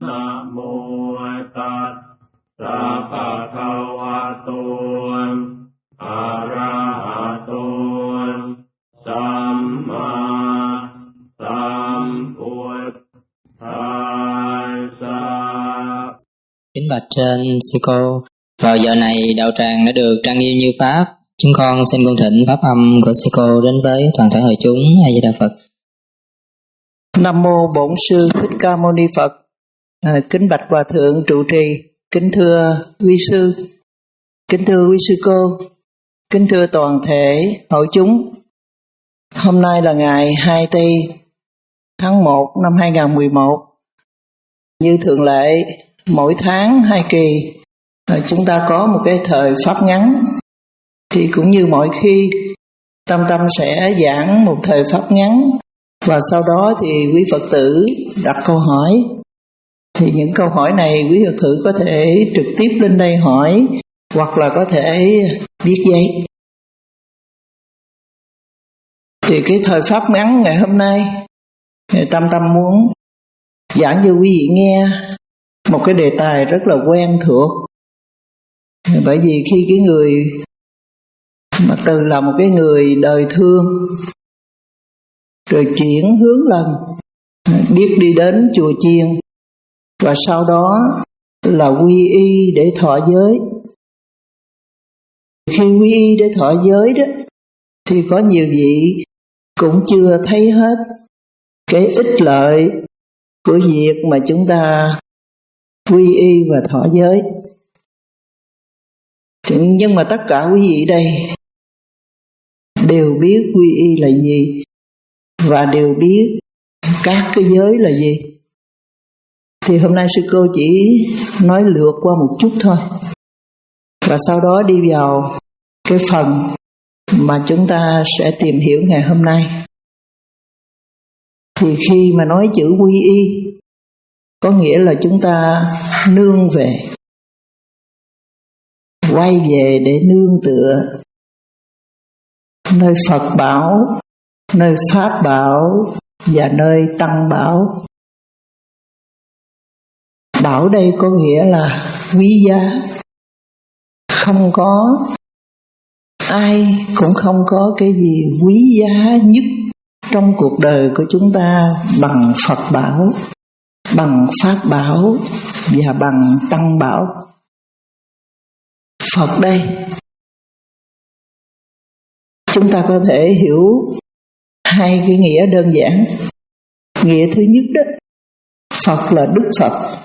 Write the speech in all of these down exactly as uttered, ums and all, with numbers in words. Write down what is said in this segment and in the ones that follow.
Nam mô Tát sa pa ka wa to arahato samma sambuddhassa. Kính bạch trên sư cô, vào giờ này đạo tràng đã được trang nghiêm như pháp. Chúng con xin cung thỉnh pháp âm của sư cô đến với toàn thể hội chúng. A Di Đà Phật. Nam mô Bổn Sư Thích Ca Mâu Ni Phật. À, kính bạch hòa thượng trụ trì, kính thưa quý sư, kính thưa quý sư cô, kính thưa toàn thể hội chúng. Hôm nay là ngày hai tây tháng một năm hai nghìn không trăm mười một. Như thường lệ, mỗi tháng hai kỳ, chúng ta có một cái thời pháp ngắn. Thì cũng như mọi khi, Tâm Tâm sẽ giảng một thời pháp ngắn, và sau đó thì quý Phật tử đặt câu hỏi. Thì những câu hỏi này quý Phật tử có thể trực tiếp lên đây hỏi, hoặc là có thể viết giấy. Thì cái thời pháp ngắn ngày hôm nay, Tâm Tâm muốn giảng cho quý vị nghe một cái đề tài rất là quen thuộc. Bởi vì khi cái người mà từ là một cái người đời thương, rồi chuyển hướng lần, biết đi đến chùa chiền, và sau đó là quy y để thọ giới. Khi quy y để thọ giới đó, thì có nhiều vị cũng chưa thấy hết cái ích lợi của việc mà chúng ta quy y và thọ giới. Nhưng mà tất cả quý vị đây đều biết quy y là gì, và đều biết các cái giới là gì. Thì hôm nay sư cô chỉ nói lược qua một chút thôi, và sau đó đi vào cái phần mà chúng ta sẽ tìm hiểu ngày hôm nay. Thì khi mà nói chữ quy y, có nghĩa là chúng ta nương về, quay về để nương tựa nơi Phật bảo, nơi Pháp bảo và nơi Tăng bảo. Bảo đây có nghĩa là quý giá. Không có ai cũng không có cái gì quý giá nhất trong cuộc đời của chúng ta bằng Phật bảo, bằng Pháp bảo và bằng Tăng bảo. Phật đây, chúng ta có thể hiểu hai cái nghĩa đơn giản. Nghĩa thứ nhất đó, Phật là Đức Phật,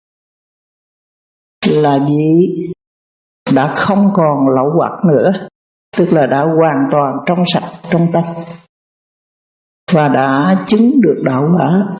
là vị đã không còn lậu hoặc nữa, tức là đã hoàn toàn trong sạch trong tâm, và đã chứng được đạo quả.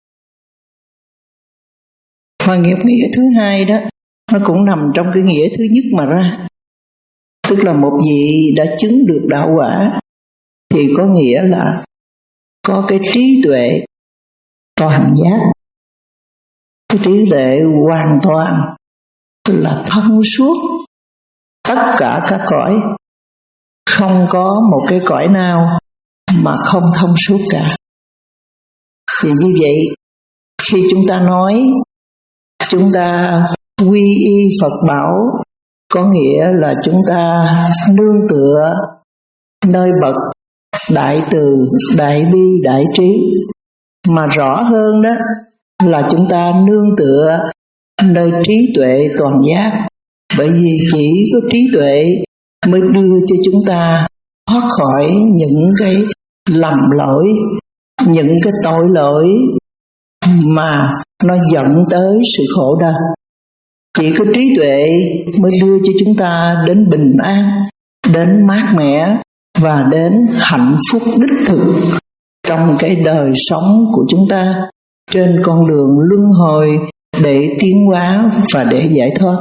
Và nghiệp nghĩa thứ hai đó, nó cũng nằm trong cái nghĩa thứ nhất mà ra. Tức là một vị đã chứng được đạo quả, thì có nghĩa là có cái trí tuệ toàn giác, cái trí tuệ hoàn toàn, là thông suốt tất cả các cõi. Không có một cái cõi nào mà không thông suốt cả. Thì như vậy, khi chúng ta nói chúng ta quy y Phật bảo, có nghĩa là chúng ta nương tựa nơi bậc đại từ, đại bi, đại trí. Mà rõ hơn đó là chúng ta nương tựa nơi trí tuệ toàn giác. Bởi vì chỉ có trí tuệ mới đưa cho chúng ta thoát khỏi những cái lầm lỗi, những cái tội lỗi mà nó dẫn tới sự khổ đau. Chỉ có trí tuệ mới đưa cho chúng ta đến bình an, đến mát mẻ và đến hạnh phúc đích thực trong cái đời sống của chúng ta trên con đường luân hồi để tiến hóa và để giải thoát.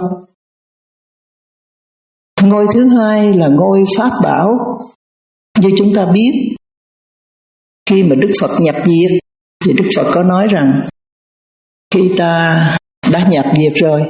Ngôi thứ hai là ngôi Pháp bảo. Như chúng ta biết, khi mà Đức Phật nhập diệt thì Đức Phật có nói rằng khi ta đã nhập diệt rồi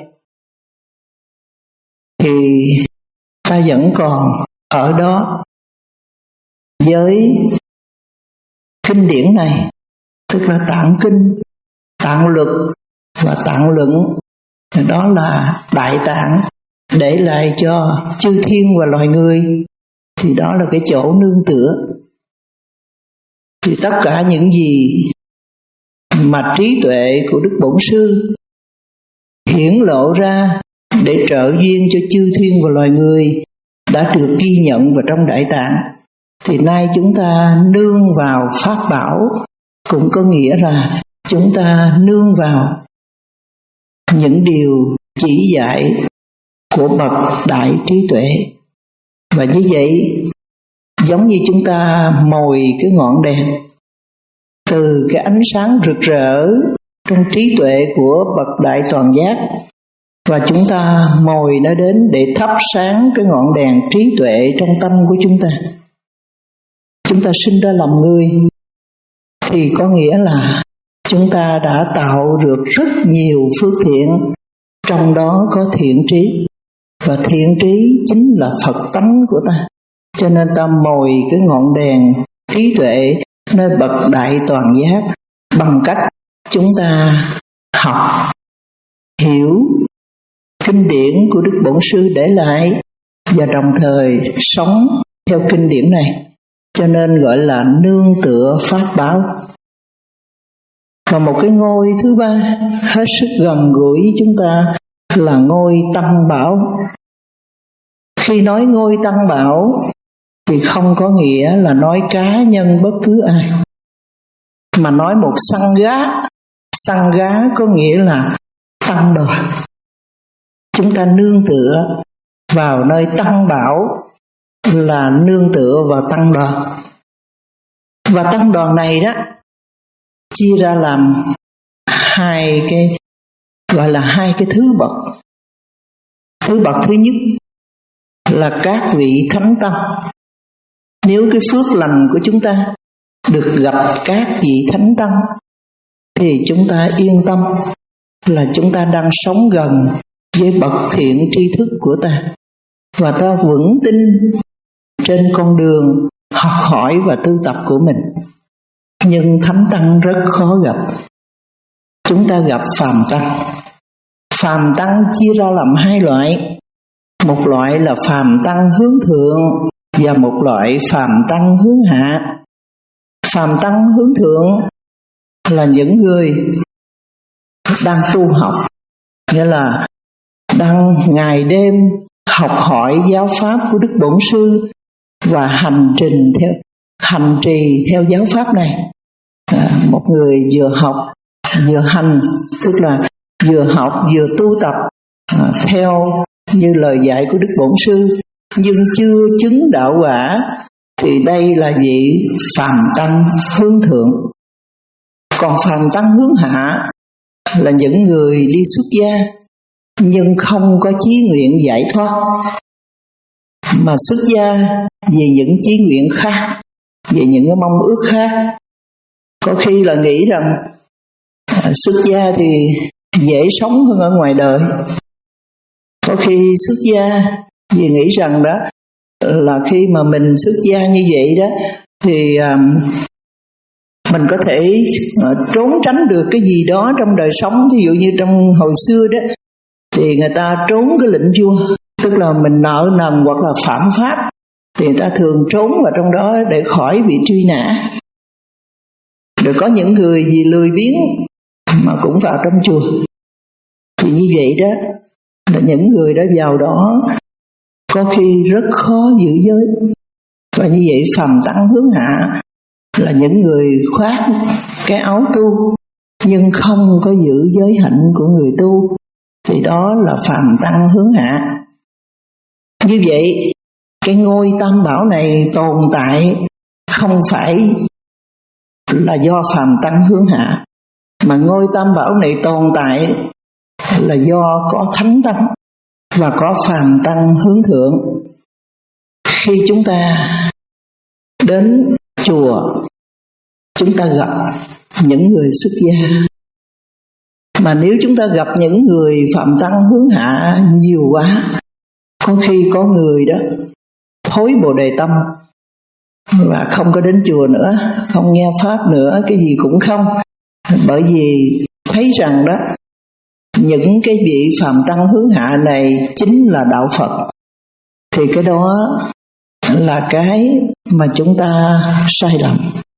thì ta vẫn còn ở đó với kinh điển này, tức là tạng kinh, tạng luật, và tạng luận, đó là Đại Tạng để lại cho chư thiên và loài người, thì đó là cái chỗ nương tựa. Thì tất cả những gì mà trí tuệ của Đức Bổn Sư hiển lộ ra để trợ duyên cho chư thiên và loài người đã được ghi nhận vào trong Đại Tạng. Thì nay chúng ta nương vào Pháp bảo, cũng có nghĩa là chúng ta nương vào những điều chỉ dạy của bậc đại trí tuệ. Và như vậy, giống như chúng ta mồi cái ngọn đèn từ cái ánh sáng rực rỡ trong trí tuệ của bậc đại toàn giác, và chúng ta mồi nó đến để thắp sáng cái ngọn đèn trí tuệ trong tâm của chúng ta. Chúng ta sinh ra làm người thì có nghĩa là chúng ta đã tạo được rất nhiều phước thiện, trong đó có thiện trí, và thiện trí chính là Phật tánh của ta. Cho nên ta mồi cái ngọn đèn trí tuệ nơi bậc đại toàn giác bằng cách chúng ta học, hiểu kinh điển của Đức Bổn Sư để lại, và đồng thời sống theo kinh điển này. Cho nên gọi là nương tựa Pháp bảo. Và một cái ngôi thứ ba hết sức gần gũi với chúng ta là ngôi Tăng Bảo. Khi nói ngôi Tăng Bảo thì không có nghĩa là nói cá nhân bất cứ ai, mà nói một săn gá. Săn gá có nghĩa là tăng đoàn. Chúng ta nương tựa vào nơi Tăng Bảo là nương tựa vào tăng đoàn. Và tăng đoàn này đó chia ra làm hai cái, gọi là hai cái thứ bậc. Thứ bậc thứ nhất là các vị thánh tăng. Nếu cái phước lành của chúng ta được gặp các vị thánh tăng thì chúng ta yên tâm là chúng ta đang sống gần với bậc thiện tri thức của ta, và ta vững tin trên con đường học hỏi và tu tập của mình. Nhưng thánh tăng rất khó gặp. Chúng ta gặp phàm tăng. Phàm tăng chia ra làm hai loại. Một loại là phàm tăng hướng thượng và một loại phàm tăng hướng hạ. Phàm tăng hướng thượng là những người đang tu học, nghĩa là đang ngày đêm học hỏi giáo pháp của Đức Bổn Sư và hành trình theo hành trì theo giáo pháp này. À, một người vừa học vừa hành, tức là vừa học vừa tu tập à, theo như lời dạy của Đức Bổn Sư, nhưng chưa chứng đạo quả, thì đây là vị phàm tăng hướng thượng. Còn phàm tăng hướng hạ là những người đi xuất gia nhưng không có chí nguyện giải thoát, mà xuất gia vì những chí nguyện khác, vì những cái mong ước khác. Có khi là nghĩ rằng à, xuất gia thì dễ sống hơn ở ngoài đời. Có khi xuất gia vì nghĩ rằng đó là khi mà mình xuất gia như vậy đó thì um, mình có thể uh, trốn tránh được cái gì đó trong đời sống. Ví dụ như trong hồi xưa đó thì người ta trốn cái lệnh vua, tức là mình nợ nần hoặc là phạm pháp, thì người ta thường trốn vào trong đó để khỏi bị truy nã. Rồi có những người vì lười biếng mà cũng vào trong chùa. Thì như vậy đó là những người đó vào đó có khi rất khó giữ giới. Và như vậy phàm tăng hướng hạ là những người khoác cái áo tu nhưng không có giữ giới hạnh của người tu, thì đó là phàm tăng hướng hạ. Như vậy cái ngôi Tam Bảo này tồn tại không phải là do phàm tăng hướng hạ, mà ngôi Tam Bảo này tồn tại là do có thánh tăng và có phàm tăng hướng thượng. Khi chúng ta đến chùa, chúng ta gặp những người xuất gia, mà nếu chúng ta gặp những người phạm tăng hướng hạ nhiều quá, có khi có người đó thối bồ đề tâm và không có đến chùa nữa, không nghe pháp nữa, cái gì cũng không, bởi vì thấy rằng đó những cái vị phàm tăng hướng hạ này chính là đạo Phật, thì cái đó là cái mà chúng ta sai lầm.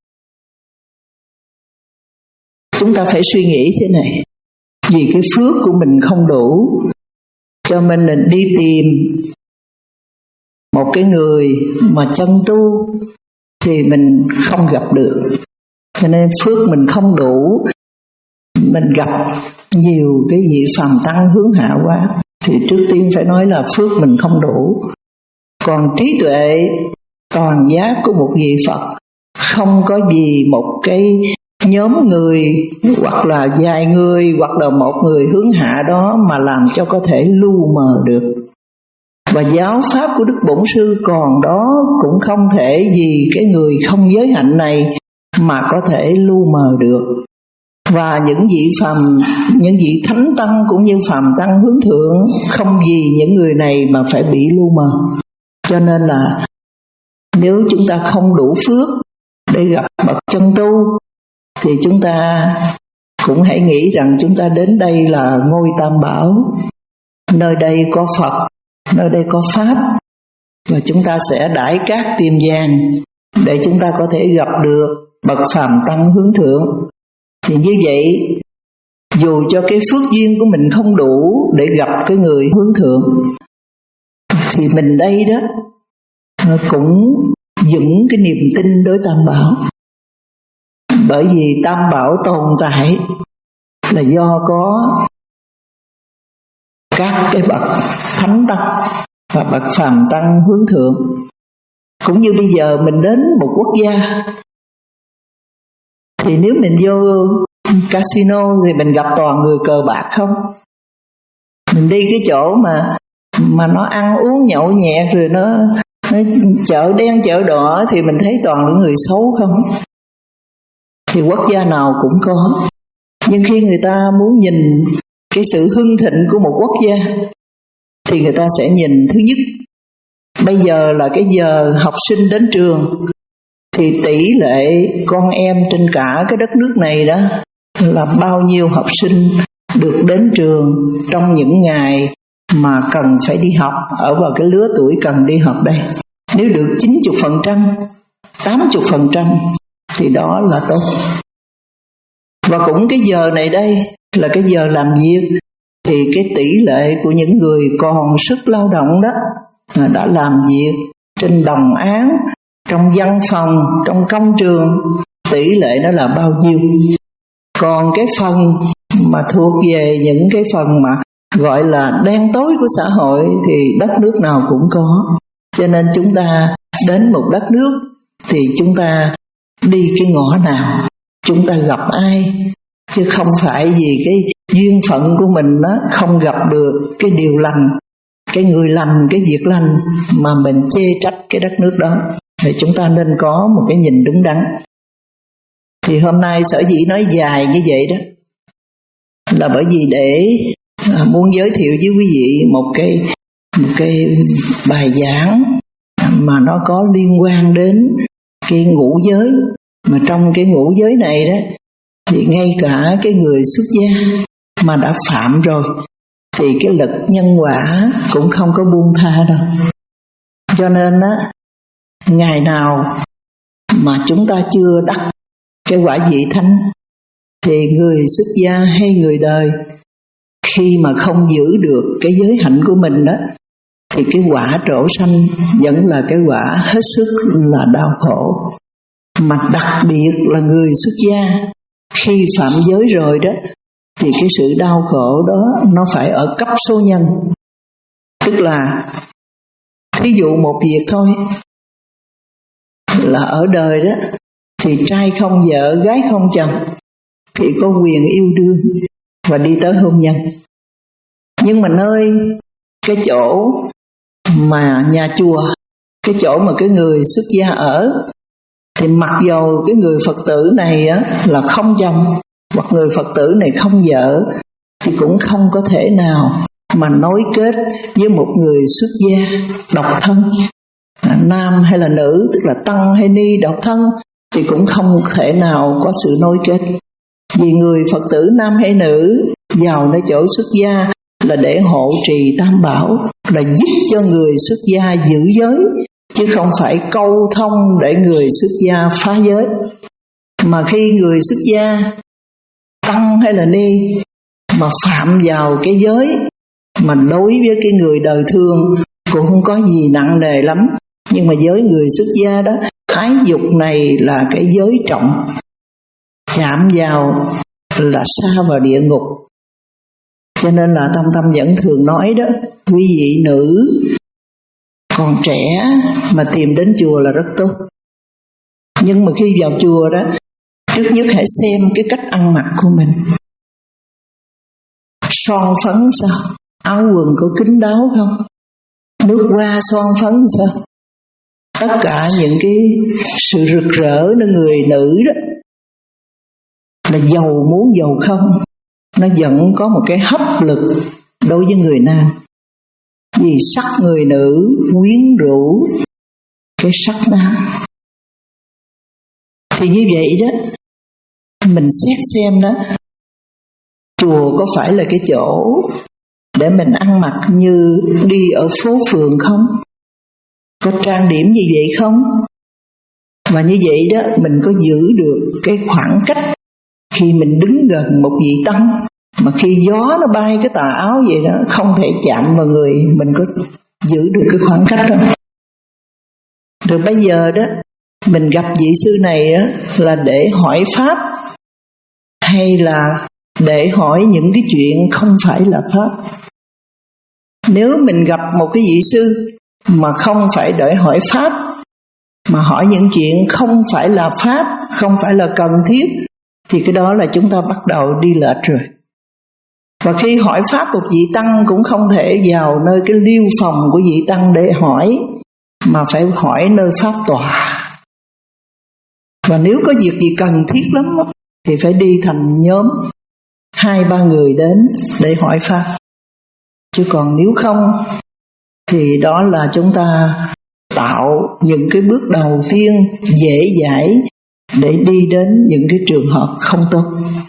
Chúng ta phải suy nghĩ thế này, vì cái phước của mình không đủ, cho nên mình đi tìm một cái người mà chân tu thì mình không gặp được. Cho nên phước mình không đủ, mình gặp nhiều cái vị phàm tăng hướng hạ quá, thì trước tiên phải nói là phước mình không đủ. Còn trí tuệ toàn giác của một vị Phật không có gì một cái nhóm người hoặc là vài người hoặc là một người hướng hạ đó mà làm cho có thể lu mờ được. Và giáo pháp của Đức Bổn Sư còn đó cũng không thể vì cái người không giới hạnh này mà có thể lu mờ được. Và những vị phàm, những vị thánh tăng cũng như phàm tăng hướng thượng không vì những người này mà phải bị lu mờ. Cho nên là nếu chúng ta không đủ phước để gặp bậc chân tu thì chúng ta cũng hãy nghĩ rằng chúng ta đến đây là ngôi Tam Bảo, nơi đây có Phật, nơi đây có Pháp, và chúng ta sẽ đãi cát tiêm vàng để chúng ta có thể gặp được bậc phàm tăng hướng thượng. Thì như vậy, dù cho cái phước duyên của mình không đủ để gặp cái người hướng thượng, thì mình đây đó cũng vững cái niềm tin đối Tam Bảo. Bởi vì Tam Bảo tồn tại là do có các cái bậc thánh tăng và bậc phàm tăng hướng thượng. Cũng như bây giờ mình đến một quốc gia, thì nếu mình vô casino thì mình gặp toàn người cờ bạc không? Mình đi cái chỗ mà mà nó ăn uống nhậu nhẹt rồi nó, nó chợ đen chợ đỏ thì mình thấy toàn những người xấu không? Thì quốc gia nào cũng có. Nhưng khi người ta muốn nhìn cái sự hưng thịnh của một quốc gia thì người ta sẽ nhìn, thứ nhất, bây giờ là cái giờ học sinh đến trường, thì tỷ lệ con em trên cả cái đất nước này đó là bao nhiêu học sinh được đến trường trong những ngày mà cần phải đi học, ở vào cái lứa tuổi cần đi học đây. Nếu được chín mươi phần trăm, tám mươi phần trăm thì đó là tốt. Và cũng cái giờ này đây là cái giờ làm việc, thì cái tỷ lệ của những người còn sức lao động đó đã làm việc trên đồng án, trong văn phòng, trong công trường, tỷ lệ nó là bao nhiêu. Còn cái phần mà thuộc về những cái phần mà gọi là đen tối của xã hội thì đất nước nào cũng có. Cho nên chúng ta đến một đất nước thì chúng ta đi cái ngõ nào, chúng ta gặp ai, chứ không phải vì cái duyên phận của mình nó không gặp được cái điều lành, cái người lành, cái việc lành mà mình chê trách cái đất nước đó. Thì chúng ta nên có một cái nhìn đúng đắn. Thì hôm nay sở dĩ nói dài như vậy đó là bởi vì để à, muốn giới thiệu với quý vị một cái một cái bài giảng mà nó có liên quan đến cái ngũ giới. Mà trong cái ngũ giới này đó thì ngay cả cái người xuất gia mà đã phạm rồi thì cái lực nhân quả cũng không có buông tha đâu. Cho nên á, ngày nào mà chúng ta chưa đắc cái quả vị thánh thì người xuất gia hay người đời khi mà không giữ được cái giới hạnh của mình đó thì cái quả trổ sanh vẫn là cái quả hết sức là đau khổ. Mà đặc biệt là người xuất gia khi phạm giới rồi đó thì cái sự đau khổ đó nó phải ở cấp số nhân. Tức là thí dụ một việc thôi, là ở đời đó thì trai không vợ, gái không chồng thì có quyền yêu đương và đi tới hôn nhân. Nhưng mà nơi cái chỗ mà nhà chùa, cái chỗ mà cái người xuất gia ở, thì mặc dầu cái người Phật tử này á, là không chồng hoặc người Phật tử này không vợ thì cũng không có thể nào mà nối kết với một người xuất gia độc thân, nam hay là nữ, tức là tăng hay ni độc thân, thì cũng không thể nào có sự nối kết. Vì người Phật tử nam hay nữ vào nơi chỗ xuất gia là để hộ trì tam bảo, là giúp cho người xuất gia giữ giới, chứ không phải câu thông để người xuất gia phá giới. Mà khi người xuất gia, tăng hay là ni, mà phạm vào cái giới mà đối với cái người đời thường cũng không có gì nặng nề lắm, nhưng mà với người xuất gia đó, ái dục này là cái giới trọng, chạm vào là sa vào địa ngục. Cho nên là Tâm Tâm vẫn thường nói đó, quý vị nữ còn trẻ mà tìm đến chùa là rất tốt. Nhưng mà khi vào chùa đó, trước nhất hãy xem cái cách ăn mặc của mình. Son phấn sao? Áo quần có kín đáo không? Nước hoa son phấn sao? Tất cả những cái sự rực rỡ nơi người nữ đó là giàu muốn giàu không, nó vẫn có một cái hấp lực đối với người nam. Vì sắc người nữ quyến rũ cái sắc nam. Thì như vậy đó, mình xét xem đó, chùa có phải là cái chỗ để mình ăn mặc như đi ở phố phường không? Có trang điểm như vậy không? Và như vậy đó, mình có giữ được cái khoảng cách khi mình đứng gần một vị tăng, mà khi gió nó bay cái tà áo vậy đó, không thể chạm vào người, mình có giữ được cái khoảng cách không? Rồi bây giờ đó, mình gặp vị sư này đó, là để hỏi pháp hay là để hỏi những cái chuyện không phải là pháp? Nếu mình gặp một cái vị sư mà không phải để hỏi pháp, mà hỏi những chuyện không phải là pháp, không phải là cần thiết, thì cái đó là chúng ta bắt đầu đi lệch rồi. Và khi hỏi pháp một vị tăng cũng không thể vào nơi cái liêu phòng của vị tăng để hỏi, mà phải hỏi nơi pháp tòa. Và nếu có việc gì cần thiết lắm thì phải đi thành nhóm hai ba người đến để hỏi pháp. Chứ còn nếu không thì đó là chúng ta tạo những cái bước đầu tiên dễ dãi để đi đến những cái trường hợp không tốt.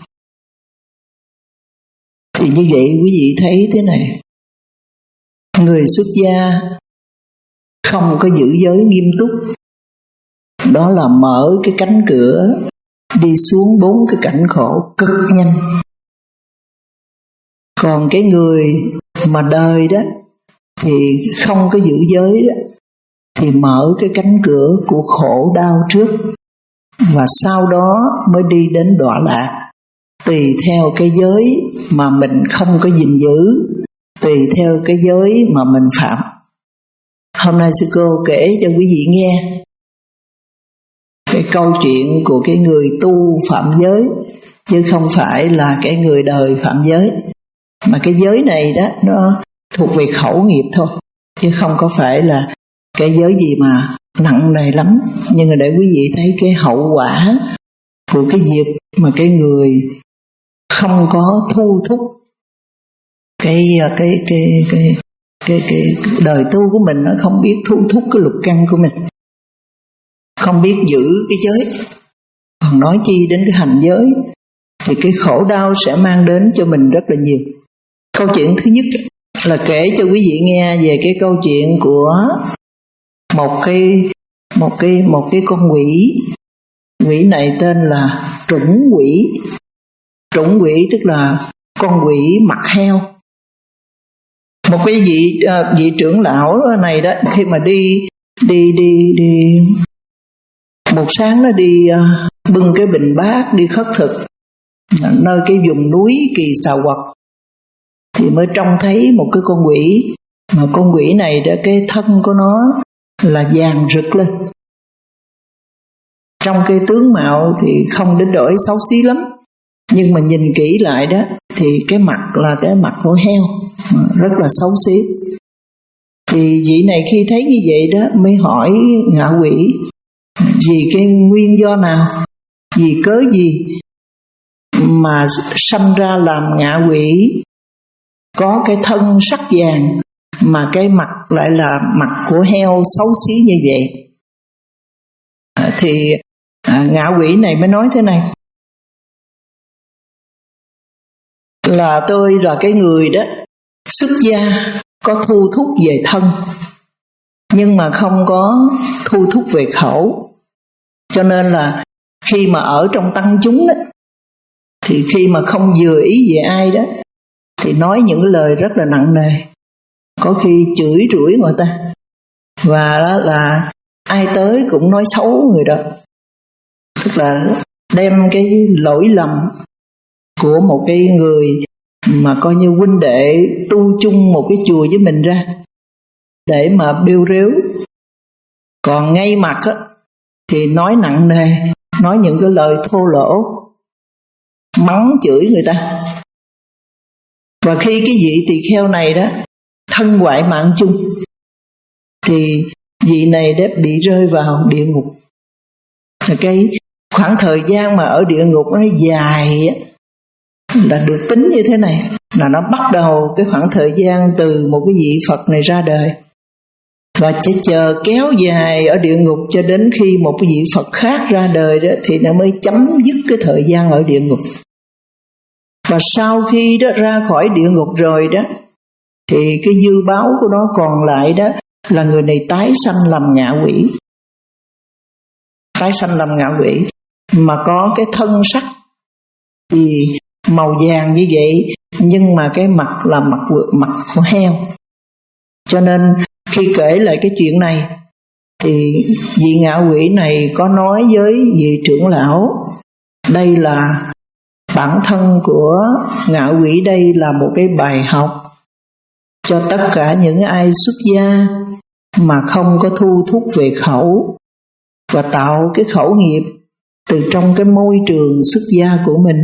Thì như vậy quý vị thấy thế này, người xuất gia không có giữ giới nghiêm túc, đó là mở cái cánh cửa đi xuống bốn cái cảnh khổ cực nhanh. Còn cái người mà đời đó thì không có giữ giới đó, thì mở cái cánh cửa của khổ đau trước, và sau đó mới đi đến đọa lạc, tùy theo cái giới mà mình không có gìn giữ, tùy theo cái giới mà mình phạm. Hôm nay sư cô kể cho quý vị nghe cái câu chuyện của cái người tu phạm giới, chứ không phải là cái người đời phạm giới. Mà cái giới này đó, nó thuộc về khẩu nghiệp thôi, chứ không có phải là cái giới gì mà nặng nề lắm. Nhưng mà để quý vị thấy cái hậu quả của cái việc mà cái người không có thu thúc cái cái cái cái cái cái đời tu của mình, nó không biết thu thúc cái lục căn của mình, không biết giữ cái giới, còn nói chi đến cái hành giới, thì cái khổ đau sẽ mang đến cho mình rất là nhiều. Câu chuyện thứ nhất là kể cho quý vị nghe về cái câu chuyện của một cái một cái một cái con quỷ. Quỷ này tên là trũng quỷ. Trũng quỷ tức là con quỷ mặt heo. Một cái vị uh, vị trưởng lão này đó, khi mà đi đi đi đi một sáng nó đi uh, bưng cái bình bát đi khất thực nơi cái vùng núi Kỳ Xà Quật, thì mới trông thấy một cái con quỷ. Mà con quỷ này đó, cái thân của nó là vàng rực lên. Trong cái tướng mạo thì không đến đổi xấu xí lắm, nhưng mà nhìn kỹ lại đó thì cái mặt là cái mặt của heo, rất là xấu xí. Thì vị này khi thấy như vậy đó mới hỏi ngạ quỷ vì cái nguyên do nào, vì cớ gì mà sanh ra làm ngạ quỷ, có cái thân sắc vàng mà cái mặt lại là mặt của heo xấu xí như vậy. À, thì à, ngạ quỷ này mới nói thế này: là tôi là cái người đó xuất gia, có thu thúc về thân nhưng mà không có thu thúc về khẩu. Cho nên là khi mà ở trong tăng chúng đó, thì khi mà không vừa ý về ai đó thì nói những lời rất là nặng nề, có khi chửi rủi người ta, và đó là ai tới cũng nói xấu người đó. Tức là đem cái lỗi lầm của một cái người mà coi như huynh đệ tu chung một cái chùa với mình ra để mà bêu rếu. Còn ngay mặt á, thì nói nặng nề, nói những cái lời thô lỗ, mắng chửi người ta. Và khi cái vị tỳ kheo này đó thân hoại mạng chung, thì vị này đã bị rơi vào địa ngục. Cái khoảng thời gian mà ở địa ngục nó dài là được tính như thế này, là nó bắt đầu cái khoảng thời gian từ một cái vị Phật này ra đời, và sẽ chờ kéo dài ở địa ngục cho đến khi một cái vị Phật khác ra đời đó, thì nó mới chấm dứt cái thời gian ở địa ngục. Và sau khi đó ra khỏi địa ngục rồi đó, thì cái dư báo của nó còn lại đó là người này tái sanh làm ngạ quỷ. Tái sanh làm ngạ quỷ mà có cái thân sắc thì màu vàng như vậy, nhưng mà cái mặt là mặt mặt của heo. Cho nên khi kể lại cái chuyện này thì vị ngạ quỷ này có nói với vị trưởng lão, đây là bản thân của ngạ quỷ, đây là một cái bài học cho tất cả những ai xuất gia mà không có thu thúc về khẩu và tạo cái khẩu nghiệp từ trong cái môi trường xuất gia của mình,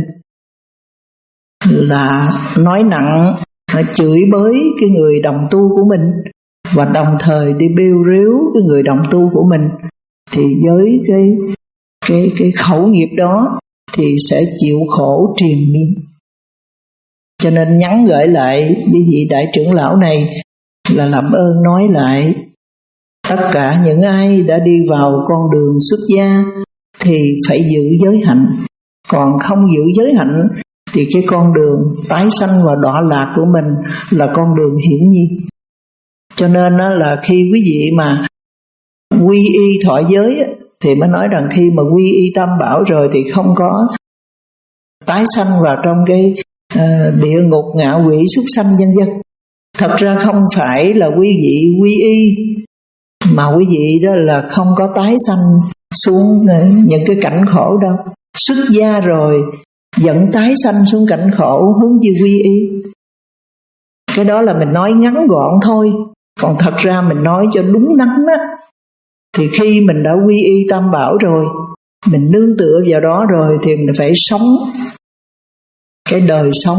là nói nặng, chửi bới cái người đồng tu của mình, và đồng thời đi bêu rếu cái người đồng tu của mình, thì với cái cái cái khẩu nghiệp đó thì sẽ chịu khổ triền miên. Cho nên nhắn gửi lại với vị đại trưởng lão này là làm ơn nói lại tất cả những ai đã đi vào con đường xuất gia thì phải giữ giới hạnh, còn không giữ giới hạnh thì cái con đường tái sanh và đọa lạc của mình là con đường hiển nhiên. Cho nên là khi quý vị mà quy y thọ giới thì mới nói rằng khi mà quy y tam bảo rồi thì không có tái sanh vào trong cái uh, địa ngục, ngạ quỷ, súc sanh vân vân. Thật ra không phải là quý vị quy y, mà quý vị đó là không có tái sanh xuống những cái cảnh khổ đâu. Xuất gia rồi dẫn tái sanh xuống cảnh khổ hướng về quy y. Cái đó là mình nói ngắn gọn thôi. Còn thật ra mình nói cho đúng đắn á, thì khi mình đã quy y tam bảo rồi, mình nương tựa vào đó rồi, thì mình phải sống cái đời sống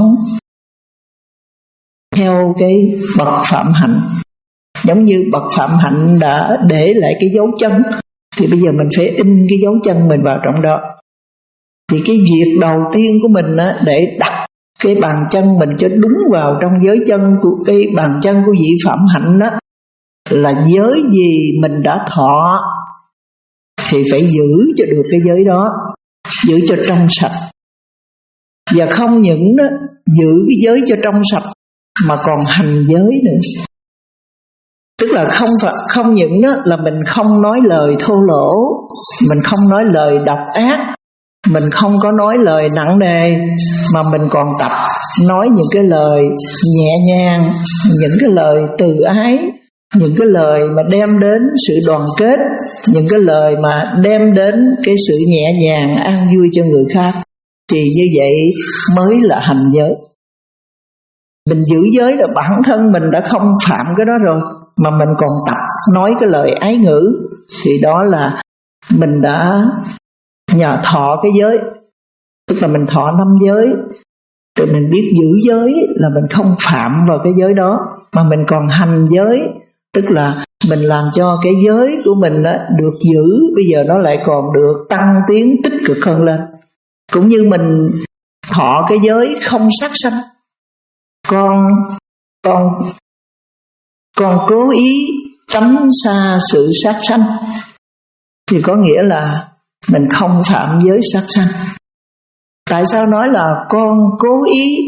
theo cái bậc phạm hạnh. Giống như bậc phạm hạnh đã để lại cái dấu chân, thì bây giờ mình phải in cái dấu chân mình vào trong đó. Thì cái việc đầu tiên của mình á, để đặt cái bàn chân mình cho đúng vào trong giới chân của cái bàn chân của vị phạm hạnh đó, là giới gì mình đã thọ thì phải giữ cho được cái giới đó, giữ cho trong sạch. Và không những đó, giữ cái giới cho trong sạch mà còn hành giới nữa. Tức là không phải, không những đó là mình không nói lời thô lỗ, mình không nói lời độc ác, mình không có nói lời nặng nề, mà mình còn tập nói những cái lời nhẹ nhàng, những cái lời từ ái, những cái lời mà đem đến sự đoàn kết, những cái lời mà đem đến cái sự nhẹ nhàng, an vui cho người khác. Thì như vậy mới là hành giới. Mình giữ giới là bản thân mình đã không phạm cái đó rồi, mà mình còn tập nói cái lời ái ngữ, thì đó là mình đã nhờ thọ cái giới. Tức là mình thọ năm giới, thì mình biết giữ giới là mình không phạm vào cái giới đó, mà mình còn hành giới. Tức là mình làm cho cái giới của mình đó được giữ, bây giờ nó lại còn được tăng tiến tích cực hơn lên. Cũng như mình thọ cái giới không sát sanh, con con con cố ý tránh xa sự sát sanh, thì có nghĩa là mình không phạm giới sát sanh. Tại sao nói là con cố ý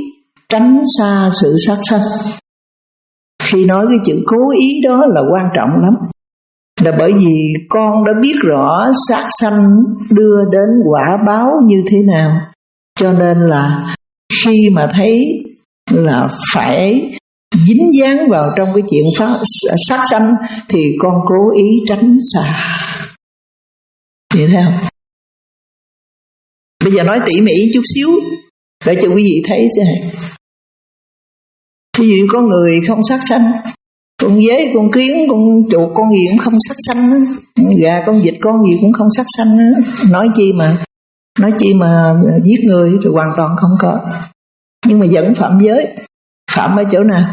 tránh xa sự sát sanh. Khi nói cái chữ cố ý đó là quan trọng lắm, là bởi vì con đã biết rõ sát sanh đưa đến quả báo như thế nào, cho nên là khi mà thấy là phải dính dáng vào trong cái chuyện phá, sát sanh thì con cố ý tránh xa. Vậy thấy không? Bây giờ nói tỉ mỉ chút xíu để cho quý vị thấy thế này. Ví dụ có người không sát sanh, con dế, con kiến, con chuột, con gì cũng không sát sanh, gà, con vịt, con gì cũng không sát sanh, nói chi mà nói chi mà giết người rồi hoàn toàn không có. Nhưng mà vẫn phạm giới. Phạm ở chỗ nào?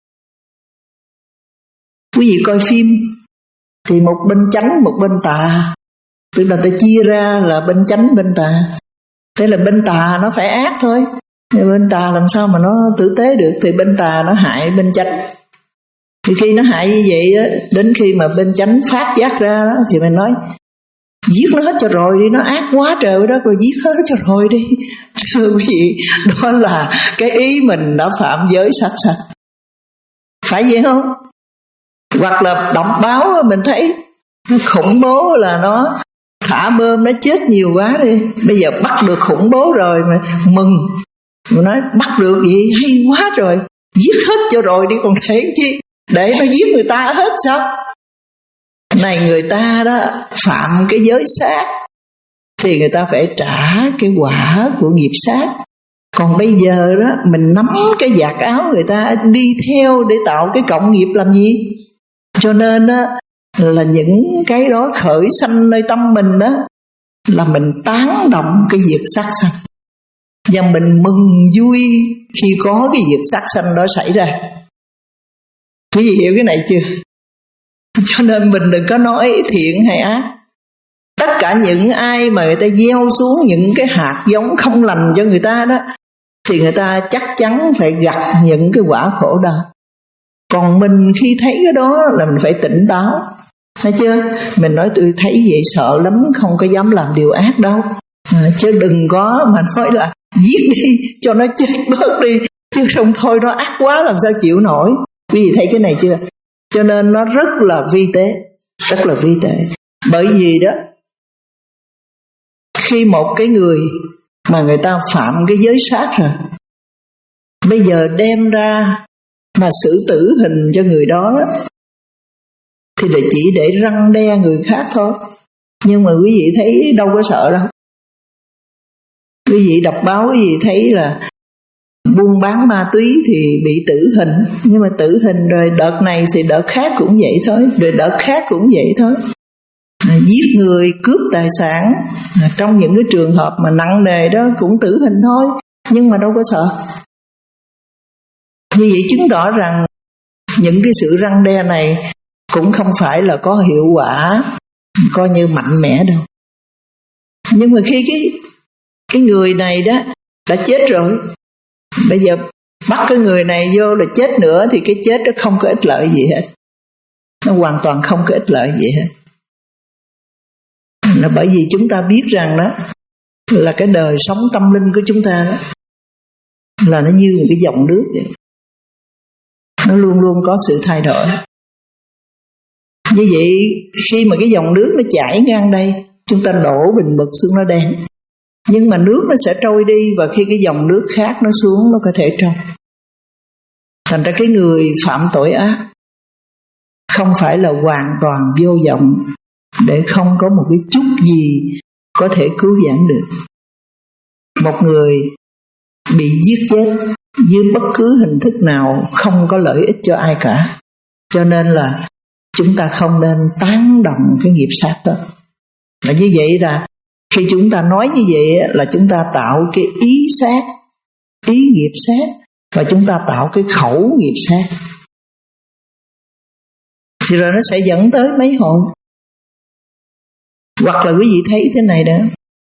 Quý vị coi phim thì một bên chánh một bên tà, tức là ta chia ra là bên chánh bên tà. Thế là bên tà nó phải ác thôi, bên tà làm sao mà nó tử tế được, thì bên tà nó hại bên chánh. Thì khi nó hại như vậy đó, đến khi mà bên chánh phát giác ra đó, thì mình nói giết nó hết cho rồi đi, nó ác quá trời đó, rồi giết hết cho rồi đi. Thưa quý vị, đó là cái ý mình đã phạm giới sát sanh, phải vậy không? Hoặc là đọc báo mình thấy nó khủng bố là nó thả bơm nó chết nhiều quá đi, bây giờ bắt được khủng bố rồi mà mừng, mà nói bắt được gì hay quá rồi, giết hết cho rồi đi, còn để chi, để nó giết người ta hết sao? Này người ta đó phạm cái giới sát thì người ta phải trả cái quả của nghiệp sát. Còn bây giờ đó mình nắm cái vạt áo người ta đi theo để tạo cái cộng nghiệp làm gì? Cho nên đó là những cái đó khởi sanh nơi tâm mình đó là mình tán động cái việc sát sanh, và mình mừng vui khi có cái việc sát sanh đó xảy ra. Quý vị hiểu cái này chưa? Cho nên mình đừng có nói thiện hay ác. Tất cả những ai mà người ta gieo xuống những cái hạt giống không lành cho người ta đó, thì người ta chắc chắn phải gặp những cái quả khổ đau. Còn mình khi thấy cái đó là mình phải tỉnh táo, thấy chưa? Mình nói tôi thấy vậy sợ lắm, không có dám làm điều ác đâu, à, chứ đừng có mà nói là giết đi cho nó chết bớt đi, chứ không thôi nó ác quá làm sao chịu nổi. Quý vị thấy cái này chưa? Cho nên nó rất là vi tế, rất là vi tế. Bởi vì đó, khi một cái người mà người ta phạm cái giới sát rồi, bây giờ đem ra mà xử tử hình cho người đó, đó thì để chỉ để răn đe người khác thôi. Nhưng mà quý vị thấy đâu có sợ đâu. Quý vị đọc báo quý vị thấy là buôn bán ma túy thì bị tử hình, nhưng mà tử hình rồi đợt này thì đợt khác cũng vậy thôi, rồi đợt khác cũng vậy thôi. À, giết người, cướp tài sản, à, trong những cái trường hợp mà nặng nề đó cũng tử hình thôi, nhưng mà đâu có sợ. Như vậy chứng tỏ rằng những cái sự răn đe này cũng không phải là có hiệu quả coi như mạnh mẽ đâu. Nhưng mà khi cái cái người này đó đã chết rồi, bây giờ bắt cái người này vô là chết nữa, thì cái chết đó không có ích lợi gì hết, nó hoàn toàn không có ích lợi gì hết. Là bởi vì chúng ta biết rằng đó là cái đời sống tâm linh của chúng ta đó là nó như một cái dòng nước vậy, nó luôn luôn có sự thay đổi. Như vậy khi mà cái dòng nước nó chảy ngang đây, chúng ta đổ bình mực xuống nó đen, nhưng mà nước nó sẽ trôi đi, và khi cái dòng nước khác nó xuống nó có thể trôi. Thành ra cái người phạm tội ác không phải là hoàn toàn vô vọng để không có một cái chút gì có thể cứu vãn được. Một người bị giết chết dưới bất cứ hình thức nào không có lợi ích cho ai cả. Cho nên là chúng ta không nên tán đồng cái nghiệp sát đó. Và như vậy là khi chúng ta nói như vậy là chúng ta tạo cái ý sát, ý nghiệp sát, và chúng ta tạo cái khẩu nghiệp sát. Thì rồi nó sẽ dẫn tới mấy hồn. Hoặc là quý vị thấy thế này đó,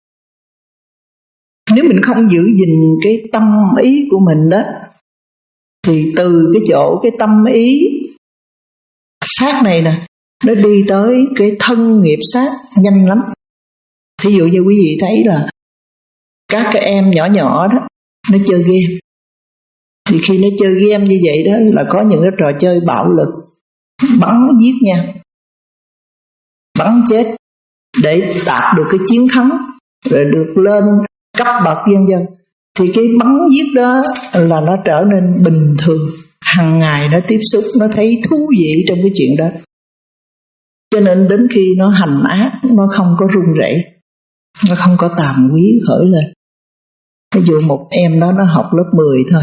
nếu mình không giữ gìn cái tâm ý của mình đó, thì từ cái chỗ cái tâm ý sát này nè, nó đi tới cái thân nghiệp sát nhanh lắm. Thí dụ như quý vị thấy là các cái em nhỏ nhỏ đó, nó chơi game, Thì khi nó chơi game như vậy đó là có những cái trò chơi bạo lực, bắn giết nhau, bắn chết để đạt được cái chiến thắng, rồi được lên cấp bậc vân vân. Thì cái bắn giết đó là nó trở nên bình thường, hàng ngày nó tiếp xúc, nó thấy thú vị trong cái chuyện đó. Cho nên đến khi nó hành ác, nó không có run rẩy, nó không có tàm quý khởi lên. Ví dụ một em đó nó học lớp mười thôi,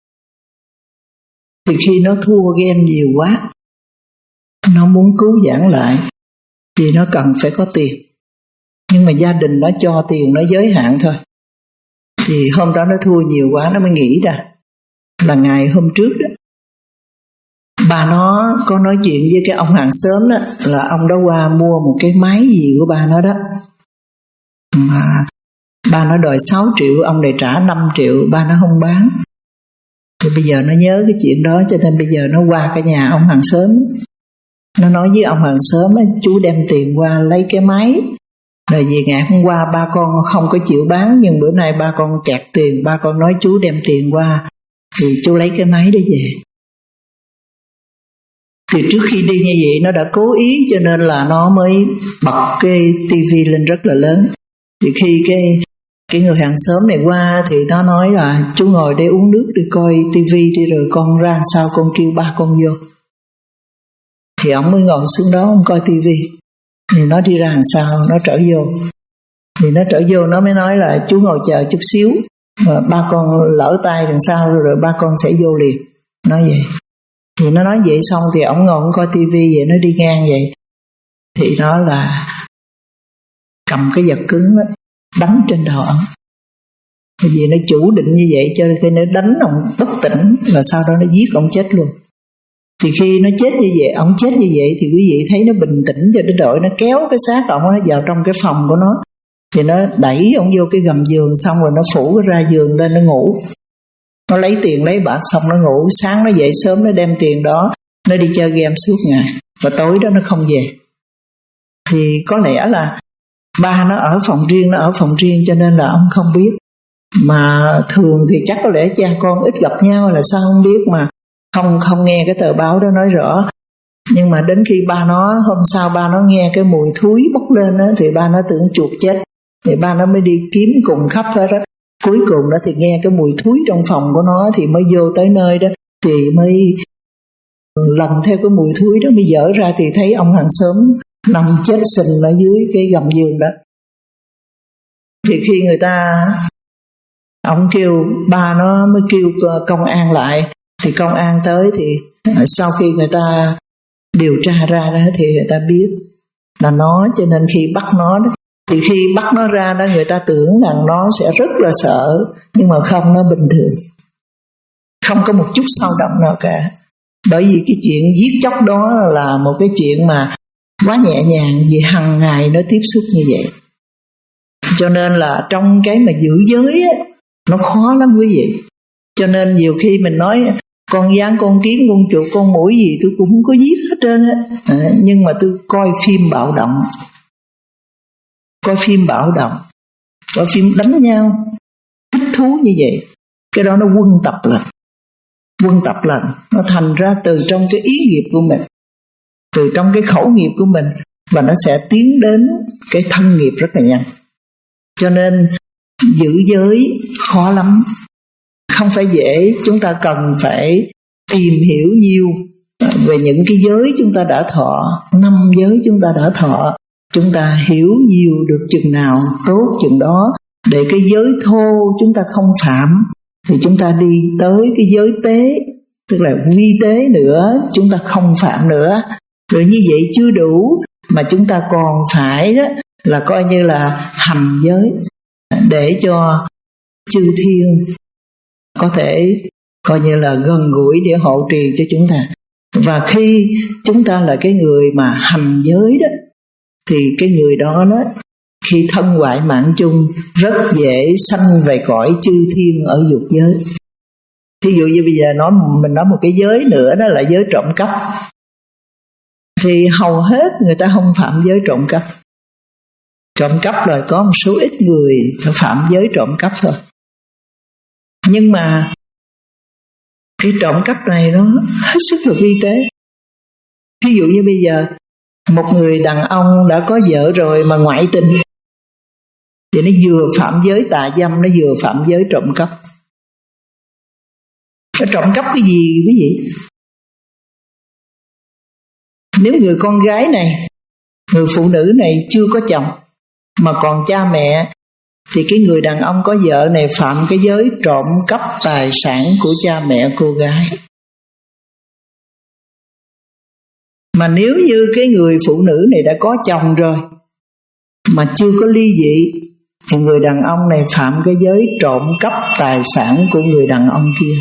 thì khi nó thua game nhiều quá, nó muốn cứu vãn lại thì nó cần phải có tiền. Nhưng mà gia đình nó cho tiền nó giới hạn thôi. Thì hôm đó nó thua nhiều quá, nó mới nghĩ ra là ngày hôm trước đó, bà nó có nói chuyện với cái ông hàng xóm đó, là ông đó qua mua một cái máy gì của bà nó đó, mà bà nó đòi sáu triệu, ông này trả năm triệu, bà nó không bán. Thì bây giờ nó nhớ cái chuyện đó, cho nên bây giờ nó qua cái nhà ông hàng xóm, nó nói với ông hàng xóm ấy, chú đem tiền qua lấy cái máy. Rồi vì ngày hôm qua ba con không có chịu bán, nhưng bữa nay ba con kẹt tiền, ba con nói chú đem tiền qua, thì chú lấy cái máy đó về. Thì trước khi đi như vậy nó đã cố ý, cho nên là nó mới bật cái tivi lên rất là lớn. Thì khi cái cái người hàng xóm này qua thì nó nói là chú ngồi đây uống nước đi, coi tivi đi, rồi con ra sao con kêu ba con vô. Thì ông mới ngồi xuống đó ông coi tivi. Thì nó đi ra làm sao, nó trở vô. Thì nó trở vô nó mới nói là chú ngồi chờ chút xíu, mà ba con lỡ tay làm sao rồi, rồi ba con sẽ vô liền. Nói vậy. Thì nó nói vậy xong thì ông ngồi ông coi tivi vậy, nó đi ngang vậy. Thì nó là cầm cái vật cứng đó, đánh trên đầu ông. Vì nó chủ định như vậy, cho nên khi nó đánh ông bất tỉnh, là sau đó nó giết ông chết luôn. Thì khi nó chết như vậy, ông chết như vậy, thì quý vị thấy nó bình tĩnh cho đến đội nó kéo cái xác ông nó vào trong cái phòng của nó. Thì nó đẩy ông vô cái gầm giường, xong rồi nó phủ cái ra giường lên nó ngủ. Nó lấy tiền lấy bạc xong nó ngủ. Sáng nó dậy sớm nó đem tiền đó, nó đi chơi game suốt ngày, và tối đó nó không về. Thì có lẽ là ba nó ở phòng riêng, nó ở phòng riêng cho nên là ông không biết. Mà thường thì chắc có lẽ cha con ít gặp nhau là sao không biết, mà không không nghe cái tờ báo đó nói rõ. Nhưng mà đến khi ba nó, hôm sau ba nó nghe cái mùi thúi bốc lên đó, thì ba nó tưởng chuột chết. Thì ba nó mới đi kiếm cùng khắp hết đó. Cuối cùng đó thì nghe cái mùi thúi trong phòng của nó, thì mới vô tới nơi đó, thì mới lần theo cái mùi thúi đó mới dở ra, thì thấy ông hàng xóm nằm chết sình ở dưới cái gầm giường đó. Thì khi người ta, ông kêu ba nó mới kêu công an lại. Thì công an tới thì sau khi người ta điều tra ra đó, thì người ta biết là nó. Cho nên khi bắt nó đó, thì khi bắt nó ra đó, người ta tưởng rằng nó sẽ rất là sợ, nhưng mà không, nó bình thường, không có một chút xao động nào cả. Bởi vì cái chuyện giết chóc đó là một cái chuyện mà quá nhẹ nhàng, vì hàng ngày nó tiếp xúc như vậy. Cho nên là trong cái mà giữ giới á, nó khó lắm quý vị. Cho nên nhiều khi mình nói con gián, con kiến, con chuột, con muỗi gì tôi cũng không có giết hết trơn á. À, nhưng mà tôi coi phim bạo động, coi phim bạo động, coi phim đánh nhau, thích thú như vậy. Cái đó nó quân tập lần, quân tập lần, nó thành ra từ trong cái ý nghiệp của mình, từ trong cái khẩu nghiệp của mình, và nó sẽ tiến đến cái thân nghiệp rất là nhanh. Cho nên giữ giới khó lắm, không phải dễ. Chúng ta cần phải tìm hiểu nhiều về những cái giới chúng ta đã thọ, năm giới chúng ta đã thọ. Chúng ta hiểu nhiều được chừng nào tốt chừng đó, để cái giới thô chúng ta không phạm, thì chúng ta đi tới cái giới tế, tức là vi tế nữa, chúng ta không phạm nữa. Rồi như vậy chưa đủ, mà chúng ta còn phải đó là coi như là hành giới, để cho chư thiên có thể coi như là gần gũi để hộ trì cho chúng ta. Và khi chúng ta là cái người mà hành giới đó, thì cái người đó đó, khi thân hoại mạng chung, rất dễ sanh về cõi chư thiên ở dục giới. Thí dụ như bây giờ nói mình nói một cái giới nữa, đó là giới trộm cắp. Thì hầu hết người ta không phạm giới trộm cắp. Trộm cắp rồi có một số ít người phạm giới trộm cắp thôi. Nhưng mà Cái trộm cắp này nó hết sức là vi tế. Ví dụ như bây giờ một người đàn ông đã có vợ rồi mà ngoại tình, thì nó vừa phạm giới tà dâm, nó vừa phạm giới trộm cắp. Nó trộm cắp cái gì quý vị? Nếu người con gái này, người phụ nữ này chưa có chồng mà còn cha mẹ, thì cái người đàn ông có vợ này phạm cái giới trộm cắp tài sản của cha mẹ cô gái. Mà nếu như cái người phụ nữ này đã có chồng rồi mà chưa có ly dị, thì người đàn ông này phạm cái giới trộm cắp tài sản của người đàn ông kia.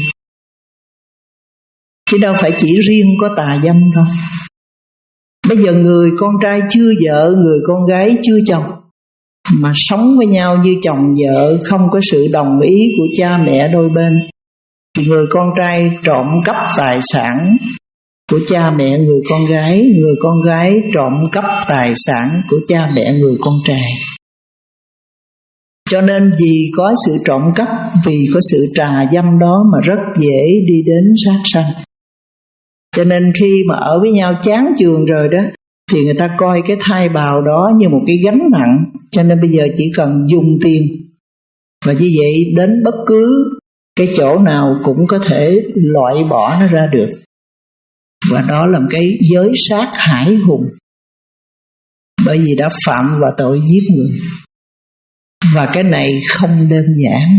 Chứ đâu phải chỉ riêng có tà dâm thôi. Bây giờ người con trai chưa vợ, người con gái chưa chồng, mà sống với nhau như chồng vợ, không có sự đồng ý của cha mẹ đôi bên, thì người con trai trộm cắp tài sản của cha mẹ người con gái, người con gái trộm cắp tài sản của cha mẹ người con trai. Cho nên vì có sự trộm cắp, vì có sự tà dâm đó mà rất dễ đi đến sát sanh. Cho nên khi mà ở với nhau chán chường rồi đó, thì người ta coi cái thai bào đó như một cái gánh nặng. Cho nên bây giờ chỉ cần dùng tiền, và như vậy đến bất cứ cái chỗ nào cũng có thể loại bỏ nó ra được. Và đó là một cái giới sát hải hùng, bởi vì đã phạm vào tội giết người. Và cái này không đơn giản.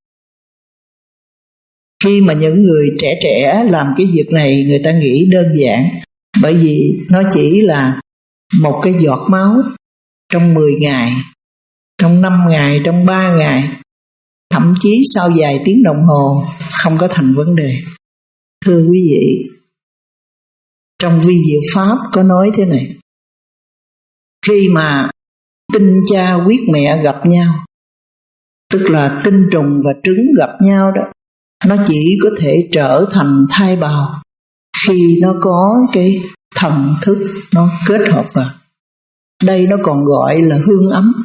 Khi mà những người trẻ trẻ làm cái việc này, người ta nghĩ đơn giản, bởi vì nó chỉ là một cái giọt máu trong mười ngày, trong năm ngày, trong ba ngày, thậm chí sau vài tiếng đồng hồ không có thành vấn đề. Thưa quý vị, trong Vi Diệu Pháp có nói thế này: khi mà tinh cha huyết mẹ gặp nhau, tức là tinh trùng và trứng gặp nhau đó, nó chỉ có thể trở thành thai bào khi nó có cái thần thức nó kết hợp vào. Đây nó còn gọi là hương ấm,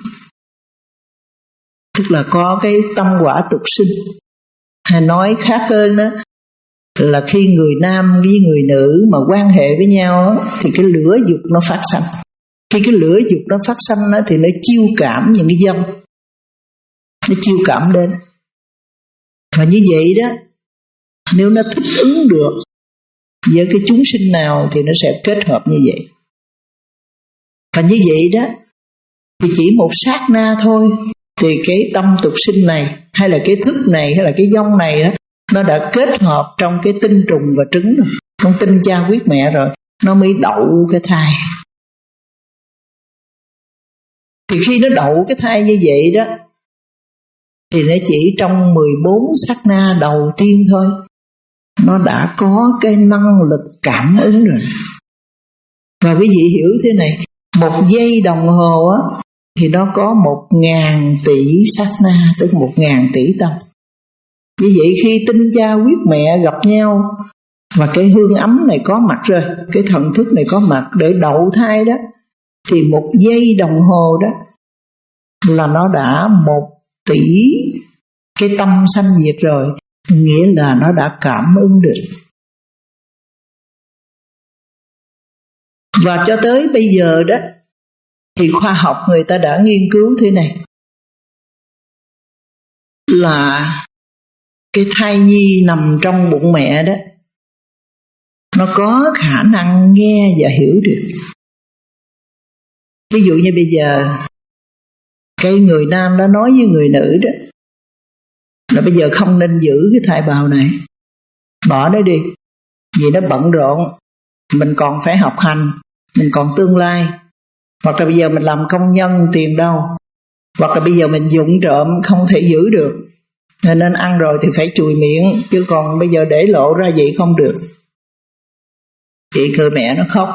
tức là có cái tâm quả tục sinh. Hay nói khác hơn đó là khi người nam với người nữ mà quan hệ với nhau thì cái lửa dục nó phát sanh. Khi cái lửa dục nó phát sanh thì nó chiêu cảm những cái dâm, nó chiêu cảm đến. Và như vậy đó, nếu nó thích ứng được với cái chúng sinh nào thì nó sẽ kết hợp như vậy. Và như vậy đó, thì chỉ một sát na thôi, thì cái tâm tục sinh này, hay là cái thức này, hay là cái vong này đó, nó đã kết hợp trong cái tinh trùng và trứng rồi, trong tinh cha huyết mẹ rồi, nó mới đậu cái thai. Thì khi nó đậu cái thai như vậy đó, thì nó chỉ trong mười bốn sát na đầu tiên thôi, nó đã có cái năng lực cảm ứng rồi. Và quý vị hiểu thế này, một giây đồng hồ á, thì nó có một ngàn tỷ sát na, tức một ngàn tỷ tâm. Như vậy khi tinh cha huyết mẹ gặp nhau, và cái hương ấm này có mặt rồi, cái thần thức này có mặt để đậu thai đó, thì một giây đồng hồ đó là nó đã một tỷ cái tâm sanh diệt rồi, nghĩa là nó đã cảm ứng được. Và cho tới bây giờ đó, thì khoa học người ta đã nghiên cứu thế này, là cái thai nhi nằm trong bụng mẹ đó, nó có khả năng nghe và hiểu được. Ví dụ như bây giờ cái người nam đã nói với người nữ đó, là bây giờ không nên giữ cái thai bào này, bỏ nó đi, vì nó bận rộn, mình còn phải học hành, mình còn tương lai. Hoặc là bây giờ mình làm công nhân tiền đâu, hoặc là bây giờ mình vụng trộm không thể giữ được, nên ăn rồi thì phải chùi miệng, chứ còn bây giờ để lộ ra vậy không được. Thì người mẹ nó khóc,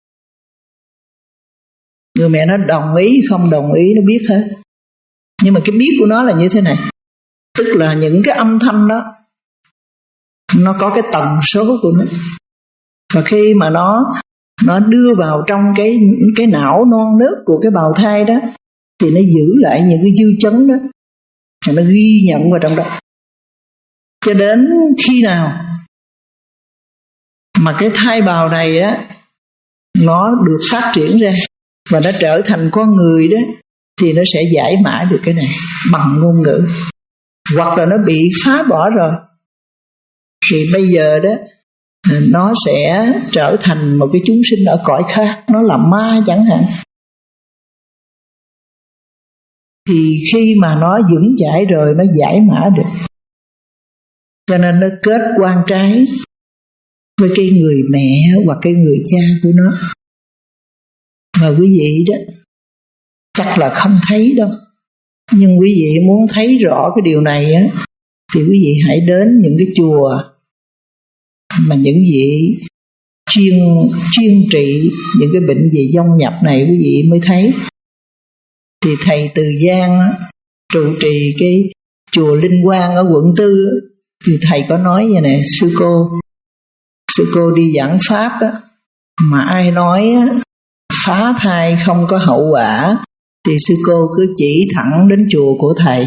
người mẹ nó đồng ý không đồng ý nó biết hết. Nhưng mà cái biết của nó là như thế này, tức là những cái âm thanh đó nó có cái tần số của nó, và khi mà nó nó đưa vào trong cái cái não non nớt của cái bào thai đó, thì nó giữ lại những cái dư chấn đó, và nó ghi nhận vào trong đó. Cho đến khi nào Mà cái thai bào này á, nó được phát triển ra và nó trở thành con người đó, thì nó sẽ giải mã được cái này bằng ngôn ngữ. Hoặc là nó bị phá bỏ rồi, thì bây giờ đó nó sẽ trở thành một cái chúng sinh ở cõi khác, nó là ma chẳng hạn. Thì khi mà nó vững chãi rồi, nó giải mã được, cho nên nó kết quan trái với cái người mẹ hoặc cái người cha của nó. Mà quý vị đó chắc là không thấy đâu, nhưng quý vị muốn thấy rõ cái điều này á, thì quý vị hãy đến những cái chùa mà những vị chuyên chuyên trị những cái bệnh về vong nhập này, quý vị mới thấy. Thì thầy Từ Giang trụ trì cái chùa Linh Quang ở quận tư, thì thầy có nói vậy nè: sư cô sư cô đi giảng pháp á, mà ai nói á, phá thai không có hậu quả, thì sư cô cứ chỉ thẳng đến chùa của thầy.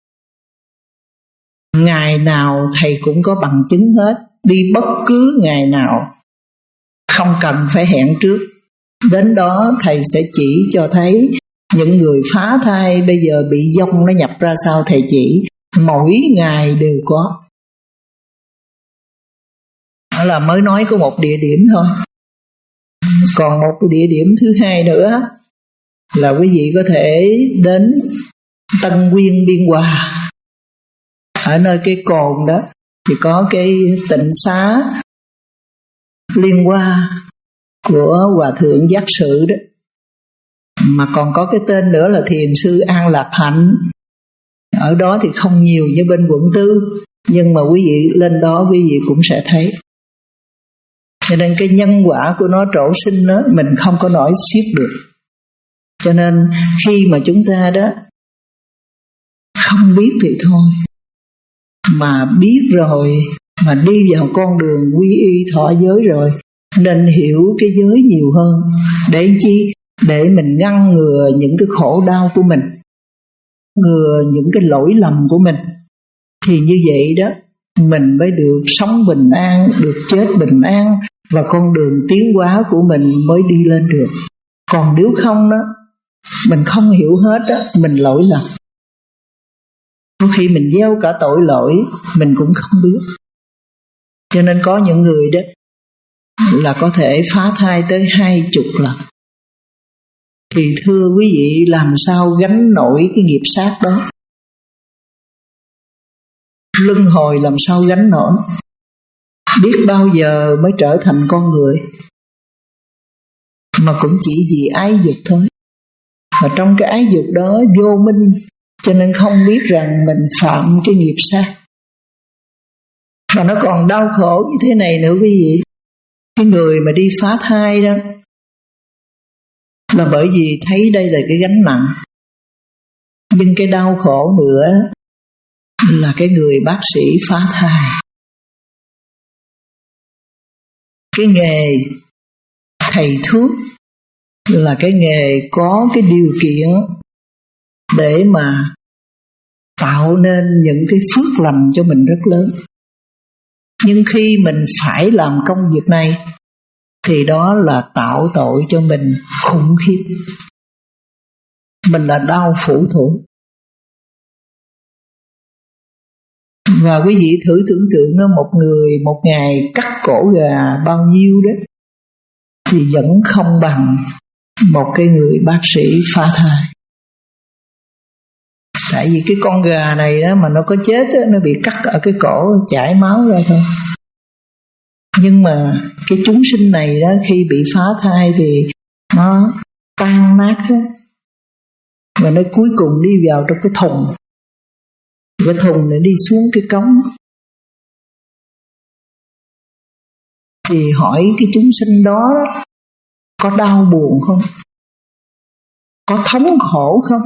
Ngày nào thầy cũng có bằng chứng hết, đi bất cứ ngày nào, không cần phải hẹn trước. Đến đó thầy sẽ chỉ cho thấy những người phá thai bây giờ bị vong nó nhập ra sao, thầy chỉ mỗi ngày đều có. Đó là mới nói có một địa điểm thôi. Còn một địa điểm thứ hai nữa là quý vị có thể đến Tân Nguyên Biên Hòa. Ở nơi cái cồn đó thì có cái tịnh xá Liên Hoa của Hòa Thượng Giác Sự đó. Mà còn có cái tên nữa là Thiền sư An Lạc Hạnh. Ở đó thì không nhiều như bên quận tư, nhưng mà quý vị lên đó quý vị cũng sẽ thấy. Cho nên cái nhân quả của nó trổ sinh đó, mình không có nổi xiết được. Cho nên khi mà chúng ta đó không biết thì thôi, mà biết rồi, mà đi vào con đường quy y thọ giới rồi, nên hiểu cái giới nhiều hơn. Để chi? Để mình ngăn ngừa những cái khổ đau của mình, ngừa những cái lỗi lầm của mình. Thì như vậy đó, mình mới được sống bình an, được chết bình an, và con đường tiến hóa của mình mới đi lên được. Còn nếu không đó, mình không hiểu hết đó, mình lỗi lầm. Có khi mình gieo cả tội lỗi, mình cũng không biết. Cho nên có những người đó là có thể phá thai tới hai chục lần. Thì thưa quý vị, làm sao gánh nổi cái nghiệp sát đó? Luân hồi làm sao gánh nổi? Biết bao giờ mới trở thành con người, mà cũng chỉ vì ái dục thôi. Và trong cái ái dục đó vô minh, cho nên không biết rằng mình phạm cái nghiệp sát. Và nó còn đau khổ như thế này nữa quý vị. Cái người mà đi phá thai đó là bởi vì thấy đây là cái gánh nặng. Nhưng cái đau khổ nữa là cái người bác sĩ phá thai. Cái nghề thầy thuốc là cái nghề có cái điều kiện để mà tạo nên những cái phước lành cho mình rất lớn. Nhưng khi mình phải làm công việc này thì đó là tạo tội cho mình khủng khiếp. Mình là đau phủ thủ. Và quý vị thử tưởng tượng đó, một người một ngày cắt cổ gà bao nhiêu đó thì vẫn không bằng một cái người bác sĩ phá thai. Tại vì cái con gà này đó mà nó có chết đó, nó bị cắt ở cái cổ chảy máu ra thôi. Nhưng mà cái chúng sinh này đó, khi bị phá thai thì nó tan nát hết. Và nó cuối cùng đi vào trong cái thùng. Cái thùng này đi xuống cái cống. Thì hỏi cái chúng sinh đó có đau buồn không? Có thống khổ không?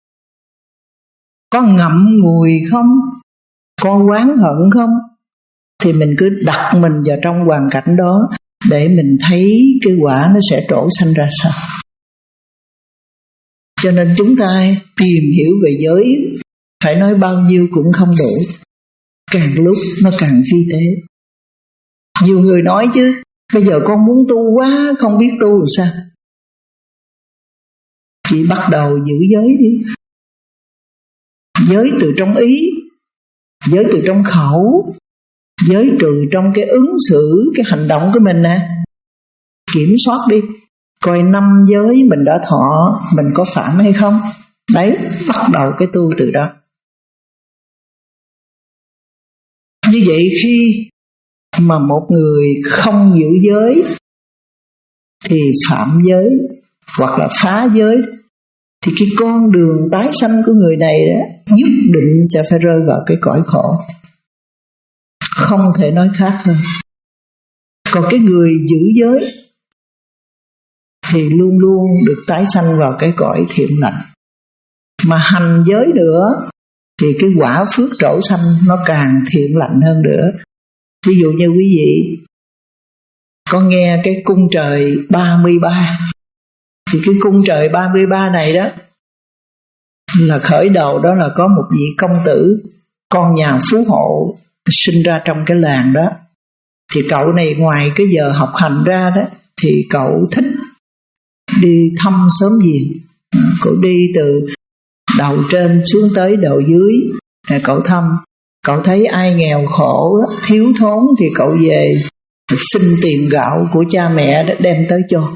Có ngậm ngùi không? Có oán hận không? Thì mình cứ đặt mình vào trong hoàn cảnh đó để mình thấy cái quả nó sẽ trổ sanh ra sao. Cho nên chúng ta tìm hiểu về giới, phải nói bao nhiêu cũng không đủ. Càng lúc nó càng phi tế. Nhiều người nói chứ, Bây giờ con muốn tu quá, không biết tu làm sao. Chị bắt đầu giữ giới đi. Giới từ trong ý, giới từ trong khẩu, giới từ trong cái ứng xử, cái hành động của mình nè. Kiểm soát đi, coi năm giới mình đã thọ, mình có phạm hay không. Đấy, bắt đầu cái tu từ đó. Như vậy khi mà một người không giữ giới thì phạm giới hoặc là phá giới, thì cái con đường tái sanh của người này đó nhất định sẽ phải rơi vào cái cõi khổ, không thể nói khác hơn. Còn cái người giữ giới thì luôn luôn được tái sanh vào cái cõi thiện lành. Mà hành giới nữa thì cái quả phước trổ sanh nó càng thiện lành hơn nữa. Ví dụ như quý vị có nghe cái cung trời ba mươi ba, thì cái cung trời ba mươi ba này đó là khởi đầu đó là có một vị công tử, con nhà phú hộ, sinh ra trong cái làng đó. Thì cậu này ngoài cái giờ học hành ra đó thì cậu thích đi thăm xóm giềng. Cậu đi từ đầu trên xuống tới đầu dưới, cậu thăm. Cậu thấy ai nghèo khổ, thiếu thốn thì cậu về xin tìm gạo của cha mẹ để đem tới cho.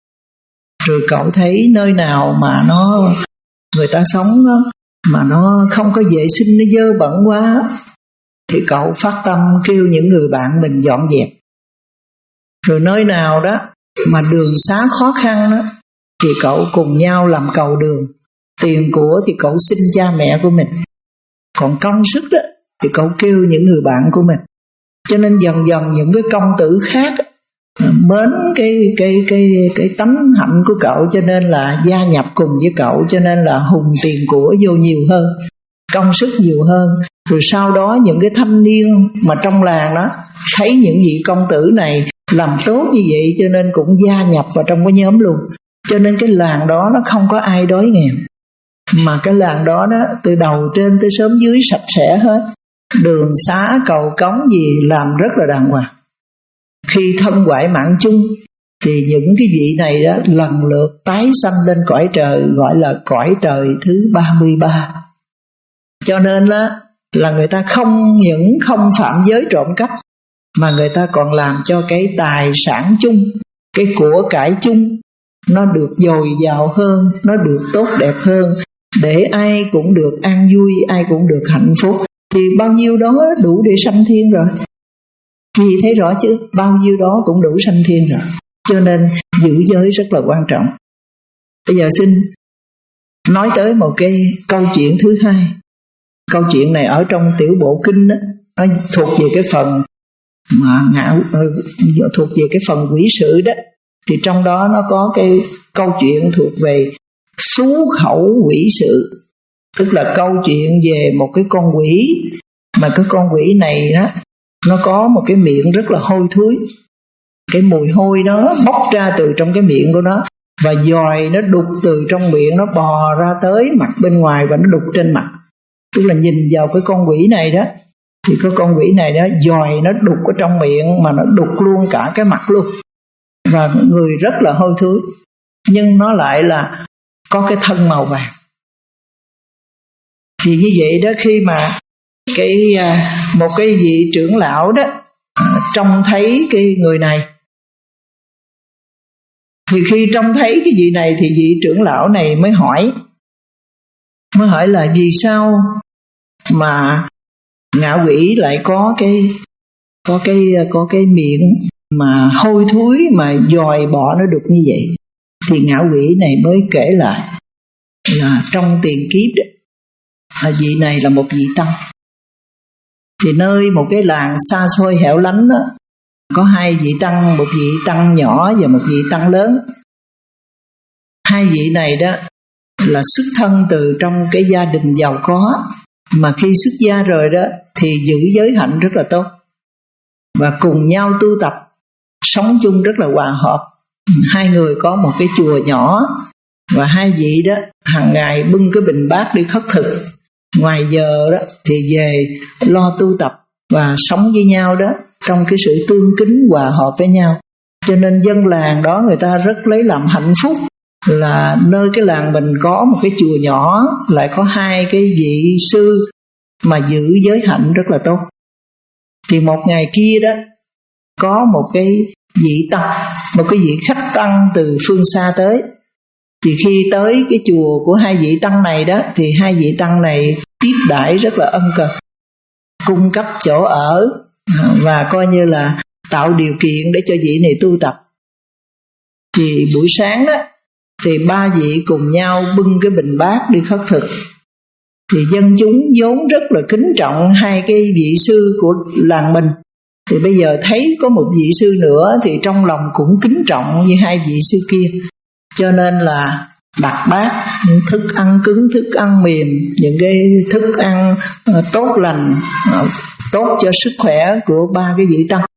Rồi cậu thấy nơi nào mà nó người ta sống đó, mà nó không có vệ sinh, nó dơ bẩn quá, thì cậu phát tâm kêu những người bạn mình dọn dẹp. Rồi nơi nào đó mà đường xá khó khăn đó, thì cậu cùng nhau làm cầu đường. Tiền của thì cậu xin cha mẹ của mình, còn công sức đó thì cậu kêu những người bạn của mình. Cho nên dần dần những cái công tử khác mến cái cái cái cái tánh hạnh của cậu, cho nên là gia nhập cùng với cậu, cho nên là hùng tiền của vô nhiều hơn, công sức nhiều hơn. Rồi sau đó những cái thanh niên mà trong làng đó thấy những vị công tử này làm tốt như vậy, cho nên cũng gia nhập vào trong cái nhóm luôn. Cho nên cái làng đó nó không có ai đói nghèo, mà cái làng đó đó từ đầu trên tới xóm dưới sạch sẽ hết, đường xá cầu cống gì làm rất là đàng hoàng. Khi thân ngoại mạng chung thì những cái vị này đó lần lượt tái sanh lên cõi trời, gọi là cõi trời thứ ba mươi ba. Cho nên đó, là người ta không những không phạm giới trộm cắp, mà người ta còn làm cho cái tài sản chung, cái của cải chung nó được dồi dào hơn, nó được tốt đẹp hơn, để ai cũng được an vui, ai cũng được hạnh phúc. Thì bao nhiêu đó đủ để sanh thiên rồi. Vì thấy rõ chứ, bao nhiêu đó cũng đủ sanh thiên rồi. Cho nên giữ giới rất là quan trọng. Bây giờ xin nói tới một cái câu chuyện thứ hai. Câu chuyện này ở trong tiểu bộ kinh đó, nó thuộc về cái phần mà ngạo, thuộc về cái phần quỷ sự đó. Thì trong đó nó có cái câu chuyện thuộc về xú khẩu quỷ sự, tức là câu chuyện về một cái con quỷ, mà cái con quỷ này đó nó có một cái miệng rất là hôi thối. Cái mùi hôi đó bốc ra từ trong cái miệng của nó, và dòi nó đục từ trong miệng nó bò ra tới mặt bên ngoài, và nó đục trên mặt. Tức là nhìn vào cái con quỷ này đó, thì cái con quỷ này đó dòi nó đục ở trong miệng, mà nó đục luôn cả cái mặt luôn, và người rất là hôi thối. Nhưng nó lại là có cái thân màu vàng. Thì như vậy đó, khi mà cái một cái vị trưởng lão đó trông thấy cái người này, thì khi trông thấy cái vị này thì vị trưởng lão này mới hỏi mới hỏi là vì sao mà ngạ quỷ lại có cái có cái có cái miệng mà hôi thối, mà dòi bọ nó đục như vậy. Thì ngạ quỷ này mới kể lại là trong tiền kiếp đó, là vị này là một vị tăng. Thì nơi một cái làng xa xôi hẻo lánh đó, có hai vị tăng, một vị tăng nhỏ và một vị tăng lớn. Hai vị này đó là xuất thân từ trong cái gia đình giàu có, mà khi xuất gia rồi đó thì giữ giới hạnh rất là tốt, và cùng nhau tu tập, sống chung rất là hòa hợp. Hai người có một cái chùa nhỏ, và hai vị đó hàng ngày bưng cái bình bát đi khất thực, ngoài giờ đó thì về lo tu tập và sống với nhau đó trong cái sự tương kính hòa hợp với nhau. Cho nên dân làng đó người ta rất lấy làm hạnh phúc là nơi cái làng mình có một cái chùa nhỏ, lại có hai cái vị sư mà giữ giới hạnh rất là tốt. Thì một ngày kia đó, có một cái vị tăng, một cái vị khách tăng từ phương xa tới. Thì khi tới cái chùa của hai vị tăng này đó, thì hai vị tăng này tiếp đãi rất là ân cần, cung cấp chỗ ở và coi như là tạo điều kiện để cho vị này tu tập. Thì buổi sáng đó, thì ba vị cùng nhau bưng cái bình bát đi khất thực. Thì dân chúng vốn rất là kính trọng hai cái vị sư của làng mình, thì bây giờ thấy có một vị sư nữa thì trong lòng cũng kính trọng như hai vị sư kia. Cho nên là đặt bát những thức ăn cứng, thức ăn mềm, những cái thức ăn tốt lành, tốt cho sức khỏe của ba cái vị tăng,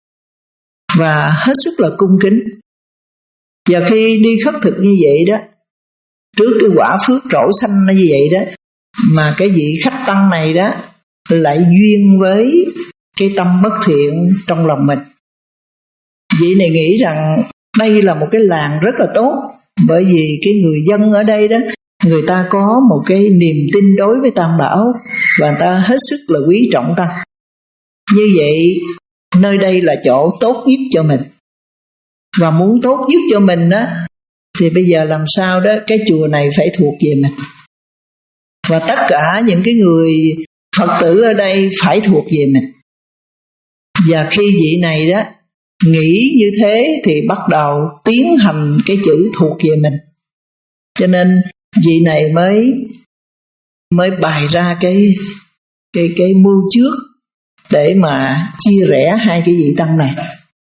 và hết sức là cung kính. Và khi đi khất thực như vậy đó, trước cái quả phước trổ xanh như vậy đó, mà cái vị khách tăng này đó lại duyên với cái tâm bất thiện trong lòng mình. Vị này nghĩ rằng đây là một cái làng rất là tốt, bởi vì cái người dân ở đây đó, người ta có một cái niềm tin đối với Tam Bảo, và người ta hết sức là quý trọng Tăng. Như vậy nơi đây là chỗ tốt nhất cho mình, và muốn tốt nhất cho mình đó, thì bây giờ làm sao đó cái chùa này phải thuộc về mình, và tất cả những cái người Phật tử ở đây phải thuộc về mình. Và khi vị này đó nghĩ như thế thì bắt đầu tiến hành cái chữ thuộc về mình. Cho nên vị này mới mới bày ra cái cái cái mưu trước để mà chia rẽ hai cái vị tăng này.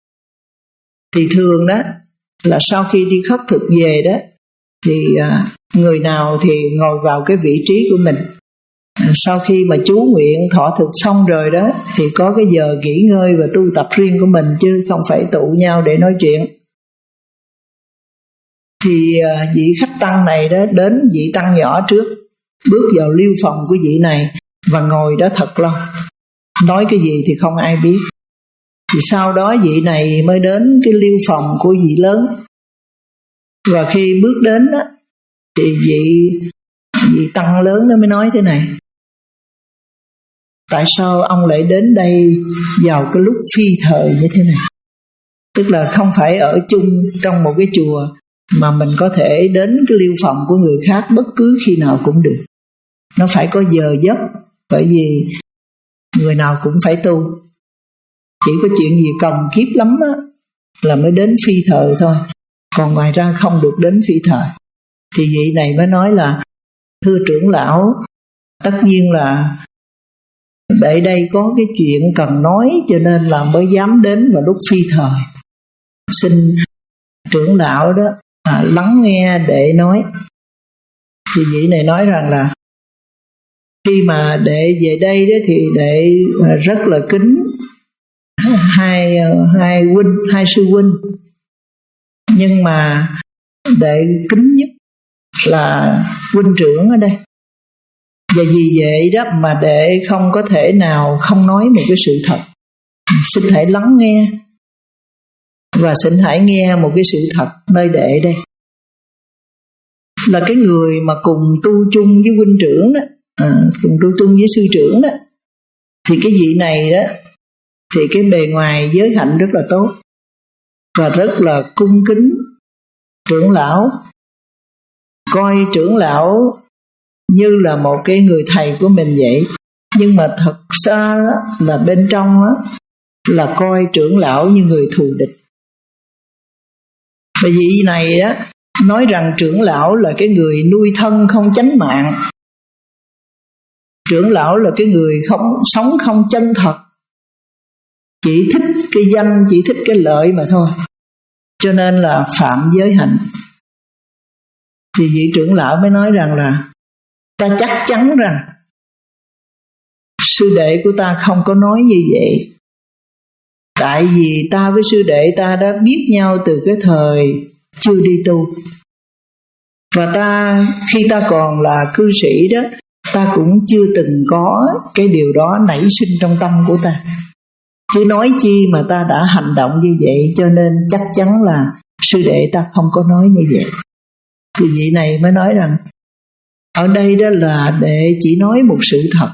Thì thường đó là sau khi đi khất thực về đó, thì à, người nào thì ngồi vào cái vị trí của mình. À, sau khi mà chú nguyện thọ thực xong rồi đó, thì có cái giờ nghỉ ngơi và tu tập riêng của mình, chứ không phải tụ nhau để nói chuyện. Thì à, vị khách tăng này đó đến vị tăng nhỏ trước, bước vào liêu phòng của vị này và ngồi đó thật lâu. Nói cái gì thì không ai biết. Thì sau đó vị này mới đến cái liêu phòng của vị lớn. Và khi bước đến đó, thì vị, vị tăng lớn nó mới nói thế này: tại sao ông lại đến đây vào cái lúc phi thời như thế này? Tức là không phải ở chung trong một cái chùa, mà mình có thể đến cái liêu phòng của người khác bất cứ khi nào cũng được. Nó phải có giờ giấc, bởi vì người nào cũng phải tu. Chỉ có chuyện gì cần kiếp lắm á, là mới đến phi thời thôi, còn ngoài ra không được đến phi thời. Thì vị này mới nói là: thưa trưởng lão, tất nhiên là để đây có cái chuyện cần nói, cho nên là mới dám đến vào lúc phi thời. Xin trưởng lão đó à, lắng nghe để nói. Thì vị này nói rằng là khi mà đệ về đây đó, thì đệ rất là kính hai hai huynh, hai sư huynh, nhưng mà đệ kính nhất là huynh trưởng ở đây. Và vì vậy đó mà đệ không có thể nào không nói một cái sự thật. Xin hãy lắng nghe, và xin hãy nghe một cái sự thật nơi đệ đây. Là cái người mà cùng tu chung với huynh trưởng đó, à, cùng tu chung với sư trưởng đó, thì cái vị này đó, thì cái bề ngoài giới hạnh rất là tốt, và rất là cung kính trưởng lão, coi trưởng lão như là một cái người thầy của mình vậy. Nhưng mà thật ra là bên trong đó, là coi trưởng lão như người thù địch. Và vị này á, nói rằng trưởng lão là cái người nuôi thân không chánh mạng, trưởng lão là cái người không sống không chân thật, chỉ thích cái danh, chỉ thích cái lợi mà thôi, cho nên là phạm giới hạnh. Thì vị trưởng lão mới nói rằng là ta chắc chắn rằng sư đệ của ta không có nói như vậy, tại vì ta với sư đệ ta đã biết nhau từ cái thời chưa đi tu, và ta khi ta còn là cư sĩ đó, ta cũng chưa từng có cái điều đó nảy sinh trong tâm của ta. chứ nói chi mà ta đã hành động như vậy, cho nên chắc chắn là sư đệ ta không có nói như vậy. Thì vị này mới nói rằng ở đây đó là để chỉ nói một sự thật,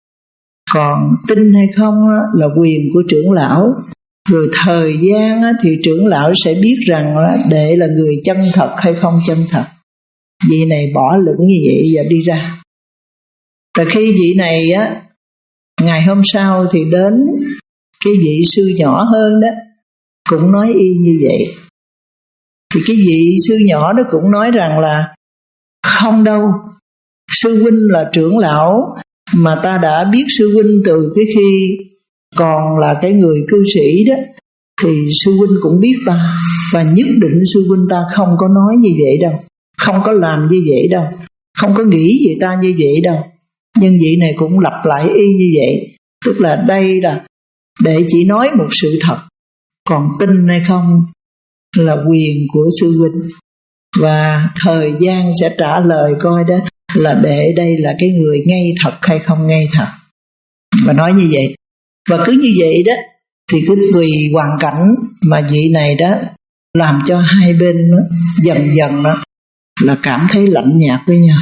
còn tin hay không là quyền của trưởng lão. Rồi thời gian thì trưởng lão sẽ biết rằng đệ là người chân thật hay không chân thật. Vị này bỏ lửng như vậy và đi ra. Và khi vị này á, ngày hôm sau thì đến cái vị sư nhỏ hơn đó, cũng nói y như vậy. Thì cái vị sư nhỏ đó cũng nói rằng là không đâu, sư huynh là trưởng lão mà ta đã biết sư huynh từ cái khi còn là cái người cư sĩ đó, thì sư huynh cũng biết ta, và nhất định sư huynh ta không có nói như vậy đâu, không có làm như vậy đâu, không có nghĩ về ta như vậy đâu. Nhưng vị này cũng lặp lại y như vậy, tức là đây là để chỉ nói một sự thật, còn tin hay không là quyền của sư huynh, và thời gian sẽ trả lời coi đó là để đây là cái người ngay thật hay không ngay thật. Và nói như vậy, và cứ như vậy đó thì cứ tùy hoàn cảnh mà vị này đó làm cho hai bên đó, dần dần đó là cảm thấy lạnh nhạt với nhau.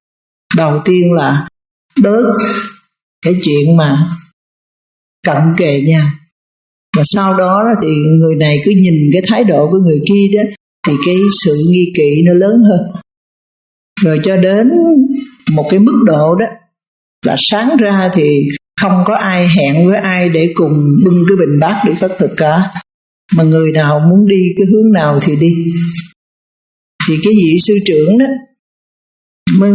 Đầu tiên là bớt cái chuyện mà cận kề nhau, và sau đó thì người này cứ nhìn cái thái độ của người kia đó, thì cái sự nghi kỵ nó lớn hơn. Rồi cho đến một cái mức độ đó là sáng ra thì không có ai hẹn với ai để cùng bưng cái bình bát để khất thực cả, mà người nào muốn đi cái hướng nào thì đi. Thì cái vị sư trưởng đó mới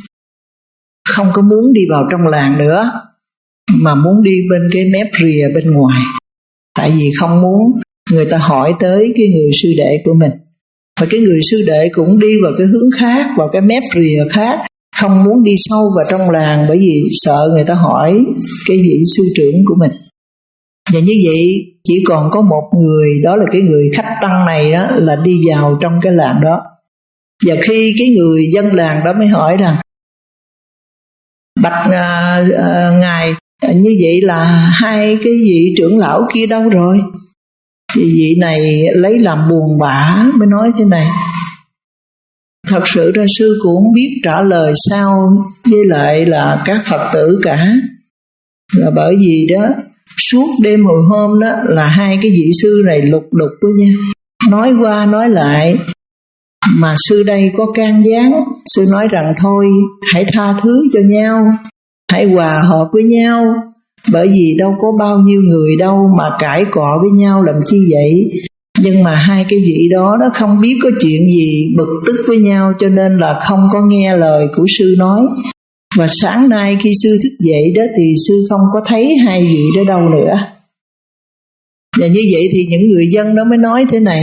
không có muốn đi vào trong làng nữa, mà muốn đi bên cái mép rìa bên ngoài, tại vì không muốn người ta hỏi tới cái người sư đệ của mình. Và cái người sư đệ cũng đi vào cái hướng khác, vào cái mép rìa khác, không muốn đi sâu vào trong làng, bởi vì sợ người ta hỏi cái vị sư trưởng của mình. Và như vậy chỉ còn có một người, đó là cái người khách tăng này đó, là đi vào trong cái làng đó. Và khi cái người dân làng đó mới hỏi rằng bạch à, à, ngài, như vậy là hai cái vị trưởng lão kia đâu rồi? Thì vị này lấy làm buồn bã mới nói thế này: thật sự ra sư cũng không biết trả lời sao với lại là các Phật tử cả, là bởi vì đó suốt đêm hồi hôm đó là hai cái vị sư này lục đục với nhau, nói qua nói lại, mà sư đây có can gián. Sư nói rằng thôi hãy tha thứ cho nhau, hãy hòa hợp với nhau, bởi vì đâu có bao nhiêu người đâu mà cãi cọ với nhau làm chi vậy. Nhưng mà hai cái vị đó nó không biết có chuyện gì bực tức với nhau, cho nên là không có nghe lời của sư nói. Và sáng nay khi sư thức dậy đó thì sư không có thấy hai vị đó đâu nữa. Và như vậy thì những người dân đó mới nói thế này: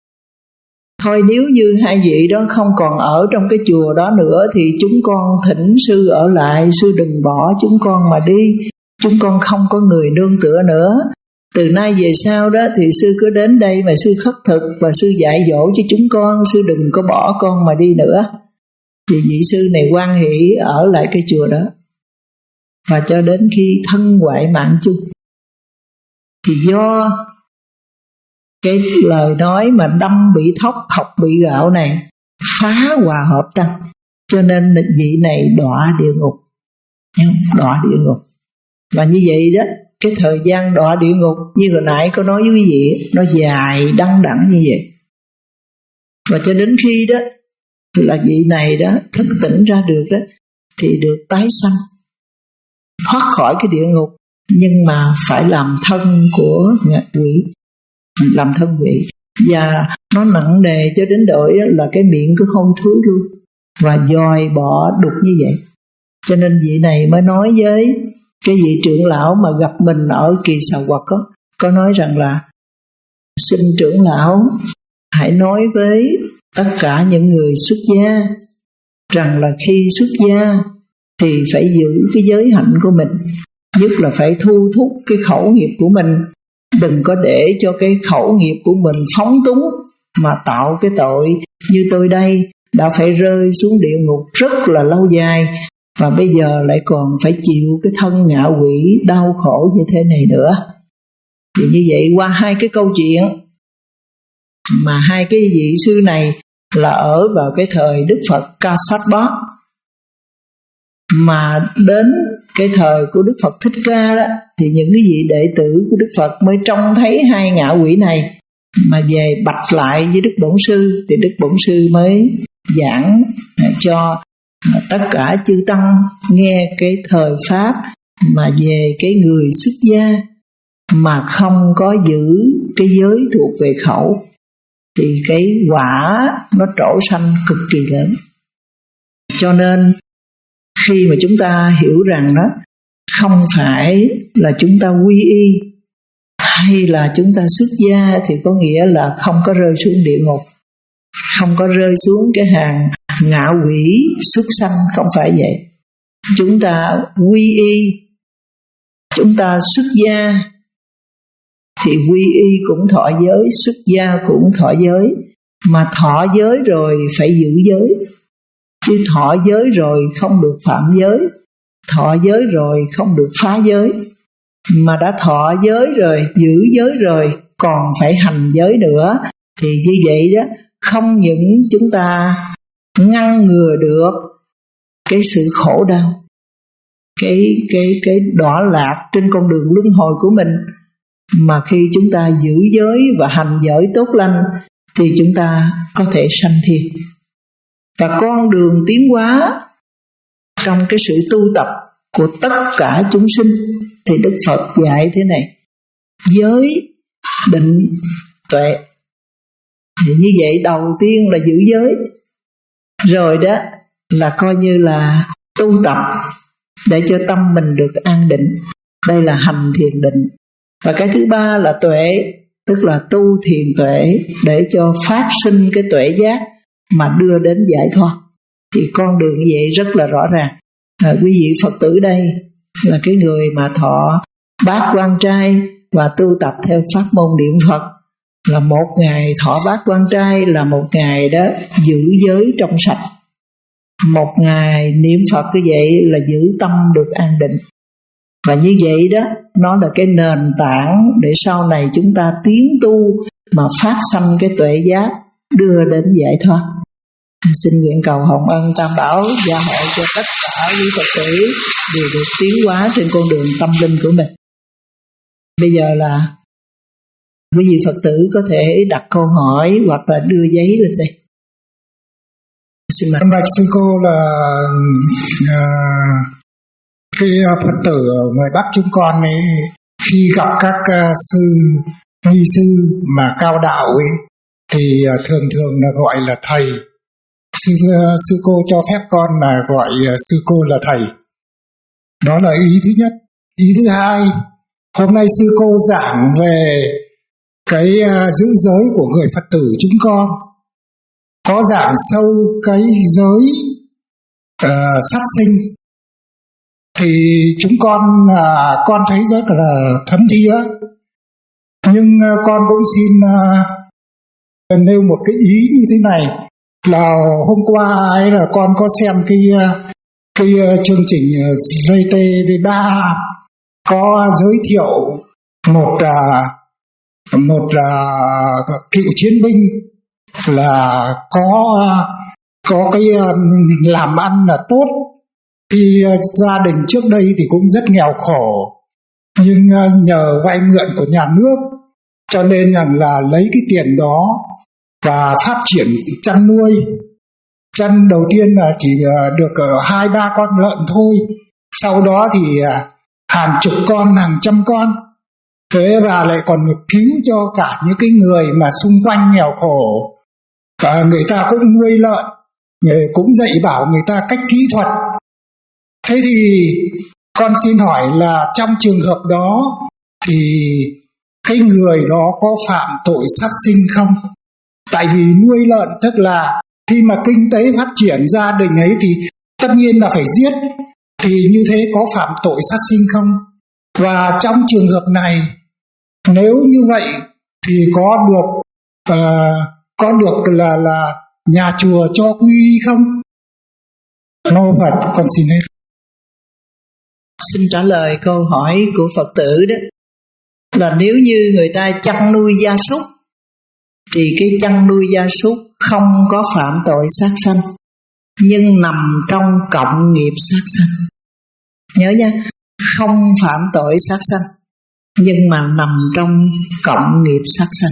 thôi nếu như hai vị đó không còn ở trong cái chùa đó nữa thì chúng con thỉnh sư ở lại, sư đừng bỏ chúng con mà đi, chúng con không có người nương tựa nữa. Từ nay về sau đó thì sư cứ đến đây mà sư khất thực và sư dạy dỗ cho chúng con, sư đừng có bỏ con mà đi nữa. Thì vị sư này hoan hỷ ở lại cái chùa đó, và cho đến khi thân hoại mạng chung. Thì do cái lời nói mà đâm bị thóc, thọc bị gạo này phá hòa hợp tăng, cho nên vị này đọa địa ngục, đọa địa ngục. Và như vậy đó, cái thời gian đọa địa ngục như hồi nãy có nói với quý vị, nó dài đăng đẳng như vậy. Và cho đến khi đó là vị này đó thức tỉnh ra được đó, thì được tái sanh, thoát khỏi cái địa ngục, nhưng mà phải làm thân của quỷ, làm thân quỷ. Và nó nặng nề cho đến độ là cái miệng cứ hôi thối luôn, và dòi bỏ đục như vậy. Cho nên vị này mới nói với cái vị trưởng lão mà gặp mình ở Kỳ Xà Quật có, có nói rằng là xin trưởng lão hãy nói với tất cả những người xuất gia rằng là khi xuất gia thì phải giữ cái giới hạnh của mình, nhất là phải thu thúc cái khẩu nghiệp của mình, đừng có để cho cái khẩu nghiệp của mình phóng túng mà tạo cái tội như tôi đây đã phải rơi xuống địa ngục rất là lâu dài, và bây giờ lại còn phải chịu cái thân ngạ quỷ đau khổ như thế này nữa. Thì như vậy qua hai cái câu chuyện mà hai cái vị sư này là ở vào cái thời Đức Phật Kassapa, mà đến cái thời của Đức Phật Thích Ca đó, thì những cái vị đệ tử của Đức Phật mới trông thấy hai ngạ quỷ này mà về bạch lại với Đức Bổn Sư, thì Đức Bổn Sư mới giảng cho tất cả chư tăng nghe cái thời pháp mà về cái người xuất gia mà không có giữ cái giới thuộc về khẩu, thì cái quả nó trổ sanh cực kỳ lớn. Cho nên khi mà chúng ta hiểu rằng đó, không phải là chúng ta quy y hay là chúng ta xuất gia thì có nghĩa là không có rơi xuống địa ngục, không có rơi xuống cái hàng ngạ quỷ súc sanh, không phải vậy. Chúng ta quy y, chúng ta xuất gia thì quy y cũng thọ giới, xuất gia cũng thọ giới. Mà thọ giới rồi phải giữ giới, chứ thọ giới rồi không được phạm giới, thọ giới rồi không được phá giới. Mà đã thọ giới rồi, giữ giới rồi, còn phải hành giới nữa. Thì như vậy đó, không những chúng ta ngăn ngừa được cái sự khổ đau, cái cái cái đọa lạc trên con đường luân hồi của mình, mà khi chúng ta giữ giới và hành giới tốt lành thì chúng ta có thể sanh thiên. Và con đường tiến hóa trong cái sự tu tập của tất cả chúng sinh thì Đức Phật dạy thế này: giới, định, tuệ. Thì như vậy đầu tiên là giữ giới, rồi đó là coi như là tu tập để cho tâm mình được an định. Đây là hành thiền định. Và cái thứ ba là tuệ, tức là tu thiền tuệ để cho phát sinh cái tuệ giác mà đưa đến giải thoát. Thì con đường như vậy rất là rõ ràng. À, quý vị Phật tử đây là cái người mà thọ bát quan trai và tu tập theo pháp môn niệm Phật, là một ngày thọ bát quan trai là một ngày đó giữ giới trong sạch, một ngày niệm Phật như vậy là giữ tâm được an định. Và như vậy đó, nó là cái nền tảng để sau này chúng ta tiến tu mà phát sanh cái tuệ giác đưa đến giải thoát. Xin nguyện cầu hồng ân Tam Bảo gia hộ cho tất cả quý Phật tử đều được tiến hóa trên con đường tâm linh của mình. Bây giờ là quý vị Phật tử có thể đặt câu hỏi hoặc là đưa giấy lên đây. Xin mời. Bạch sư cô là à, cái Phật tử ở ngoài Bắc chúng con ấy, khi gặp các uh, sư ni sư mà cao đạo ấy thì uh, thường thường là gọi là thầy. Sư uh, sư cô cho phép con là gọi uh, sư cô là thầy. Đó là ý thứ nhất. Ý thứ hai, hôm nay sư cô giảng về cái uh, giữ giới của người Phật tử chúng con, có giảng sâu cái giới uh, sát sinh. Thì chúng con à, con thấy rất là thấm thía, nhưng à, con cũng xin à, nêu một cái ý như thế này là hôm qua ấy là con có xem cái cái chương trình vê tê vê ba có giới thiệu một à, một à, cựu chiến binh là có có cái làm ăn là tốt. Khi uh, gia đình trước đây thì cũng rất nghèo khổ, nhưng uh, nhờ vay mượn của nhà nước cho nên rằng là lấy cái tiền đó và phát triển chăn nuôi. Chăn đầu tiên là chỉ uh, được uh, hai ba con lợn thôi, sau đó thì uh, hàng chục con, hàng trăm con. Thế và lại còn cứu cho cả những cái người mà xung quanh nghèo khổ. Và người ta cũng nuôi lợn, người cũng dạy bảo người ta cách kỹ thuật. Thế thì con xin hỏi là trong trường hợp đó thì cái người đó có phạm tội sát sinh không? Tại vì nuôi lợn tức là khi mà kinh tế phát triển gia đình ấy thì tất nhiên là phải giết. Thì như thế có phạm tội sát sinh không? Và trong trường hợp này nếu như vậy thì có được uh, có được là là nhà chùa cho quy y không? Nô Phật, con xin hết. Xin trả lời câu hỏi của Phật tử đó. là nếu như người ta chăn nuôi gia súc thì cái chăn nuôi gia súc không có phạm tội sát sanh, nhưng nằm trong cộng nghiệp sát sanh. Nhớ nha, không phạm tội sát sanh, nhưng mà nằm trong cộng nghiệp sát sanh.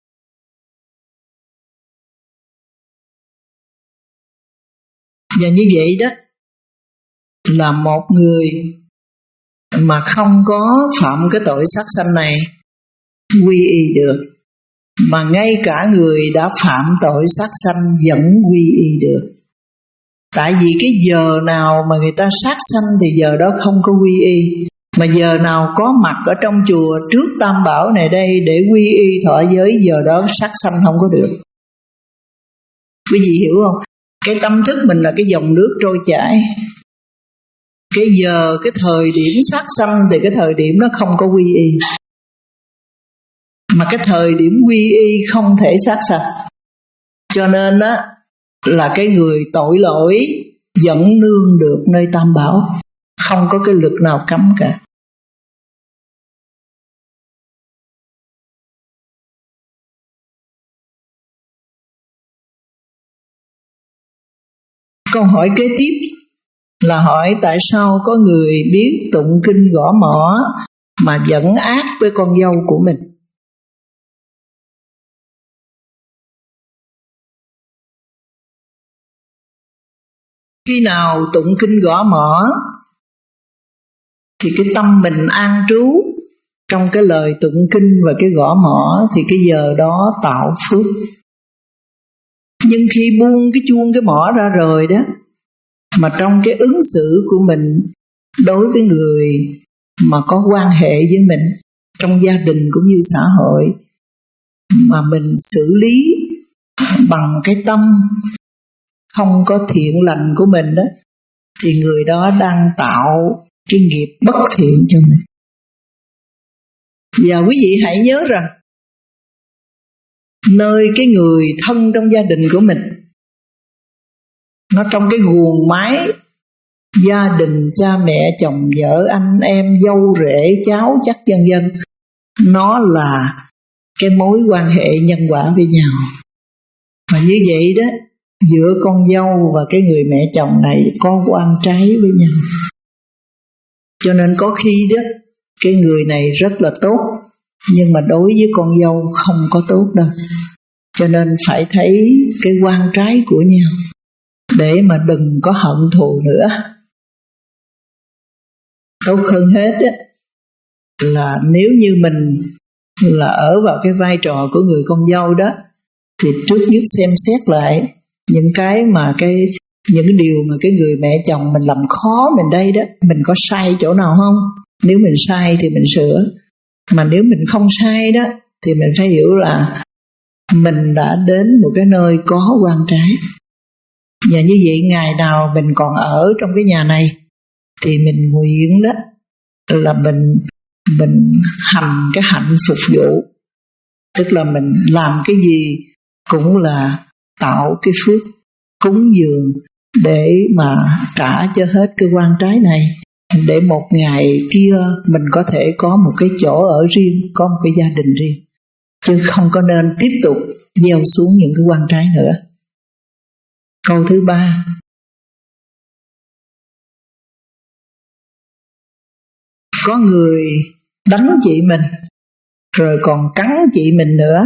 Và như vậy đó, là một người mà không có phạm cái tội sát sanh này quy y được, mà ngay cả người đã phạm tội sát sanh vẫn quy y được. Tại vì cái giờ nào mà người ta sát sanh thì giờ đó không có quy y, mà giờ nào có mặt ở trong chùa trước Tam Bảo này đây để quy y thọ giới, giờ đó sát sanh không có được. Quý vị hiểu không? Cái tâm thức mình là cái dòng nước trôi chảy. Cái giờ, cái thời điểm sát sanh thì cái thời điểm nó không có quy y, mà cái thời điểm quy y không thể sát sanh. Cho nên á là cái người tội lỗi vẫn nương được nơi Tam Bảo, không có cái lực nào cấm cả. Câu hỏi kế tiếp là hỏi tại sao có người biết tụng kinh gõ mõ mà vẫn ác với con dâu của mình. Khi nào tụng kinh gõ mõ thì cái tâm mình an trú trong cái lời tụng kinh và cái gõ mõ thì cái giờ đó tạo phước. Nhưng khi buông cái chuông cái mõ ra rồi đó, mà trong cái ứng xử của mình đối với người mà có quan hệ với mình trong gia đình cũng như xã hội, mà mình xử lý bằng cái tâm không có thiện lành của mình đó, thì người đó đang tạo cái nghiệp bất thiện cho mình. Và quý vị hãy nhớ rằng nơi cái người thân trong gia đình của mình, nó trong cái guồng máy gia đình, cha mẹ, chồng vợ, anh em, dâu rể, cháu chắc vân vân, nó là cái mối quan hệ nhân quả với nhau. Và như vậy đó, giữa con dâu và cái người mẹ chồng này có oan trái với nhau. Cho nên có khi đó cái người này rất là tốt, nhưng mà đối với con dâu không có tốt đâu. Cho nên phải thấy cái oan trái của nhau để mà đừng có hận thù nữa. Tốt hơn hết á, là nếu như mình là ở vào cái vai trò của người con dâu đó, thì trước nhất xem xét lại những cái mà cái những cái điều mà cái người mẹ chồng mình làm khó mình đây đó, mình có sai chỗ nào không? Nếu mình sai thì mình sửa, mà nếu mình không sai đó thì mình phải hiểu là mình đã đến một cái nơi có oan trái. Và như vậy ngày nào mình còn ở trong cái nhà này thì mình nguyện đó là mình mình hành cái hạnh phục vụ, tức là mình làm cái gì cũng là tạo cái phước cúng dường để mà trả cho hết cái oan trái này, để một ngày kia mình có thể có một cái chỗ ở riêng, có một cái gia đình riêng, chứ không có nên tiếp tục gieo xuống những cái oan trái nữa. Câu thứ ba, có người đánh chị mình rồi còn cắn chị mình nữa,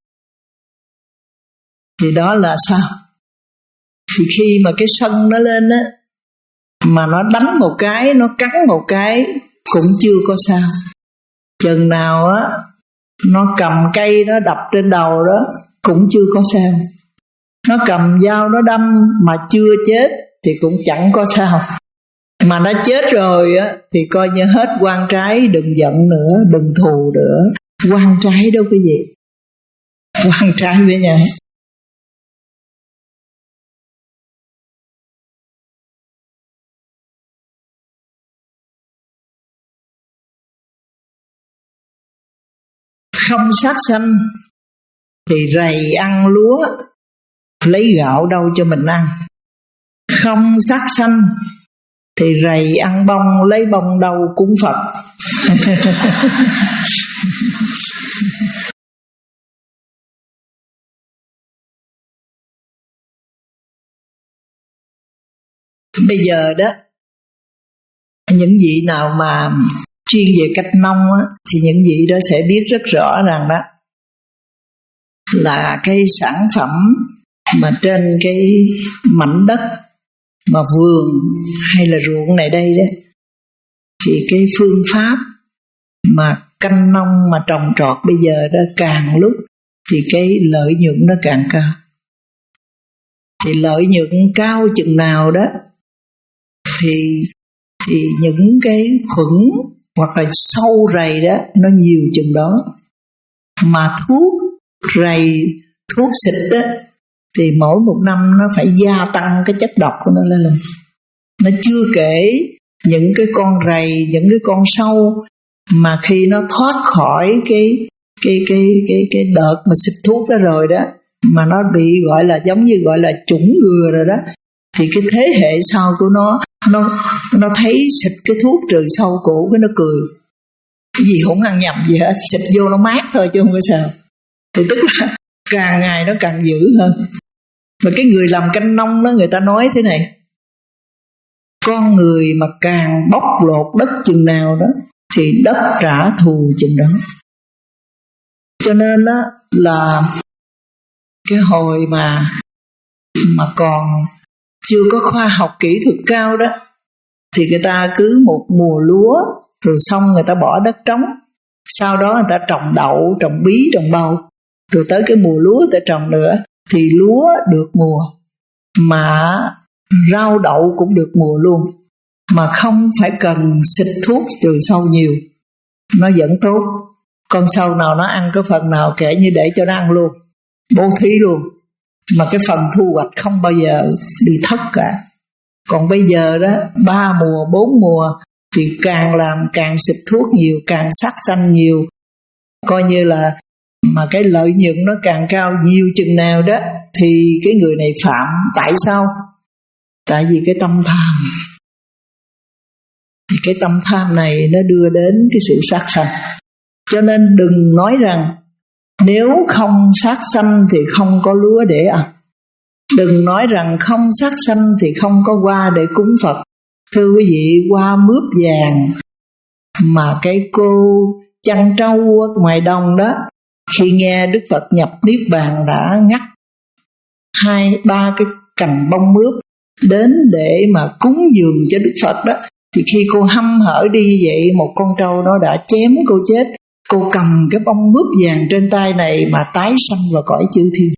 thì đó là sao? Thì khi mà cái sân nó lên á, mà nó đánh một cái, nó cắn một cái cũng chưa có sao. Chừng nào á nó cầm cây nó đập trên đầu đó cũng chưa có sao. Nó cầm dao nó đâm mà chưa chết thì cũng chẳng có sao. Mà nó chết rồi á thì coi như hết oan trái, đừng giận nữa, đừng thù nữa. Oan trái đâu quý vị, oan trái với nhau. Không sát sanh thì rầy ăn lúa, lấy gạo đâu cho mình ăn. Không sát sanh thì rầy ăn bông, lấy bông đâu cúng Phật. Bây giờ đó, những vị nào mà chuyên về cách nông á, thì những vị đó sẽ biết rất rõ rằng đó là cái sản phẩm mà trên cái mảnh đất mà vườn hay là ruộng này đây đó, thì cái phương pháp mà canh nông mà trồng trọt bây giờ đó, càng lúc thì cái lợi nhuận nó càng cao. Thì lợi nhuận cao chừng nào đó thì thì những cái khuẩn hoặc là sâu rầy đó nó nhiều chừng đó. Mà thuốc rầy, thuốc xịt đó thì mỗi một năm nó phải gia tăng cái chất độc của nó lên. Nó chưa kể những cái con rầy, những cái con sâu mà khi nó thoát khỏi cái cái cái cái cái đợt mà xịt thuốc đó rồi đó, mà nó bị gọi là giống như gọi là chủng ngừa rồi đó, thì cái thế hệ sau của nó nó nó thấy xịt cái thuốc trừ sâu cổ cái nó cười. Cái gì không ăn nhầm gì hết, xịt vô nó mát thôi chứ không có sao. Thì tức là càng ngày nó càng dữ hơn. Mà cái người làm canh nông đó, người ta nói thế này: con người mà càng bóc lột đất chừng nào đó thì đất trả thù chừng đó. Cho nên đó là cái hồi mà mà còn chưa có khoa học kỹ thuật cao đó, thì người ta cứ một mùa lúa rồi xong người ta bỏ đất trống, sau đó người ta trồng đậu, trồng bí, trồng bầu, rồi tới cái mùa lúa người ta trồng nữa, thì lúa được mùa mà rau đậu cũng được mùa luôn, mà không phải cần xịt thuốc trừ sâu nhiều, nó vẫn tốt. Con sâu nào nó ăn cái phần nào kể như để cho nó ăn luôn, bố thí luôn, mà cái phần thu hoạch không bao giờ bị thất cả. Còn bây giờ đó, ba mùa, bốn mùa thì càng làm càng xịt thuốc nhiều, càng sát sanh nhiều, coi như là mà cái lợi nhuận nó càng cao nhiều chừng nào đó thì cái người này phạm. Tại sao? Tại vì cái tâm tham. Thì cái tâm tham này nó đưa đến cái sự sát sanh. Cho nên đừng nói rằng nếu không sát sanh thì không có lúa để ăn. Đừng nói rằng không sát sanh thì không có hoa để cúng Phật. Thưa quý vị, hoa mướp vàng mà cái cô chăn trâu ở ngoài đồng đó, khi nghe Đức Phật nhập Niết Bàn đã ngắt hai ba cái cành bông mướp đến để mà cúng dường cho Đức Phật đó, thì khi cô hăm hở đi như vậy, một con trâu nó đã chém cô chết. Cô cầm cái bông mướp vàng trên tay này mà tái sanh vào cõi chư thiên.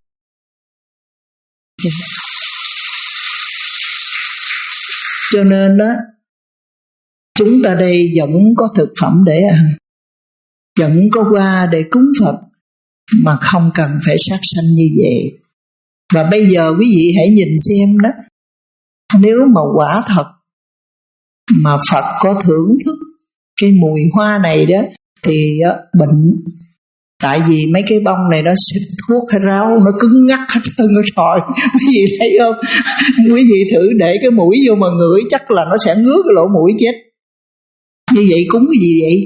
Cho nên đó, chúng ta đây vẫn có thực phẩm để ăn, vẫn có hoa để cúng Phật, mà không cần phải sát sanh như vậy. Và bây giờ quý vị hãy nhìn xem đó, nếu mà quả thật mà Phật có thưởng thức cái mùi hoa này đó thì bệnh. Tại vì mấy cái bông này nó xịt thuốc hay rau, nó cứng ngắc hết trơn rồi. Quý vị thấy không? Quý vị thử để cái mũi vô mà ngửi, chắc là nó sẽ ngứa cái lỗ mũi chết. Như vậy cúng cái gì vậy?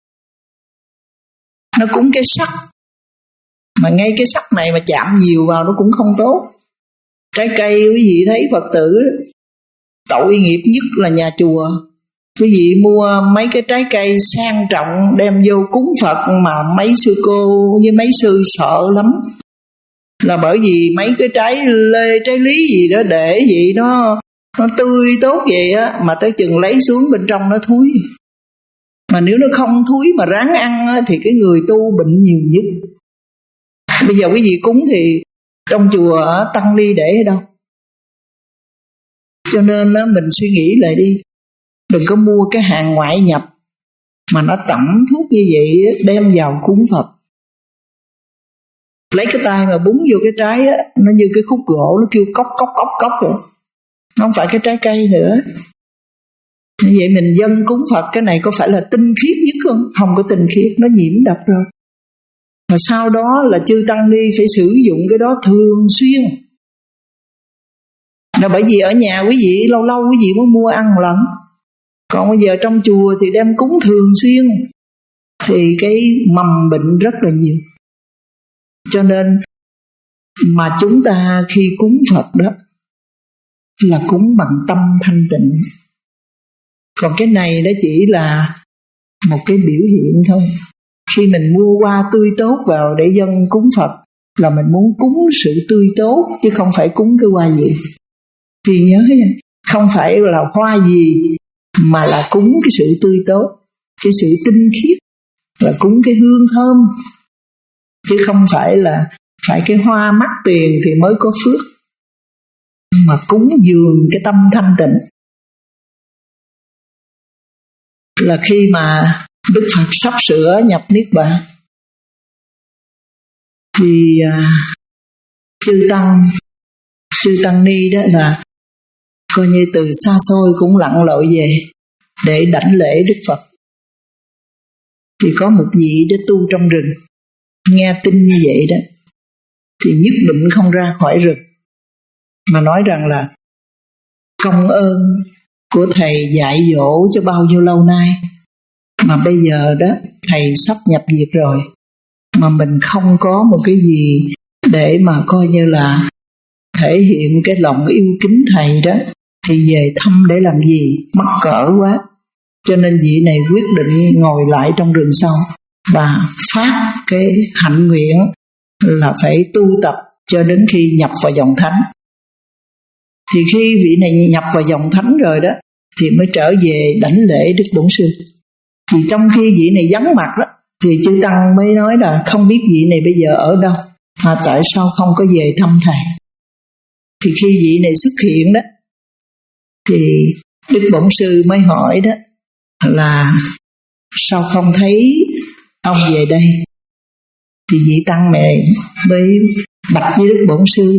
Nó cúng cái sắc, mà ngay cái sắc này mà chạm nhiều vào nó cũng không tốt. Trái cây quý vị thấy Phật tử tội nghiệp nhất là nhà chùa. Quý vị mua mấy cái trái cây sang trọng đem vô cúng Phật mà mấy sư cô với mấy sư sợ lắm. Là bởi vì mấy cái trái lê, trái lý gì đó để vậy nó nó tươi tốt vậy á, mà tới chừng lấy xuống bên trong nó thúi. Mà nếu nó không thúi mà ráng ăn á, thì cái người tu bệnh nhiều nhất. Bây giờ quý vị cúng thì trong chùa tăng ni để ở đâu? Cho nên á, mình suy nghĩ lại đi. Đừng có mua cái hàng ngoại nhập mà nó tẩm thuốc như vậy đem vào cúng Phật. Lấy cái tay mà búng vô cái trái á, nó như cái khúc gỗ, nó kêu cốc cốc cốc cốc rồi. Nó không phải cái trái cây nữa. Như vậy mình dâng cúng Phật, cái này có phải là tinh khiết nhất không? Không có tinh khiết, nó nhiễm độc rồi. Mà sau đó là chư tăng ni phải sử dụng cái đó thường xuyên. Là bởi vì ở nhà quý vị lâu lâu quý vị mới mua ăn một lần. Còn bây giờ trong chùa thì đem cúng thường xuyên. thì cái mầm bệnh rất là nhiều. Cho nên mà chúng ta khi cúng Phật đó là cúng bằng tâm thanh tịnh. Còn cái này đó chỉ là một cái biểu hiện thôi. Khi mình mua hoa tươi tốt vào để dâng cúng Phật là mình muốn cúng sự tươi tốt, chứ không phải cúng cái hoa gì. Thì nhớ nha, không phải là hoa gì mà là cúng cái sự tươi tốt, cái sự tinh khiết, là cúng cái hương thơm, chứ không phải là phải cái hoa mắc tiền thì mới có phước, mà cúng dường cái tâm thanh tịnh. Là khi mà Đức Phật sắp sửa nhập Niết Bàn thì à, chư tăng chư tăng ni đó là coi như từ xa xôi cũng lặn lội về để đảnh lễ Đức Phật. Thì có một vị để tu trong rừng, nghe tin như vậy đó thì nhất định không ra khỏi rừng, mà nói rằng là công ơn của thầy dạy dỗ cho bao nhiêu lâu nay, mà bây giờ đó thầy sắp nhập diệt rồi, mà mình không có một cái gì để mà coi như là thể hiện cái lòng yêu kính thầy đó, thì về thăm để làm gì, mắc cỡ quá. Cho nên vị này quyết định ngồi lại trong rừng sâu và phát cái hạnh nguyện là phải tu tập cho đến khi nhập vào dòng thánh. Thì khi vị này nhập vào dòng thánh rồi đó thì mới trở về đảnh lễ Đức Bổn Sư. Thì trong khi vị này vắng mặt đó thì chư tăng mới nói là không biết vị này bây giờ ở đâu, mà tại sao không có về thăm thầy. Thì khi vị này xuất hiện đó thì Đức Bổn Sư mới hỏi đó là sao không thấy ông về đây. Thì vị tăng này mới bạch với Đức Bổn Sư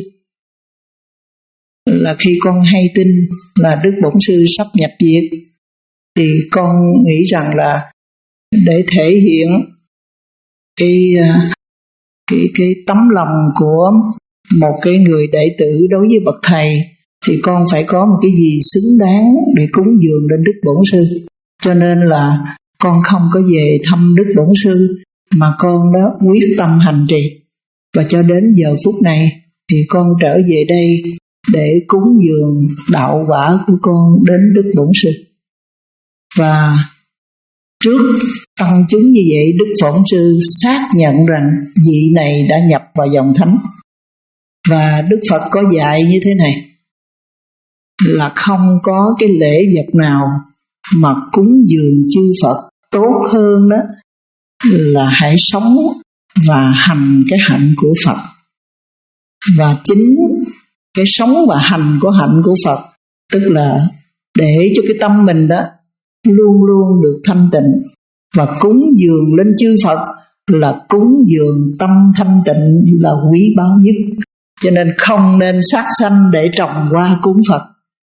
là khi con hay tin là Đức Bổn Sư sắp nhập diệt, thì con nghĩ rằng là để thể hiện cái cái cái tấm lòng của một cái người đệ tử đối với bậc thầy, thì con phải có một cái gì xứng đáng để cúng dường đến Đức Bổn Sư. Cho nên là con không có về thăm Đức Bổn Sư, mà con đó quyết tâm hành trì. Và cho đến giờ phút này thì con trở về đây để cúng dường đạo quả của con đến Đức Bổn Sư. Và trước tăng chúng như vậy, Đức Bổn Sư xác nhận rằng vị này đã nhập vào dòng thánh. Và Đức Phật có dạy như thế này, là không có cái lễ vật nào mà cúng dường chư Phật tốt hơn đó là hãy sống và hành cái hạnh của Phật. Và chính cái sống và hành của hạnh của Phật, tức là để cho cái tâm mình đó luôn luôn được thanh tịnh, và cúng dường lên chư Phật là cúng dường tâm thanh tịnh là quý báu nhất. Cho nên không nên sát sanh để trồng hoa cúng Phật.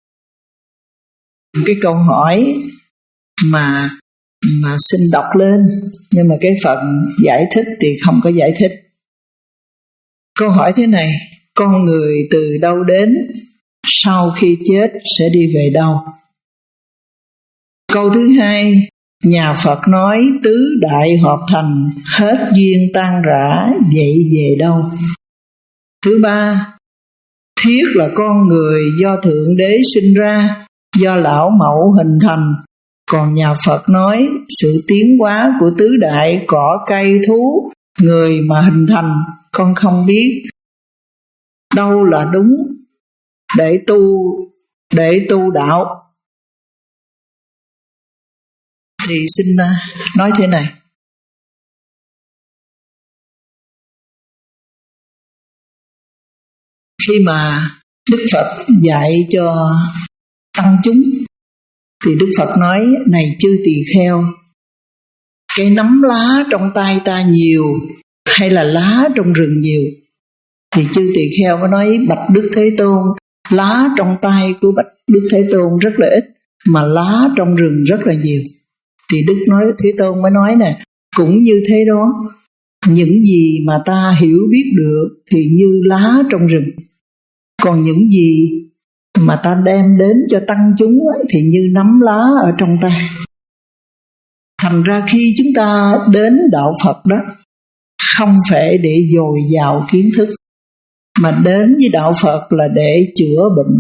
Cái câu hỏi mà mà xin đọc lên, nhưng mà cái phần giải thích thì không có giải thích. Câu hỏi thế này: con người từ đâu đến, sau khi chết sẽ đi về đâu? Câu thứ hai, nhà Phật nói tứ đại hợp thành, hết duyên tan rã, vậy về đâu? Thứ ba, thiết là con người do Thượng Đế sinh ra, do lão mẫu hình thành, còn nhà Phật nói sự tiến hóa của tứ đại cỏ cây thú người mà hình thành, con không biết đâu là đúng để tu để tu đạo. Thì xin nói thế này: khi mà Đức Phật dạy cho tăng chúng thì Đức Phật nói, này chư tỳ kheo, cái nắm lá trong tay ta nhiều hay là lá trong rừng nhiều? Thì chư tỳ kheo có nói, bạch Đức Thế Tôn, lá trong tay của bạch Đức Thế Tôn rất là ít, mà lá trong rừng rất là nhiều. Thì Đức nói Thế Tôn mới nói nè, cũng như thế đó, những gì mà ta hiểu biết được thì như lá trong rừng, còn những gì mà ta đem đến cho tăng chúng ấy, thì như nắm lá ở trong tay. Thành ra khi chúng ta đến đạo Phật đó, không phải để dồi dào kiến thức, mà đến với đạo Phật là để chữa bệnh.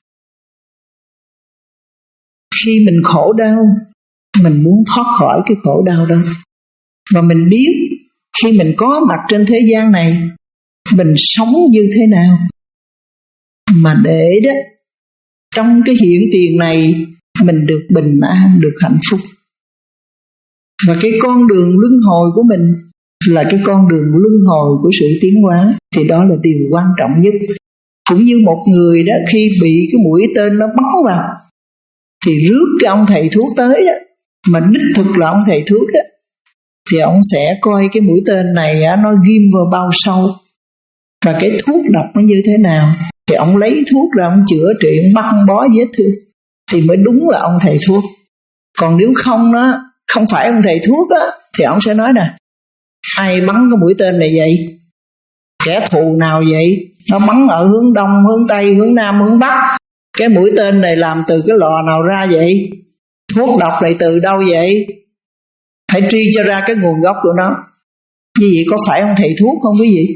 Khi mình khổ đau, mình muốn thoát khỏi cái khổ đau đó. Và mình biết khi mình có mặt trên thế gian này, mình sống như thế nào. Mà để đó, trong cái hiện tiền này, mình được bình an, được hạnh phúc. Và cái con đường luân hồi của mình là cái con đường luân hồi của sự tiến hóa. Thì đó là điều quan trọng nhất. Cũng như một người đó, khi bị cái mũi tên nó bắn vào, thì rước cái ông thầy thuốc tới đó, mà đích thực là ông thầy thuốc đó, thì ông sẽ coi cái mũi tên này nó ghim vào bao sâu, và cái thuốc độc nó như thế nào. Thì ông lấy thuốc ra, ông chữa trị, ông băng bó vết thương, thì mới đúng là ông thầy thuốc. Còn nếu không đó, không phải ông thầy thuốc đó, thì ông sẽ nói nè, ai bắn cái mũi tên này vậy? Kẻ thù nào vậy? Nó bắn ở hướng đông, hướng tây, hướng nam, hướng bắc. Cái mũi tên này làm từ cái lò nào ra vậy? Thuốc độc lại từ đâu vậy? Phải truy cho ra cái nguồn gốc của nó. Như vậy có phải ông thầy thuốc không quý vị?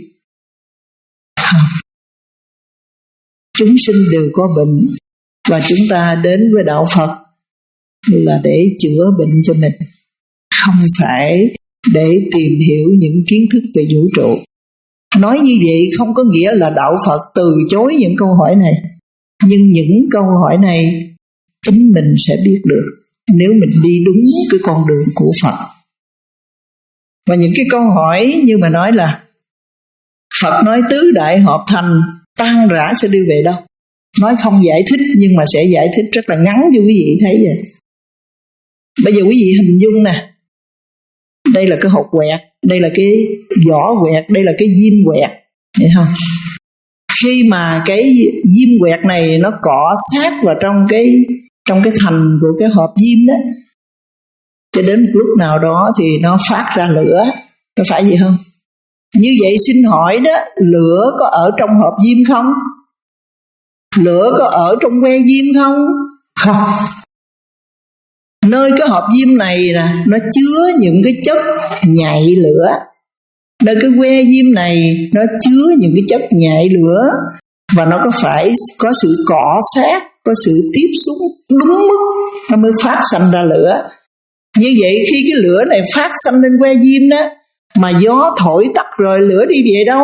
Chúng sinh đều có bệnh, và chúng ta đến với đạo Phật là để chữa bệnh cho mình, không phải để tìm hiểu những kiến thức về vũ trụ. Nói như vậy không có nghĩa là đạo Phật từ chối những câu hỏi này, nhưng những câu hỏi này chính mình sẽ biết được nếu mình đi đúng cái con đường của Phật. Và những cái câu hỏi như mà nói là Phật nói tứ đại hợp thành, tan rã sẽ đi về đâu? Nói không giải thích nhưng mà sẽ giải thích rất là ngắn cho quý vị thấy vậy. Bây giờ quý vị hình dung nè, đây là cái hột quẹt, đây là cái vỏ quẹt, đây là cái diêm quẹt, hiểu không? Khi mà cái diêm quẹt này nó cọ sát vào trong cái trong cái thành của cái hộp diêm đó, cho đến một lúc nào đó thì nó phát ra lửa, có phải gì không? Như vậy xin hỏi đó, lửa có ở trong hộp diêm không? Lửa có ở trong que diêm không? Không. Nơi cái hộp diêm này nè, nó chứa những cái chất nhạy lửa. Nơi cái que diêm này nó chứa những cái chất nhạy lửa, và nó có phải có sự cọ sát, có sự tiếp xúc đúng mức nó mới phát sanh ra lửa. Như vậy khi cái lửa này phát sanh lên que diêm đó, mà gió thổi tắt rồi lửa đi về đâu?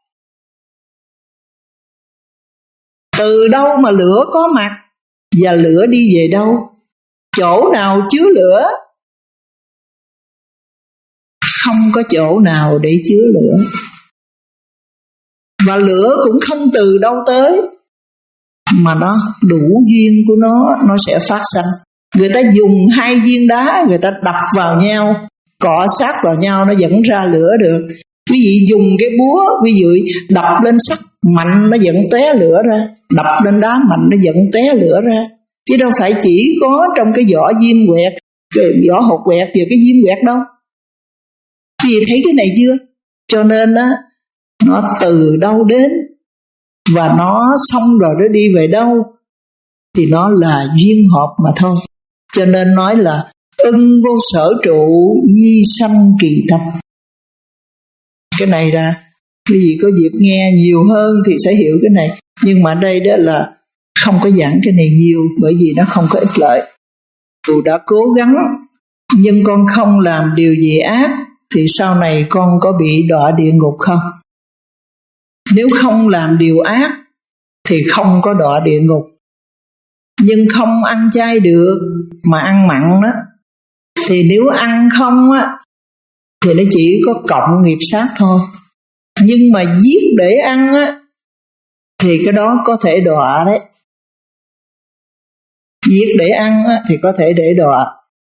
Từ đâu mà lửa có mặt, và lửa đi về đâu? Chỗ nào chứa lửa? Không có chỗ nào để chứa lửa. Và lửa cũng không từ đâu tới, mà nó đủ duyên của nó, nó sẽ phát sanh. Người ta dùng hai viên đá, người ta đập vào nhau, cọ sát vào nhau, nó vẫn ra lửa được. Quý vị dùng cái búa, ví dụ đập lên sắt mạnh nó vẫn tóe lửa ra, đập lên đá mạnh nó vẫn tóe lửa ra. Chứ đâu phải chỉ có trong cái vỏ diêm quẹt, cái vỏ hột quẹt và cái diêm quẹt đâu. Quý vị thấy cái này chưa? Cho nên á, nó từ đâu đến, và nó xong rồi nó đi về đâu, thì nó là duyên hợp mà thôi. Cho nên nói là ưng vô sở trụ, nhi sanh kỳ tâm. Cái này là quý vị có dịp nghe nhiều hơn thì sẽ hiểu cái này. Nhưng mà đây đó là không có giảng cái này nhiều, bởi vì nó không có ích lợi. Dù đã cố gắng, nhưng con không làm điều gì ác, thì sau này con có bị đọa địa ngục không? Nếu không làm điều ác thì không có đọa địa ngục. Nhưng không ăn chay được mà ăn mặn đó, thì nếu ăn không á thì nó chỉ có cộng nghiệp sát thôi. Nhưng mà giết để ăn á thì cái đó có thể đọa đấy. Giết để ăn á thì có thể để đọa.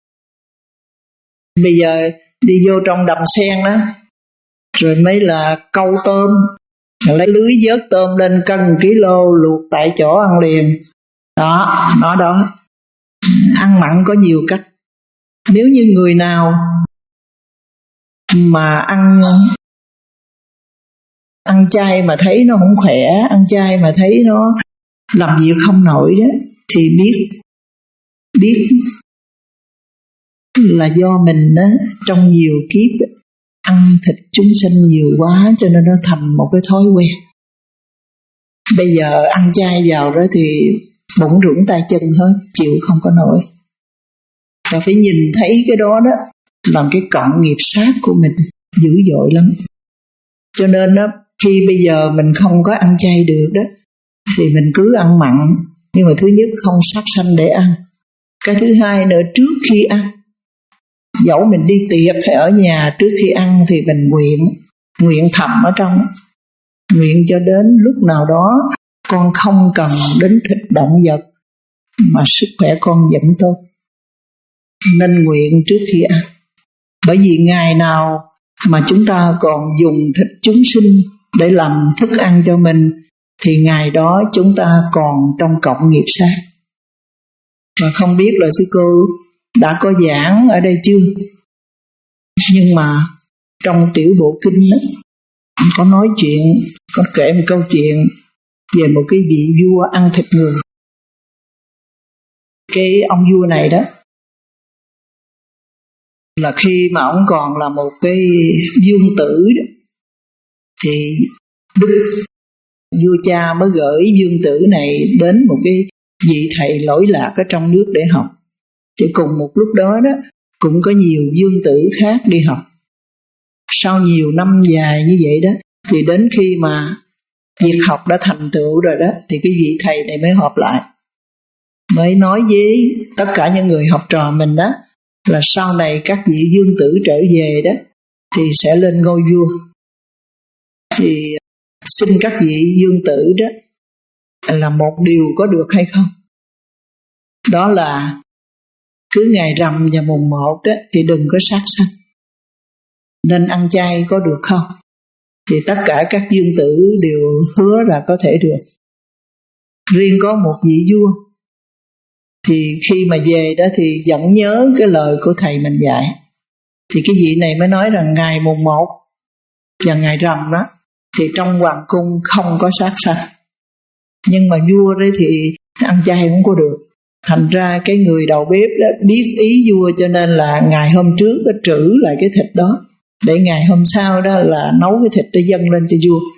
Bây giờ đi vô trong đầm sen đó, rồi mới là câu tôm, lấy lưới vớt tôm lên cân ký lô, luộc tại chỗ ăn liền. Đó, nó đó. Ăn mặn có nhiều cách. Nếu như người nào mà ăn ăn chay mà thấy nó không khỏe, ăn chay mà thấy nó làm việc không nổi đó, thì biết biết là do mình á, trong nhiều kiếp ăn thịt chúng sinh nhiều quá cho nên nó thành một cái thói quen. Bây giờ ăn chay vào đó thì bụng rủng tay chân hết, chịu không có nổi. Và phải nhìn thấy cái đó đó làm cái cộng nghiệp sát của mình dữ dội lắm. Cho nên đó, khi bây giờ mình không có ăn chay được đó thì mình cứ ăn mặn. Nhưng mà thứ nhất không sát sanh để ăn. Cái thứ hai nữa, trước khi ăn, dẫu mình đi tiệc hay ở nhà, trước khi ăn thì mình nguyện, nguyện thầm ở trong, nguyện cho đến lúc nào đó con không cần đến thịt động vật mà sức khỏe con vẫn tốt. Nên nguyện trước khi ăn. Bởi vì ngày nào mà chúng ta còn dùng thịt chúng sinh để làm thức ăn cho mình thì ngày đó chúng ta còn trong cộng nghiệp sát. Mà không biết là sư cô đã có giảng ở đây chưa, nhưng mà trong tiểu bộ kinh đó, có nói chuyện, có kể một câu chuyện về một cái vị vua ăn thịt người. Cái ông vua này đó là khi mà ông còn là một cái vương tử đó, thì đức vua cha mới gửi vương tử này đến một cái vị thầy lỗi lạc ở trong nước để học. Chứ cùng một lúc đó đó cũng có nhiều vương tử khác đi học. Sau nhiều năm dài như vậy đó thì đến khi mà việc học đã thành tựu rồi đó thì cái vị thầy này mới họp lại, mới nói với tất cả những người học trò mình đó là sau này các vị vương tử trở về đó thì sẽ lên ngôi vua. Thì xin các vị vương tử đó là một điều có được hay không? Đó là cứ ngày rằm và mùng một đó thì đừng có sát sanh. Nên ăn chay có được không? Thì tất cả các vương tử đều hứa là có thể được. Riêng có một vị vua thì khi mà về đó thì vẫn nhớ cái lời của thầy mình dạy. Thì cái vị này mới nói rằng ngày mùng một và ngày rằm đó thì trong hoàng cung không có sát sanh. Nhưng mà vua đấy thì ăn chay cũng có được. Thành ra cái người đầu bếp đó biết ý vua cho nên là ngày hôm trước có trữ lại cái thịt đó để ngày hôm sau đó là nấu cái thịt để dâng lên cho vua.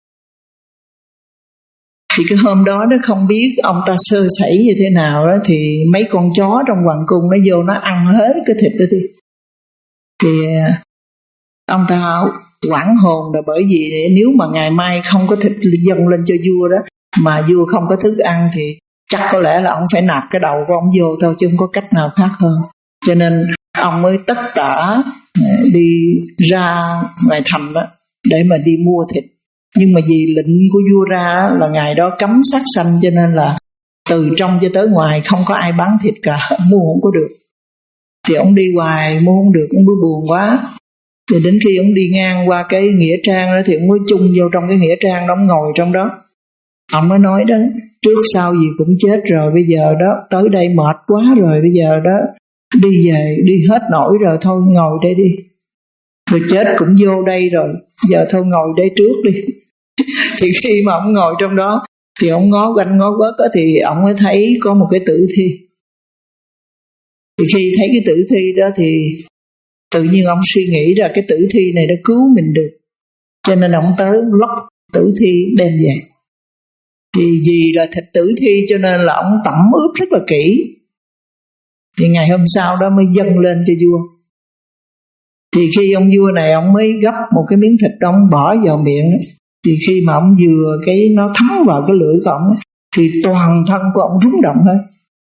Thì cái hôm đó nó không biết ông ta sơ sẩy như thế nào đó thì mấy con chó trong hoàng cung nó vô nó ăn hết cái thịt đó đi. Thì ông ta hoảng hồn là bởi vì nếu mà ngày mai không có thịt dâng lên cho vua đó mà vua không có thức ăn thì chắc có lẽ là ông phải nạp cái đầu của ông vô thôi chứ không có cách nào khác hơn. Cho nên ông mới tất tả đi ra ngoài thành đó để mà đi mua thịt. Nhưng mà vì lệnh của vua ra là ngày đó cấm sát sanh cho nên là từ trong cho tới ngoài không có ai bán thịt cả, mua không có được. Thì ông đi hoài mua không được, ông mới buồn quá. Thì đến khi ông đi ngang qua cái nghĩa trang đó thì ông mới chung vô trong cái nghĩa trang đó, ông ngồi trong đó. Ông mới nói đó, trước sau gì cũng chết rồi, bây giờ đó tới đây mệt quá rồi, bây giờ đó đi về, đi hết nổi rồi, thôi ngồi đây đi. Rồi chết cũng vô đây rồi, giờ thôi ngồi đây trước đi. Thì khi mà ông ngồi trong đó thì ông ngó quanh ngó quất thì ông mới thấy có một cái tử thi. Thì khi thấy cái tử thi đó thì tự nhiên ông suy nghĩ ra cái tử thi này đã cứu mình được, cho nên ông tới lóc tử thi đem về. Thì vì là thịt tử thi cho nên là ông tẩm ướp rất là kỹ. Thì ngày hôm sau đó mới dâng lên cho vua. Thì khi ông vua này ông mới gấp một cái miếng thịt đó, ông bỏ vào miệng đó. Thì khi mà ông vừa cái nó thấm vào cái lưỡi của ông thì toàn thân của ông rung động hết.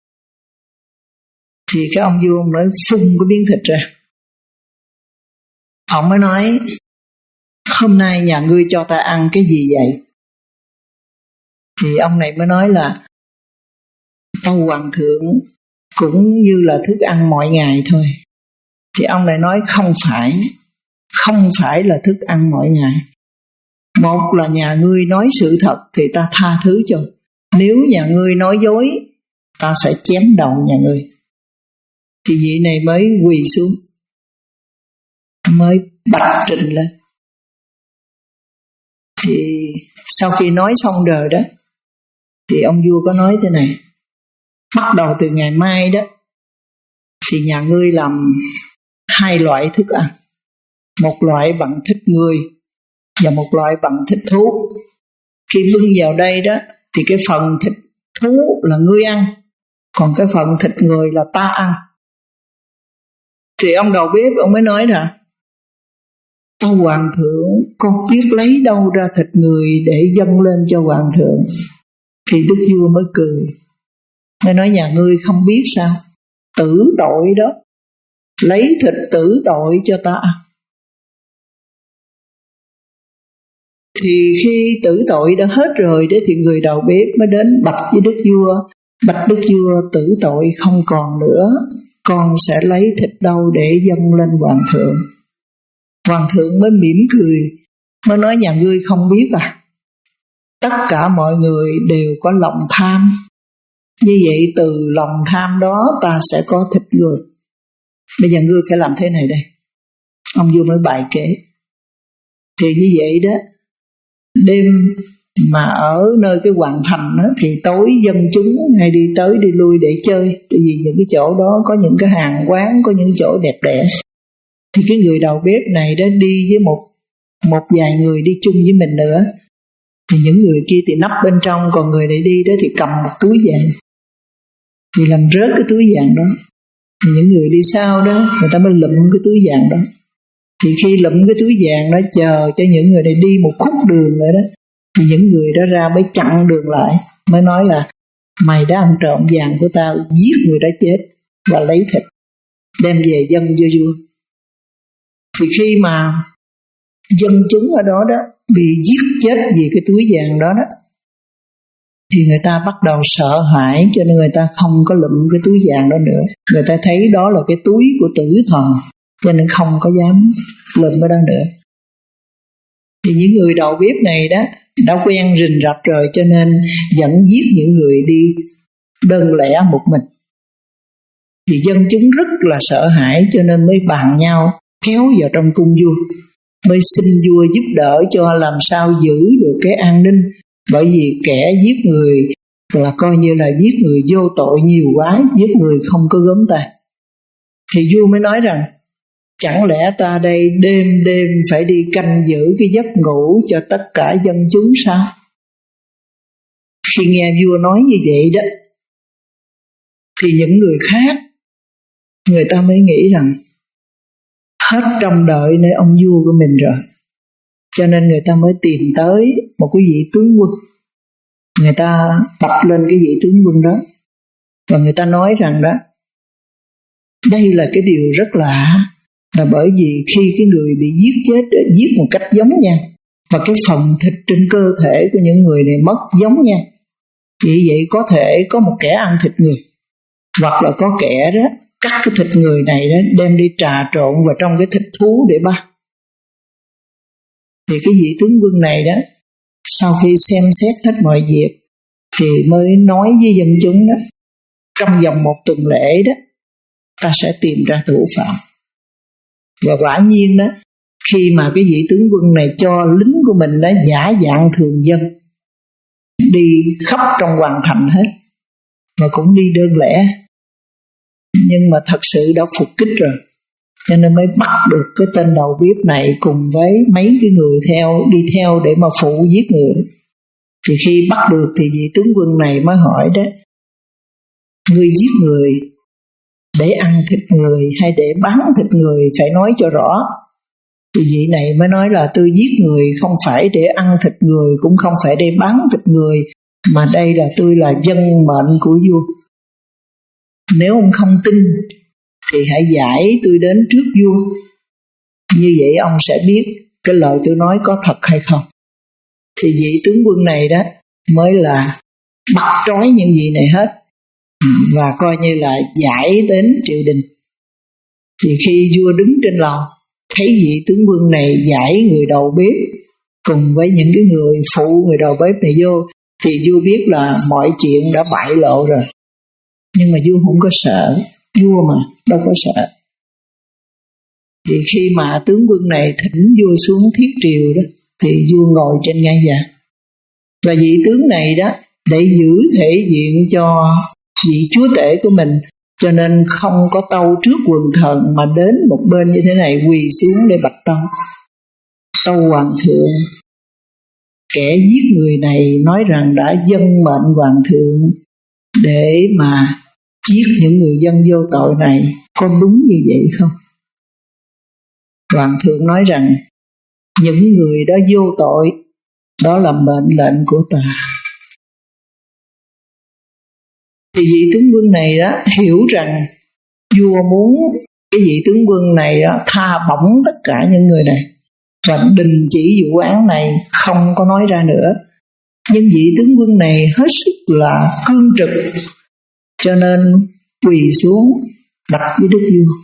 Thì cái ông vua ông nói phun cái miếng thịt ra. Ông mới nói hôm nay nhà ngươi cho ta ăn cái gì vậy? Thì ông này mới nói là tâu hoàng thượng cũng như là thức ăn mọi ngày thôi. Thì ông này nói không phải, không phải là thức ăn mọi ngày. Một là nhà ngươi nói sự thật thì ta tha thứ cho. Nếu nhà ngươi nói dối, ta sẽ chém đầu nhà ngươi. Thì vị này mới quỳ xuống, mới bạch trình lên. Thì sau khi nói xong rồi đó, thì ông vua có nói thế này: bắt đầu từ ngày mai đó, thì nhà ngươi làm hai loại thức ăn, một loại bằng thịt người và một loại bằng thịt thú. Khi bưng vào đây đó thì cái phần thịt thú là ngươi ăn, còn cái phần thịt người là ta ăn. Thì ông đầu bếp ông mới nói rằng: tâu hoàng thượng, con biết lấy đâu ra thịt người để dâng lên cho hoàng thượng. Thì đức vua mới cười, mới nói: nhà ngươi không biết sao, tử tội đó, lấy thịt tử tội cho ta ăn. Thì khi tử tội đã hết rồi đó thì người đầu bếp mới đến bạch với đức vua: bạch đức vua, tử tội không còn nữa, con sẽ lấy thịt đâu để dâng lên hoàng thượng. Hoàng thượng mới mỉm cười, mới nói: nhà ngươi không biết à, tất cả mọi người đều có lòng tham, như vậy từ lòng tham đó ta sẽ có thịt người. Bây giờ ngươi phải làm thế này đây. Ông vua mới bài kể. Thì như vậy đó, đêm mà ở nơi cái hoàng thành đó, thì tối dân chúng hay đi tới đi lui để chơi. Tại vì những cái chỗ đó có những cái hàng quán, có những chỗ đẹp đẽ. Thì cái người đầu bếp này đó đi với một một vài người đi chung với mình nữa. Thì những người kia thì nấp bên trong, còn người này đi đó thì cầm một túi vàng, thì làm rớt cái túi vàng đó. Thì những người đi sau đó, người ta mới lụm cái túi vàng đó. Thì khi lụm cái túi vàng đó, chờ cho những người này đi một khúc đường nữa đó, thì những người đó ra mới chặn đường lại, mới nói là: mày đã ăn trộm vàng của tao, giết người đã chết và lấy thịt đem về dâng cho vua. Thì khi mà dân chúng ở đó đó bị giết chết vì cái túi vàng đó đó, thì người ta bắt đầu sợ hãi, cho nên người ta không có lụm cái túi vàng đó nữa. Người ta thấy đó là cái túi của tử thần, cho nên không có dám lụm ở đó nữa. Thì những người đầu bếp này đó đã quen rình rập rồi, cho nên dẫn giết những người đi đơn lẻ một mình. Thì dân chúng rất là sợ hãi, cho nên mới bàn nhau kéo vào trong cung vua, mới xin vua giúp đỡ cho làm sao giữ được cái an ninh. Bởi vì kẻ giết người là coi như là giết người vô tội nhiều quá, giết người không có gớm tay. Thì vua mới nói rằng: chẳng lẽ ta đây đêm đêm phải đi canh giữ cái giấc ngủ cho tất cả dân chúng sao? Khi nghe vua nói như vậy đó, thì những người khác, người ta mới nghĩ rằng hết trông đợi nơi ông vua của mình rồi, cho nên người ta mới tìm tới một cái vị tướng quân. Người ta tập lên cái vị tướng quân đó, và người ta nói rằng đó, đây là cái điều rất lạ, là bởi vì khi cái người bị giết chết, giết một cách giống nhau, và cái phần thịt trên cơ thể của những người này mất giống nhau. Vì vậy có thể có một kẻ ăn thịt người, hoặc là có kẻ đó cắt cái thịt người này đó đem đi trà trộn vào trong cái thịt thú để bắt. Thì cái vị tướng quân này đó, sau khi xem xét hết mọi việc, thì mới nói với dân chúng đó: trong vòng một tuần lễ đó, ta sẽ tìm ra thủ phạm. Và quả nhiên đó, khi mà cái vị tướng quân này cho lính của mình đó giả dạng thường dân, đi khắp trong hoàng thành hết, mà cũng đi đơn lẻ, nhưng mà thật sự đã phục kích rồi, cho nên mới bắt được cái tên đầu bếp này cùng với mấy cái người theo đi theo để mà phụ giết người. Thì khi bắt được thì vị tướng quân này mới hỏi đó: ngươi giết người để ăn thịt người hay để bán thịt người, phải nói cho rõ. Thì vị này mới nói là: tôi giết người không phải để ăn thịt người, cũng không phải để bán thịt người, mà đây là tôi là dân mệnh của vua. Nếu ông không tin thì hãy giải tôi đến trước vua, như vậy ông sẽ biết cái lời tôi nói có thật hay không. Thì vị tướng quân này đó mới là bắt trói những vị này hết, và coi như là giải đến triều đình. Thì khi vua đứng trên lầu thấy vị tướng quân này giải người đầu bếp cùng với những cái người phụ người đầu bếp này vô, thì vua biết là mọi chuyện đã bại lộ rồi. Nhưng mà vua không có sợ, vua mà đâu có sợ. Thì khi mà tướng quân này thỉnh vua xuống thiết triều đó, thì vua ngồi trên ngai vàng. Và vị tướng này đó, để giữ thể diện cho vị chúa tể của mình, Cho nên không có tâu trước quần thần, mà đến một bên như thế này quỳ xuống để bạch tâu. Tâu hoàng thượng, kẻ giết người này nói rằng đã dâng mệnh hoàng thượng để mà giết những người dân vô tội này, có đúng như vậy không? Hoàng thượng nói rằng những người đó vô tội, đó là mệnh lệnh của ta. Thì vị tướng quân này đó hiểu rằng vua muốn cái vị tướng quân này đó tha bổng tất cả những người này và đình chỉ vụ án này, không có nói ra nữa. Nhưng vị tướng quân này hết sức là cương trực, cho nên quỳ xuống đặt với đức vua.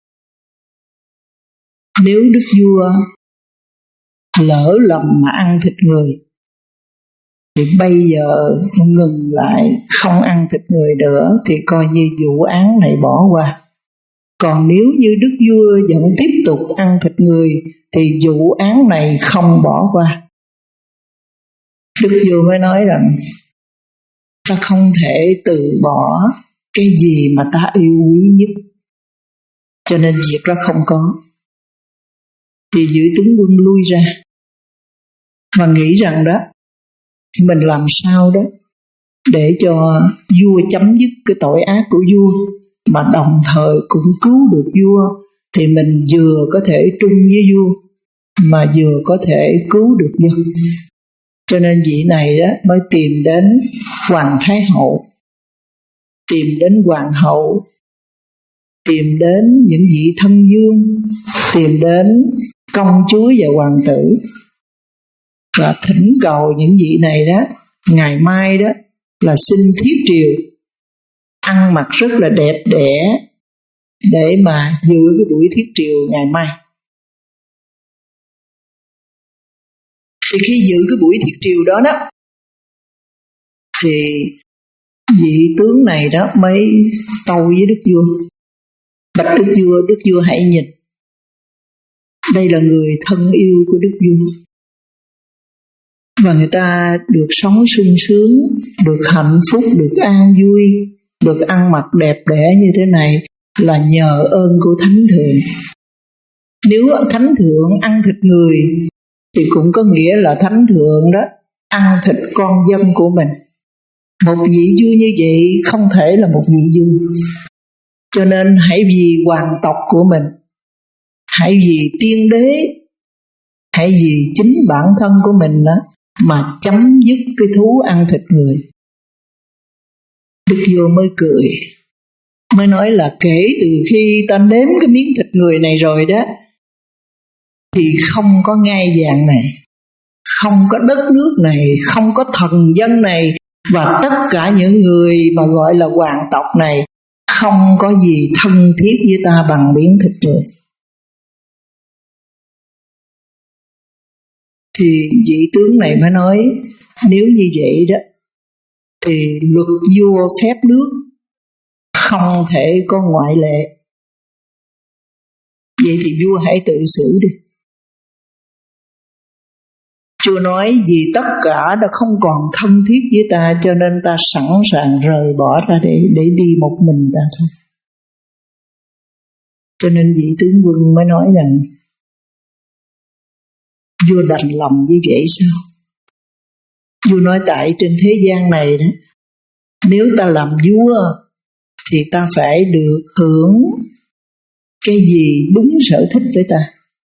Nếu đức vua lỡ lầm mà ăn thịt người thì bây giờ ngừng lại không ăn thịt người nữa, thì coi như vụ án này bỏ qua. Còn nếu như đức vua vẫn tiếp tục ăn thịt người thì vụ án này không bỏ qua. Đức vua mới nói rằng ta không thể từ bỏ cái gì mà ta yêu quý nhất, cho nên việc đó không có. Thì vị tướng quân lui ra và nghĩ rằng đó mình làm sao đó để cho vua chấm dứt cái tội ác của vua, mà đồng thời cũng cứu được vua, thì mình vừa có thể trung với vua mà vừa có thể cứu được dân. Cho nên vị này đó mới tìm đến Hoàng Thái Hậu, tìm đến Hoàng Hậu, tìm đến những vị thân vương, tìm đến công chúa và hoàng tử, và thỉnh cầu những vị này đó ngày mai đó là xin thiết triều, ăn mặc rất là đẹp đẽ để mà dự cái buổi thiết triều ngày mai. Thì khi dự cái buổi thiết triều đó đó thì vị tướng này đó mới tâu với đức vua: bạch đức vua, đức vua hãy nhìn, đây là người thân yêu của đức vua, và người ta được sống sung sướng, được hạnh phúc, được an vui, được ăn mặc đẹp đẽ như thế này là nhờ ơn của Thánh Thượng. Nếu Thánh Thượng ăn thịt người thì cũng có nghĩa là Thánh Thượng đó ăn thịt con dân của mình. Một vị vua như vậy không thể là một vị vua. Cho nên hãy vì hoàng tộc của mình, hãy vì tiên đế, hãy vì chính bản thân của mình đó mà chấm dứt cái thú ăn thịt người. Đức vua mới cười, mới nói là kể từ khi ta nếm cái miếng thịt người này rồi đó, thì không có ngai vàng này, không có đất nước này, không có thần dân này, và tất cả những người mà gọi là hoàng tộc này không có gì thân thiết với ta bằng miếng thịt người. Thì vị tướng này mới nói nếu như vậy đó thì luật vua phép nước không thể có ngoại lệ. Vậy thì vua hãy tự xử đi. Chúa nói vì tất cả đã không còn thân thiết với ta, cho nên ta sẵn sàng rời bỏ ra để, để đi một mình ta thôi. Cho nên vị tướng quân mới nói rằng vua đành lòng như vậy sao? Vua nói tại trên thế gian này đó, nếu ta làm vua thì ta phải được hưởng cái gì đúng sở thích với ta.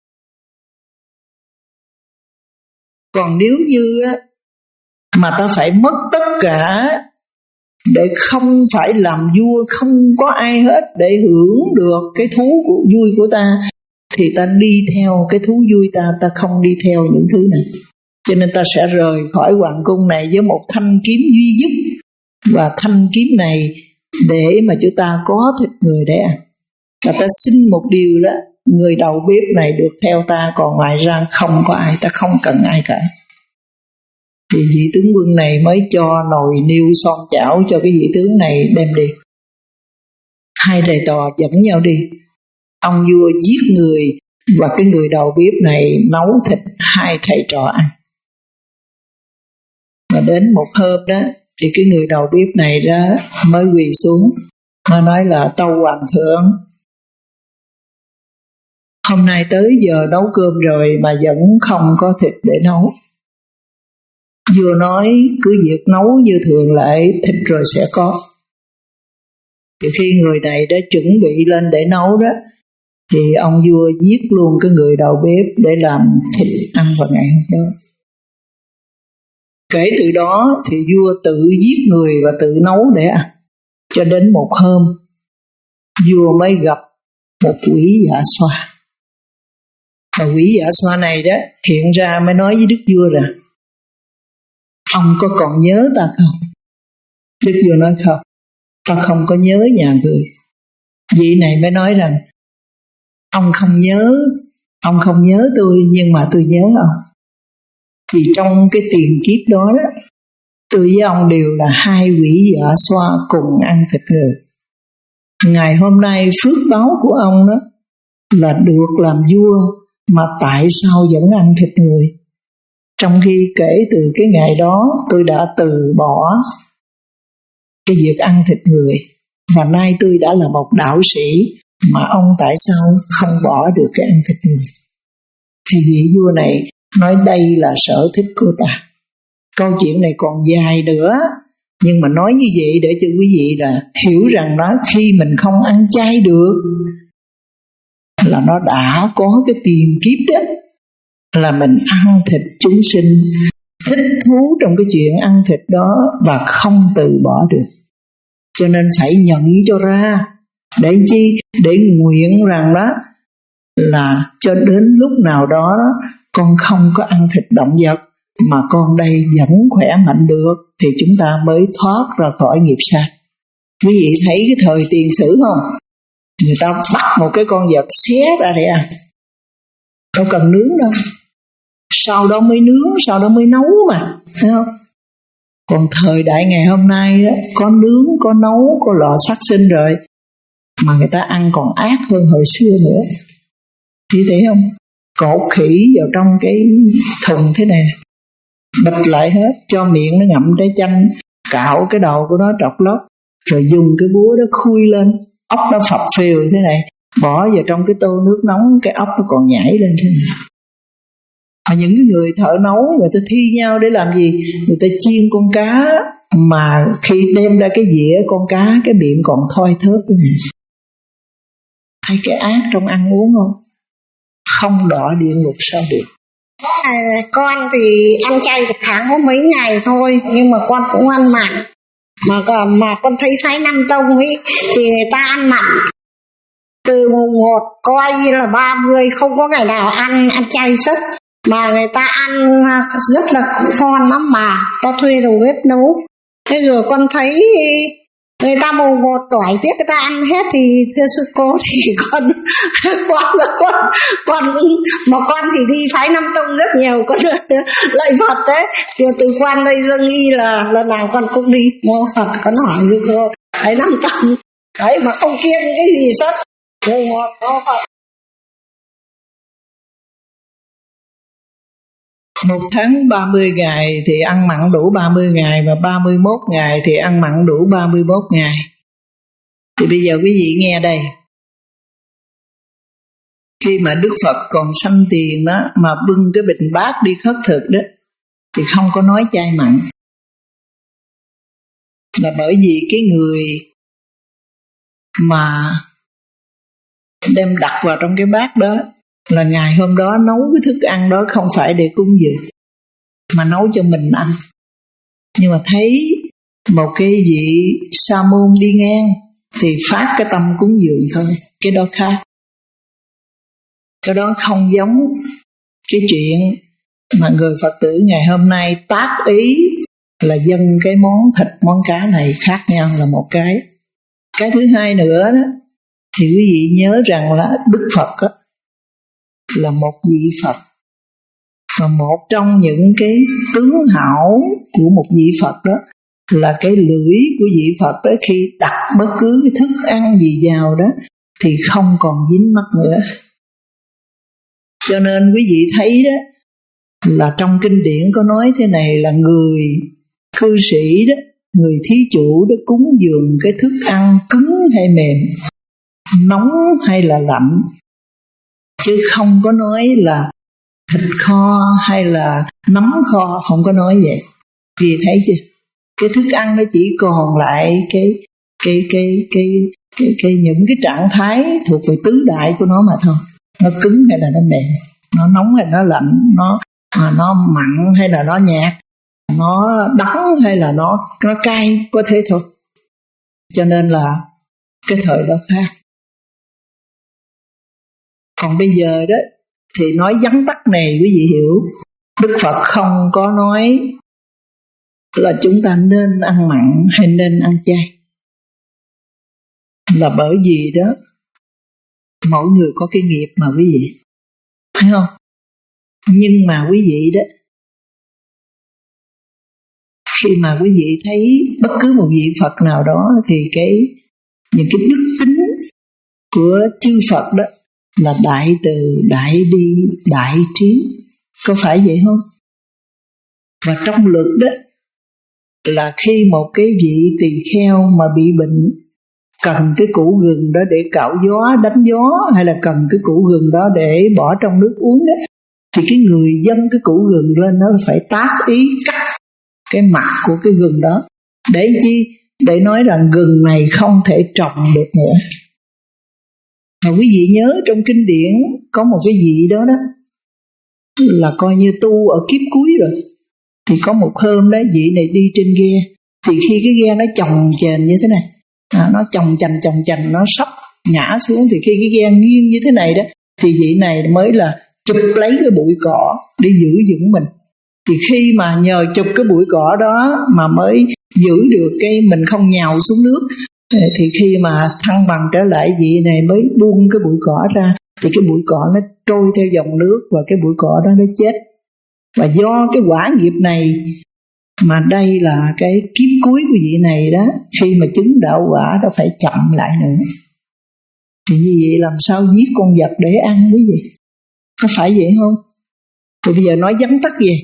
Còn nếu như mà ta phải mất tất cả để không phải làm vua, không có ai hết để hưởng được cái thú của vui của ta, thì ta đi theo cái thú vui ta, ta không đi theo những thứ này. Cho nên ta sẽ rời khỏi hoàng cung này với một thanh kiếm duy nhất, và thanh kiếm này để mà chúng ta có thịt người để ăn. Và ta xin một điều đó, người đầu bếp này được theo ta, còn ngoài ra không có ai, ta không cần ai cả. Thì vị tướng quân này mới cho nồi niêu son chảo cho cái vị tướng này đem đi. Hai thầy trò dẫn nhau đi. Ông vua giết người và cái người đầu bếp này nấu thịt hai thầy trò ăn. Và đến một hôm đó thì cái người đầu bếp này đó mới quỳ xuống Mà nói là tâu hoàng thượng, hôm nay tới giờ nấu cơm rồi mà vẫn không có thịt để nấu. Vua nói cứ việc nấu như thường lệ, thịt rồi sẽ có. Thì khi người này đã chuẩn bị lên để nấu đó, thì ông vua giết luôn cái người đầu bếp để làm thịt ăn vào ngày hôm đó. Kể từ đó thì vua tự giết người và tự nấu để ăn. Cho đến một hôm, vua mới gặp một quỷ dạ xoa. Và quỷ dạ xoa này đó hiện ra mới nói với đức vua rằng: ông có còn nhớ ta không? Đức vua nói không, ta không có nhớ nhà người. Vị này mới nói rằng: ông không nhớ, ông không nhớ tôi, nhưng mà tôi nhớ ông. Thì trong cái tiền kiếp đó đó, tôi với ông đều là hai quỷ dạ xoa cùng ăn thịt người. Ngày hôm nay phước báo của ông đó là được làm vua, mà tại sao vẫn ăn thịt người? Trong khi kể từ cái ngày đó tôi đã từ bỏ cái việc ăn thịt người, và nay tôi đã là một đạo sĩ, mà ông tại sao không bỏ được cái ăn thịt người? Thì vị vua này nói đây là sở thích của ta. Câu chuyện này còn dài nữa, nhưng mà nói như vậy để cho quý vị là hiểu rằng đó, khi mình không ăn chay được là nó đã có cái tiền kiếp đó, là mình ăn thịt chúng sinh, thích thú trong cái chuyện ăn thịt đó và không từ bỏ được. Cho nên phải nhận cho ra. Để chi? Để nguyện rằng đó là cho đến lúc nào đó con không có ăn thịt động vật, mà con đây vẫn khỏe mạnh được, thì chúng ta mới thoát ra khỏi nghiệp sát. Quý vị thấy cái thời tiền sử không? Người ta bắt một cái con vật xé ra để ăn, đâu cần nướng đâu, sau đó mới nướng, sau đó mới nấu mà, thấy không? Còn thời đại ngày hôm nay đó, có nướng, có nấu, có lò sát sinh rồi, mà người ta ăn còn ác hơn hồi xưa nữa. Thì thấy không? Cột khỉ vào trong cái thùng thế này, bịch lại hết, cho miệng nó ngậm trái chanh, cạo cái đầu của nó trọc lóc, rồi dùng cái búa đó khui lên, ốc nó phập phều thế này, bỏ vào trong cái tô nước nóng, cái ốc nó còn nhảy lên thế này. Mà những cái người thợ nấu, người ta thi nhau để làm gì? Người ta chiên con cá, mà khi đem ra cái dĩa con cá, cái miệng còn thoi thớp thế này. Thấy cái ác trong ăn uống không? Không đọa địa ngục sao được. À, con thì ăn chay một tháng có mấy ngày thôi, nhưng mà con cũng ăn mặn. Mà mà con thấy phái Nam Tông ấy thì người ta ăn mặn từ mùng một coi như là ba mươi, không có ngày nào ăn ăn chay sất, mà người ta ăn rất là ngon lắm, mà ta thuê đầu bếp nấu. Thế rồi con thấy người ta mùng một tuổi biết người ta ăn hết, thì thưa sư cô thì con con là con con mà con thì đi phái Nam Tông rất nhiều, con lợi Phật đấy, rồi từ quan đây dâng y là lần nào con cũng đi mua Phật, con hỏi sư cô phái Nam Tông đấy mà không kiêng cái gì sất, rồi mua Phật. Một tháng ba mươi ngày thì ăn mặn đủ ba mươi ngày, và ba mươi mốt ngày thì ăn mặn đủ ba mươi mốt ngày. Thì bây giờ quý vị nghe đây. Khi mà Đức Phật còn sanh tiền đó, mà bưng cái bình bát đi khất thực đó, thì không có nói chay mặn. Là bởi vì cái người mà đem đặt vào trong cái bát đó, là ngày hôm đó nấu cái thức ăn đó không phải để cúng dường, mà nấu cho mình ăn. Nhưng mà thấy một cái vị sa môn đi ngang thì phát cái tâm cúng dường thôi, cái đó khác. Cái đó không giống cái chuyện mà người Phật tử ngày hôm nay tác ý là dâng cái món thịt món cá này, khác nhau là một cái. Cái thứ hai nữa đó, thì quý vị nhớ rằng là Đức Phật đó, là một vị Phật, và một trong những cái tướng hảo của một vị Phật đó là cái lưỡi của vị Phật đó, khi đặt bất cứ cái thức ăn gì vào đó thì không còn dính mắc nữa. Cho nên quý vị thấy đó, là trong kinh điển có nói thế này, là người cư sĩ đó người thí chủ đã cúng dường cái thức ăn cứng hay mềm, nóng hay là lạnh, chứ không có nói là thịt kho hay là nấm kho, không có nói vậy. Vì thấy chưa, cái thức ăn nó chỉ còn lại cái cái cái cái cái, cái những cái trạng thái thuộc về tứ đại của nó mà thôi. Nó cứng hay là nó mềm, nó nóng hay nó lạnh, nó à, nó mặn hay là nó nhạt, nó đắng hay là nó nó cay, có thế thôi. Cho nên là cái thời đó khác. Còn bây giờ đó thì nói vắn tắt này quý vị hiểu. Đức Phật không có nói là chúng ta nên ăn mặn hay nên ăn chay, là bởi vì đó mỗi người có cái nghiệp mà quý vị thấy không. Nhưng mà quý vị đó, khi mà quý vị thấy bất cứ một vị Phật nào đó thì cái những cái đức tính của chư Phật đó là đại từ, đại bi, đại trí, có phải vậy không? Và trong luật đó là khi một cái vị tỳ kheo mà bị bệnh, cần cái củ gừng đó để cạo gió, đánh gió, hay là cần cái củ gừng đó để bỏ trong nước uống đó, thì cái người dâng cái củ gừng lên nó phải tác ý cắt cái mặt của cái gừng đó. Để chi? Để nói rằng gừng này không thể trồng được nữa. Mà quý vị nhớ trong kinh điển có một cái vị đó đó là coi như tu ở kiếp cuối rồi. Thì có một hôm đó vị này đi trên ghe, thì khi cái ghe nó chồng chềnh như thế này, à, nó chồng chành chồng chành, nó sắp ngã xuống, thì khi cái ghe nghiêng như thế này đó, thì vị này mới là chụp lấy cái bụi cỏ để giữ vững mình. Thì khi mà nhờ chụp cái bụi cỏ đó mà mới giữ được cái mình không nhào xuống nước, thì khi mà thăng bằng trở lại, vị này mới buông cái bụi cỏ ra, thì cái bụi cỏ nó trôi theo dòng nước và cái bụi cỏ đó nó chết. Và do cái quả nghiệp này mà đây là cái kiếp cuối của vị này đó, khi mà chứng đạo quả nó phải chậm lại nữa. Thì như vậy làm sao giết con vật để ăn quý vị? Có phải vậy không? Rồi bây giờ nói vắn tắt gì?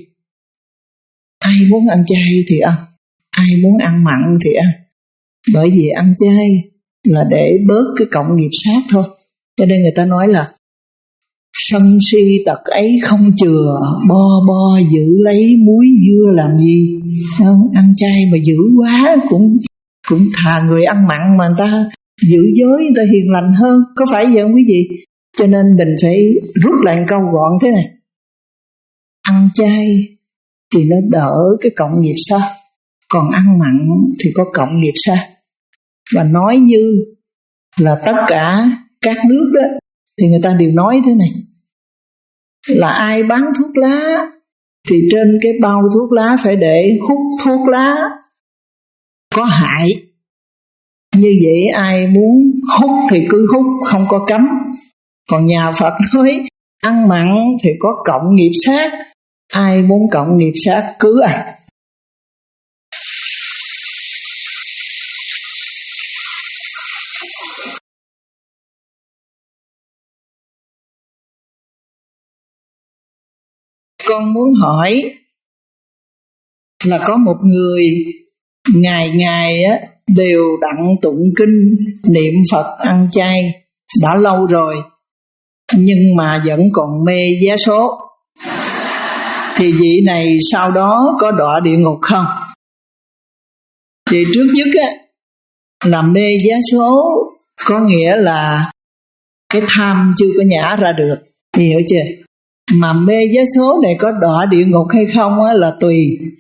Ai muốn ăn chay thì ăn, ai muốn ăn mặn thì ăn. Bởi vì ăn chay là để bớt cái cộng nghiệp sát thôi. Cho nên người ta nói là sân si tật ấy không chừa, bo bo giữ lấy muối dưa làm gì. Không? Ăn chay mà giữ quá cũng cũng thà người ăn mặn mà người ta giữ giới, người ta hiền lành hơn. Có phải vậy không quý vị? Cho nên mình phải rút lại câu gọn thế này. Ăn chay thì nó đỡ cái cộng nghiệp sát, còn ăn mặn thì có cộng nghiệp sát. Và nói như là tất cả các nước đó thì người ta đều nói thế này, là ai bán thuốc lá thì trên cái bao thuốc lá phải để hút thuốc lá có hại. Như vậy ai muốn hút thì cứ hút, không có cấm. Còn nhà Phật nói ăn mặn thì có cộng nghiệp sát, ai muốn cộng nghiệp sát cứ ăn. Con muốn hỏi là có một người ngày ngày á đều đặn tụng kinh, niệm Phật, ăn chay đã lâu rồi, nhưng mà vẫn còn mê vé số. Thì vị này sau đó có đọa địa ngục không? Thì trước nhất á là mê vé số có nghĩa là cái tham chưa có nhả ra được, thì hiểu chưa? Mà mê vé số này có đọa địa ngục hay không á là tùy.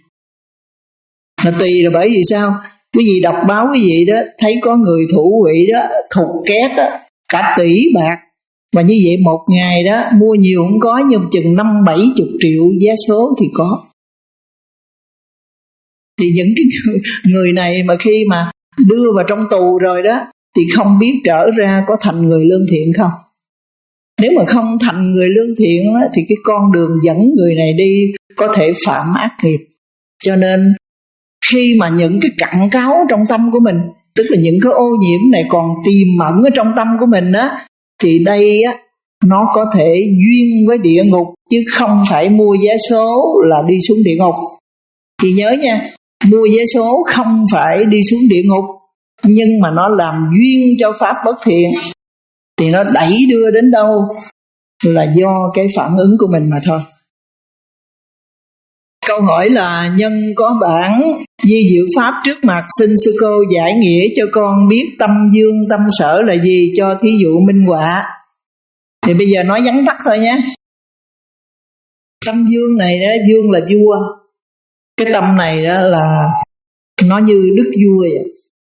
Là tùy là bởi vì sao? Quý vị đọc báo quý vị đó, thấy có người thủ quỹ đó, thục két đó, cả tỷ bạc. Và như vậy một ngày đó, mua nhiều không có, nhưng chừng năm bảy chục triệu vé số thì có. Thì những cái người, người này mà khi mà đưa vào trong tù rồi đó, thì không biết trở ra có thành người lương thiện không. Nếu mà không thành người lương thiện đó, thì cái con đường dẫn người này đi có thể phạm ác nghiệp. Cho nên khi mà những cái cặn cáo trong tâm của mình, tức là những cái ô nhiễm này còn tiềm ẩn ở trong tâm của mình á, thì đây á nó có thể duyên với địa ngục, chứ không phải mua vé số là đi xuống địa ngục. Thì nhớ nha, mua vé số không phải đi xuống địa ngục, nhưng mà nó làm duyên cho pháp bất thiện, thì nó đẩy đưa đến đâu là do cái phản ứng của mình mà thôi. Câu hỏi là nhân có bản di diệu pháp trước mặt, xin sư cô giải nghĩa cho con biết tâm dương tâm sở là gì, cho thí dụ minh họa. Thì bây giờ nói vắn tắt thôi nhé. Tâm dương này đó, dương là vua. Cái tâm này đó là nó như đức vua vậy.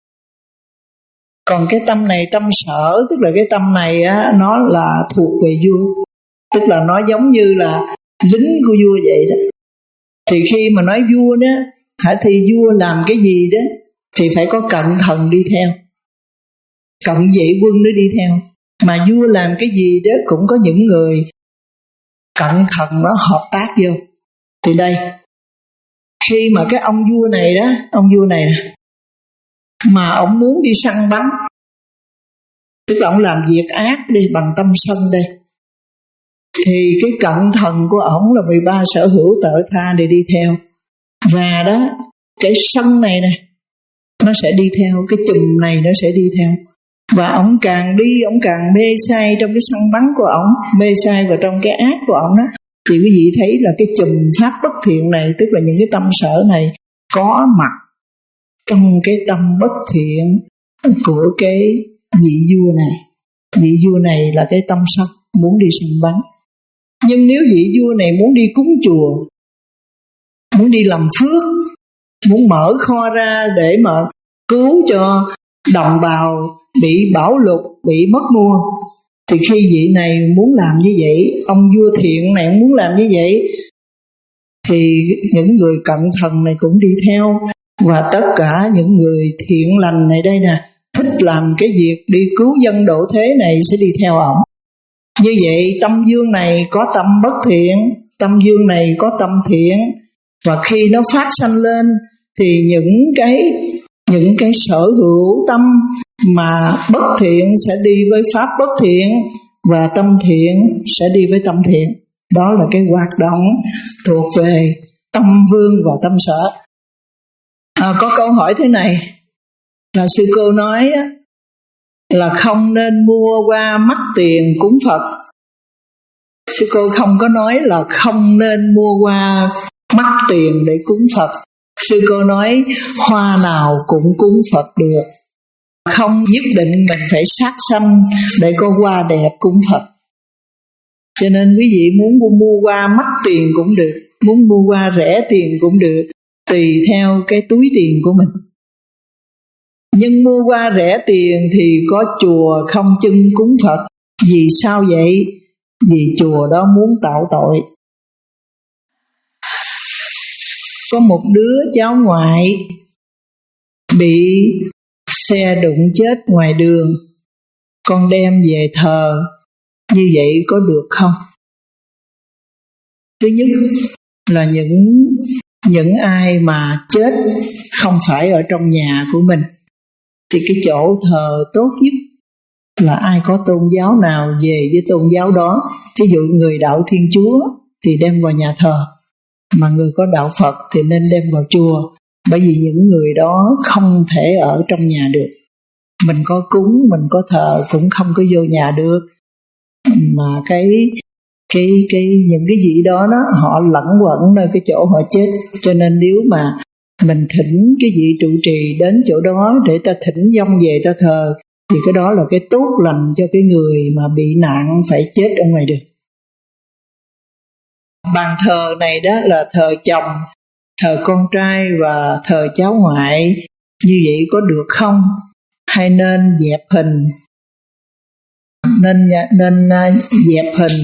Còn cái tâm này tâm sở, tức là cái tâm này á, nó là thuộc về vua, tức là nó giống như là lính của vua vậy đó. Thì khi mà nói vua đó, hả, thì vua làm cái gì đó thì phải có cận thần đi theo, cận vệ quân nó đi theo. Mà vua làm cái gì đó cũng có những người cận thần nó hợp tác vô. Thì đây, khi mà cái ông vua này đó, ông vua này mà ông muốn đi săn bắn, tức là ông làm việc ác đi bằng tâm sân đây, thì cái cận thần của ổng là mười ba sở hữu tự tha để đi theo. Và đó, cái sân này nè, nó sẽ đi theo, cái chùm này nó sẽ đi theo. Và ổng càng đi, ổng càng mê say trong cái săn bắn của ổng, mê say vào trong cái ác của ổng đó. Thì quý vị thấy là cái chùm pháp bất thiện này, tức là những cái tâm sở này, có mặt trong cái tâm bất thiện của cái vị vua này. Vị vua này là cái tâm sân, muốn đi săn bắn. Nhưng nếu vị vua này muốn đi cúng chùa, muốn đi làm phước, muốn mở kho ra để mà cứu cho đồng bào bị bão lụt, bị mất mua, thì khi vị này muốn làm như vậy, ông vua thiện này muốn làm như vậy, thì những người cận thần này cũng đi theo. Và tất cả những người thiện lành này đây nè, thích làm cái việc đi cứu dân độ thế này sẽ đi theo ổng. Như vậy tâm dương này có tâm bất thiện, tâm dương này có tâm thiện. Và khi nó phát sanh lên thì những cái những cái sở hữu tâm mà bất thiện sẽ đi với pháp bất thiện, và tâm thiện sẽ đi với tâm thiện. Đó là cái hoạt động thuộc về tâm vương và tâm sở. À, có câu hỏi thế này là sư cô nói là không nên mua qua mắc tiền cúng Phật. Sư cô không có nói là không nên mua qua mắc tiền để cúng Phật. Sư cô nói hoa nào cũng cúng Phật được, không nhất định mình phải sát sanh để có hoa đẹp cúng Phật. Cho nên quý vị muốn mua hoa mắc tiền cũng được, muốn mua hoa rẻ tiền cũng được, tùy theo cái túi tiền của mình. Nhưng mua hoa rẻ tiền thì có chùa không trưng cúng Phật. Vì sao vậy? Vì chùa đó muốn tạo tội. Có một đứa cháu ngoại bị xe đụng chết ngoài đường, con đem về thờ, như vậy có được không? Thứ nhất là những những ai mà chết không phải ở trong nhà của mình, thì cái chỗ thờ tốt nhất là ai có tôn giáo nào về với tôn giáo đó. Ví dụ người đạo Thiên Chúa thì đem vào nhà thờ, mà người có đạo Phật thì nên đem vào chùa. Bởi vì những người đó không thể ở trong nhà được. Mình có cúng, mình có thờ cũng không có vô nhà được. Mà cái cái cái những cái gì đó đó họ lẫn quẩn nơi cái chỗ họ chết. Cho nên nếu mà mình thỉnh cái vị trụ trì đến chỗ đó để ta thỉnh vong về ta thờ, thì cái đó là cái tốt lành cho cái người mà bị nạn phải chết ở ngoài đường. Bàn thờ này đó là thờ chồng, thờ con trai và thờ cháu ngoại. Như vậy có được không? Hay nên dẹp hình? Nên nên dẹp hình.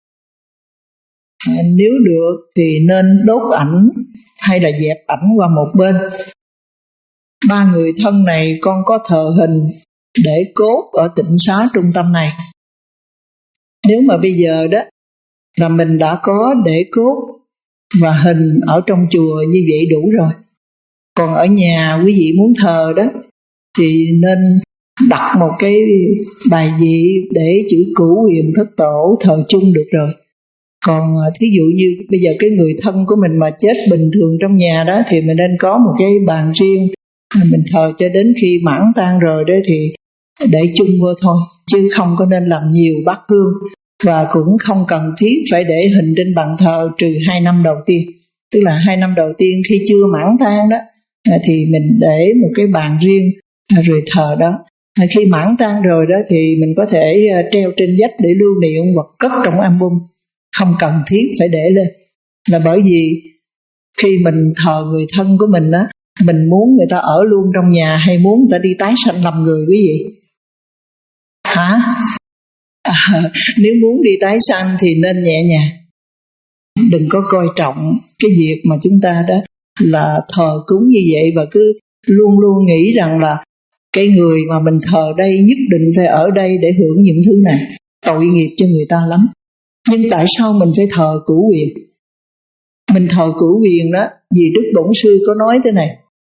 Nếu được thì nên đốt ảnh hay là dẹp ảnh qua một bên. Ba người thân này con có thờ hình để cốt ở tịnh xá trung tâm này. Nếu mà bây giờ đó là mình đã có để cốt và hình ở trong chùa như vậy đủ rồi. Còn ở nhà quý vị muốn thờ đó thì nên đặt một cái bài vị để chữ Cửu Huyền Thất Tổ thờ chung được rồi. Còn thí dụ như bây giờ cái người thân của mình mà chết bình thường trong nhà đó thì mình nên có một cái bàn riêng, mình thờ cho đến khi mãn tang rồi đó thì để chung vô thôi, chứ không có nên làm nhiều bát hương, và cũng không cần thiết phải để hình trên bàn thờ trừ hai năm đầu tiên. Tức là hai năm đầu tiên khi chưa mãn tang đó thì mình để một cái bàn riêng rồi thờ đó. Khi mãn tang rồi đó thì mình có thể treo trên vách để lưu niệm hoặc cất trong album, không cần thiết phải để lên. Là bởi vì khi mình thờ người thân của mình á, mình muốn người ta ở luôn trong nhà hay muốn người ta đi tái sanh làm người quý vị? Hả? À, nếu muốn đi tái sanh thì nên nhẹ nhàng, đừng có coi trọng cái việc mà chúng ta đó là thờ cúng như vậy, và cứ luôn luôn nghĩ rằng là cái người mà mình thờ đây nhất định phải ở đây để hưởng những thứ này. Tội nghiệp cho người ta lắm. Nhưng tại sao mình phải thờ cửu quyền? Mình thờ cửu quyền đó vì Đức Bổn Sư có nói thế này.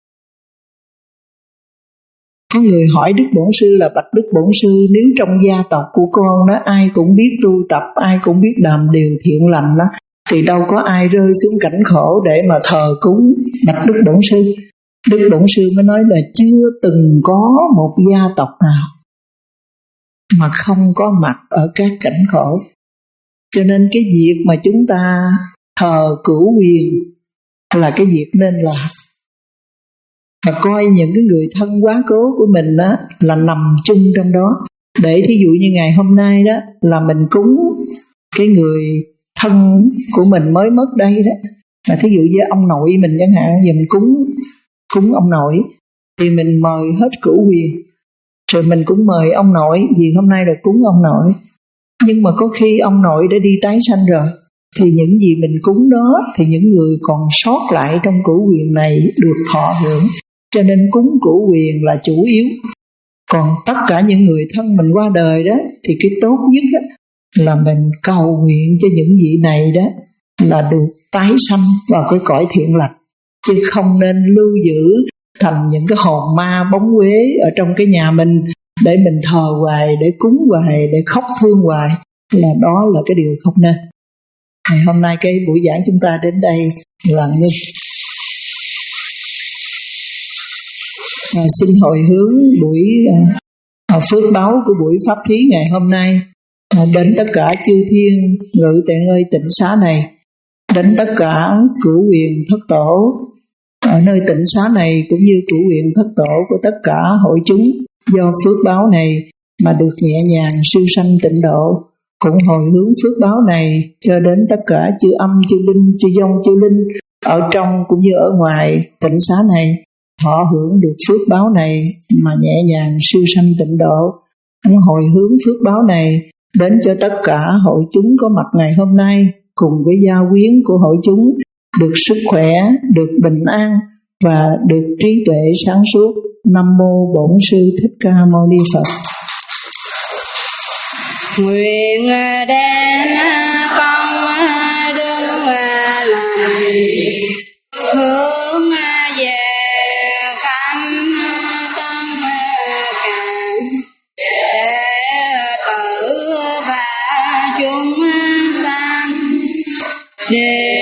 Có người hỏi Đức Bổn Sư là: bạch Đức Bổn Sư, nếu trong gia tộc của con đó ai cũng biết tu tập, ai cũng biết làm điều thiện lành đó, thì đâu có ai rơi xuống cảnh khổ để mà thờ cúng bạch Đức Bổn Sư. Đức Bổn Sư mới nói là chưa từng có một gia tộc nào mà không có mặt ở các cảnh khổ. Cho nên cái việc mà chúng ta thờ cửu quyền là cái việc nên làm. Và coi những cái người thân quá cố của mình đó là nằm chung trong đó. Để thí dụ như ngày hôm nay đó là mình cúng cái người thân của mình mới mất đây đó, mà thí dụ như ông nội mình chẳng hạn, giờ mình cúng cúng ông nội thì mình mời hết cửu quyền, rồi mình cũng mời ông nội vì hôm nay là cúng ông nội. Nhưng mà có khi ông nội đã đi tái sanh rồi thì những gì mình cúng đó thì những người còn sót lại trong cửu quyền này được thọ hưởng. Cho nên cúng cửu quyền là chủ yếu. Còn tất cả những người thân mình qua đời đó thì cái tốt nhất đó là mình cầu nguyện cho những vị này đó là được tái sanh vào cái cõi thiện lành, chứ không nên lưu giữ thành những cái hồn ma bóng quế ở trong cái nhà mình để mình thờ hoài, để cúng hoài, để khóc thương hoài, là đó là cái điều không nên. Ngày hôm nay cái buổi giảng chúng ta đến đây là ngưng. À, xin hồi hướng buổi à, phước báo của buổi pháp thí ngày hôm nay à, đến tất cả chư thiên ngự tại nơi tịnh xá này, đến tất cả cửu quyền thất tổ ở nơi tịnh xá này, cũng như cửu quyền thất tổ của tất cả hội chúng, do phước báo này mà được nhẹ nhàng siêu sanh tịnh độ. Cũng hồi hướng phước báo này cho đến tất cả chư âm, chư linh, chư vong, chư linh ở trong cũng như ở ngoài tịnh xá này thọ hưởng được phước báo này mà nhẹ nhàng siêu sanh tịnh độ. Cũng hồi hướng phước báo này đến cho tất cả hội chúng có mặt ngày hôm nay, cùng với gia quyến của hội chúng được sức khỏe, được bình an và được trí tuệ sáng suốt. Nam mô Bổn Sư Thích Ca Mâu Ni Phật. Nguyện đem công đức làm hướng về khắp tất cả đệ tử và chúng sanh.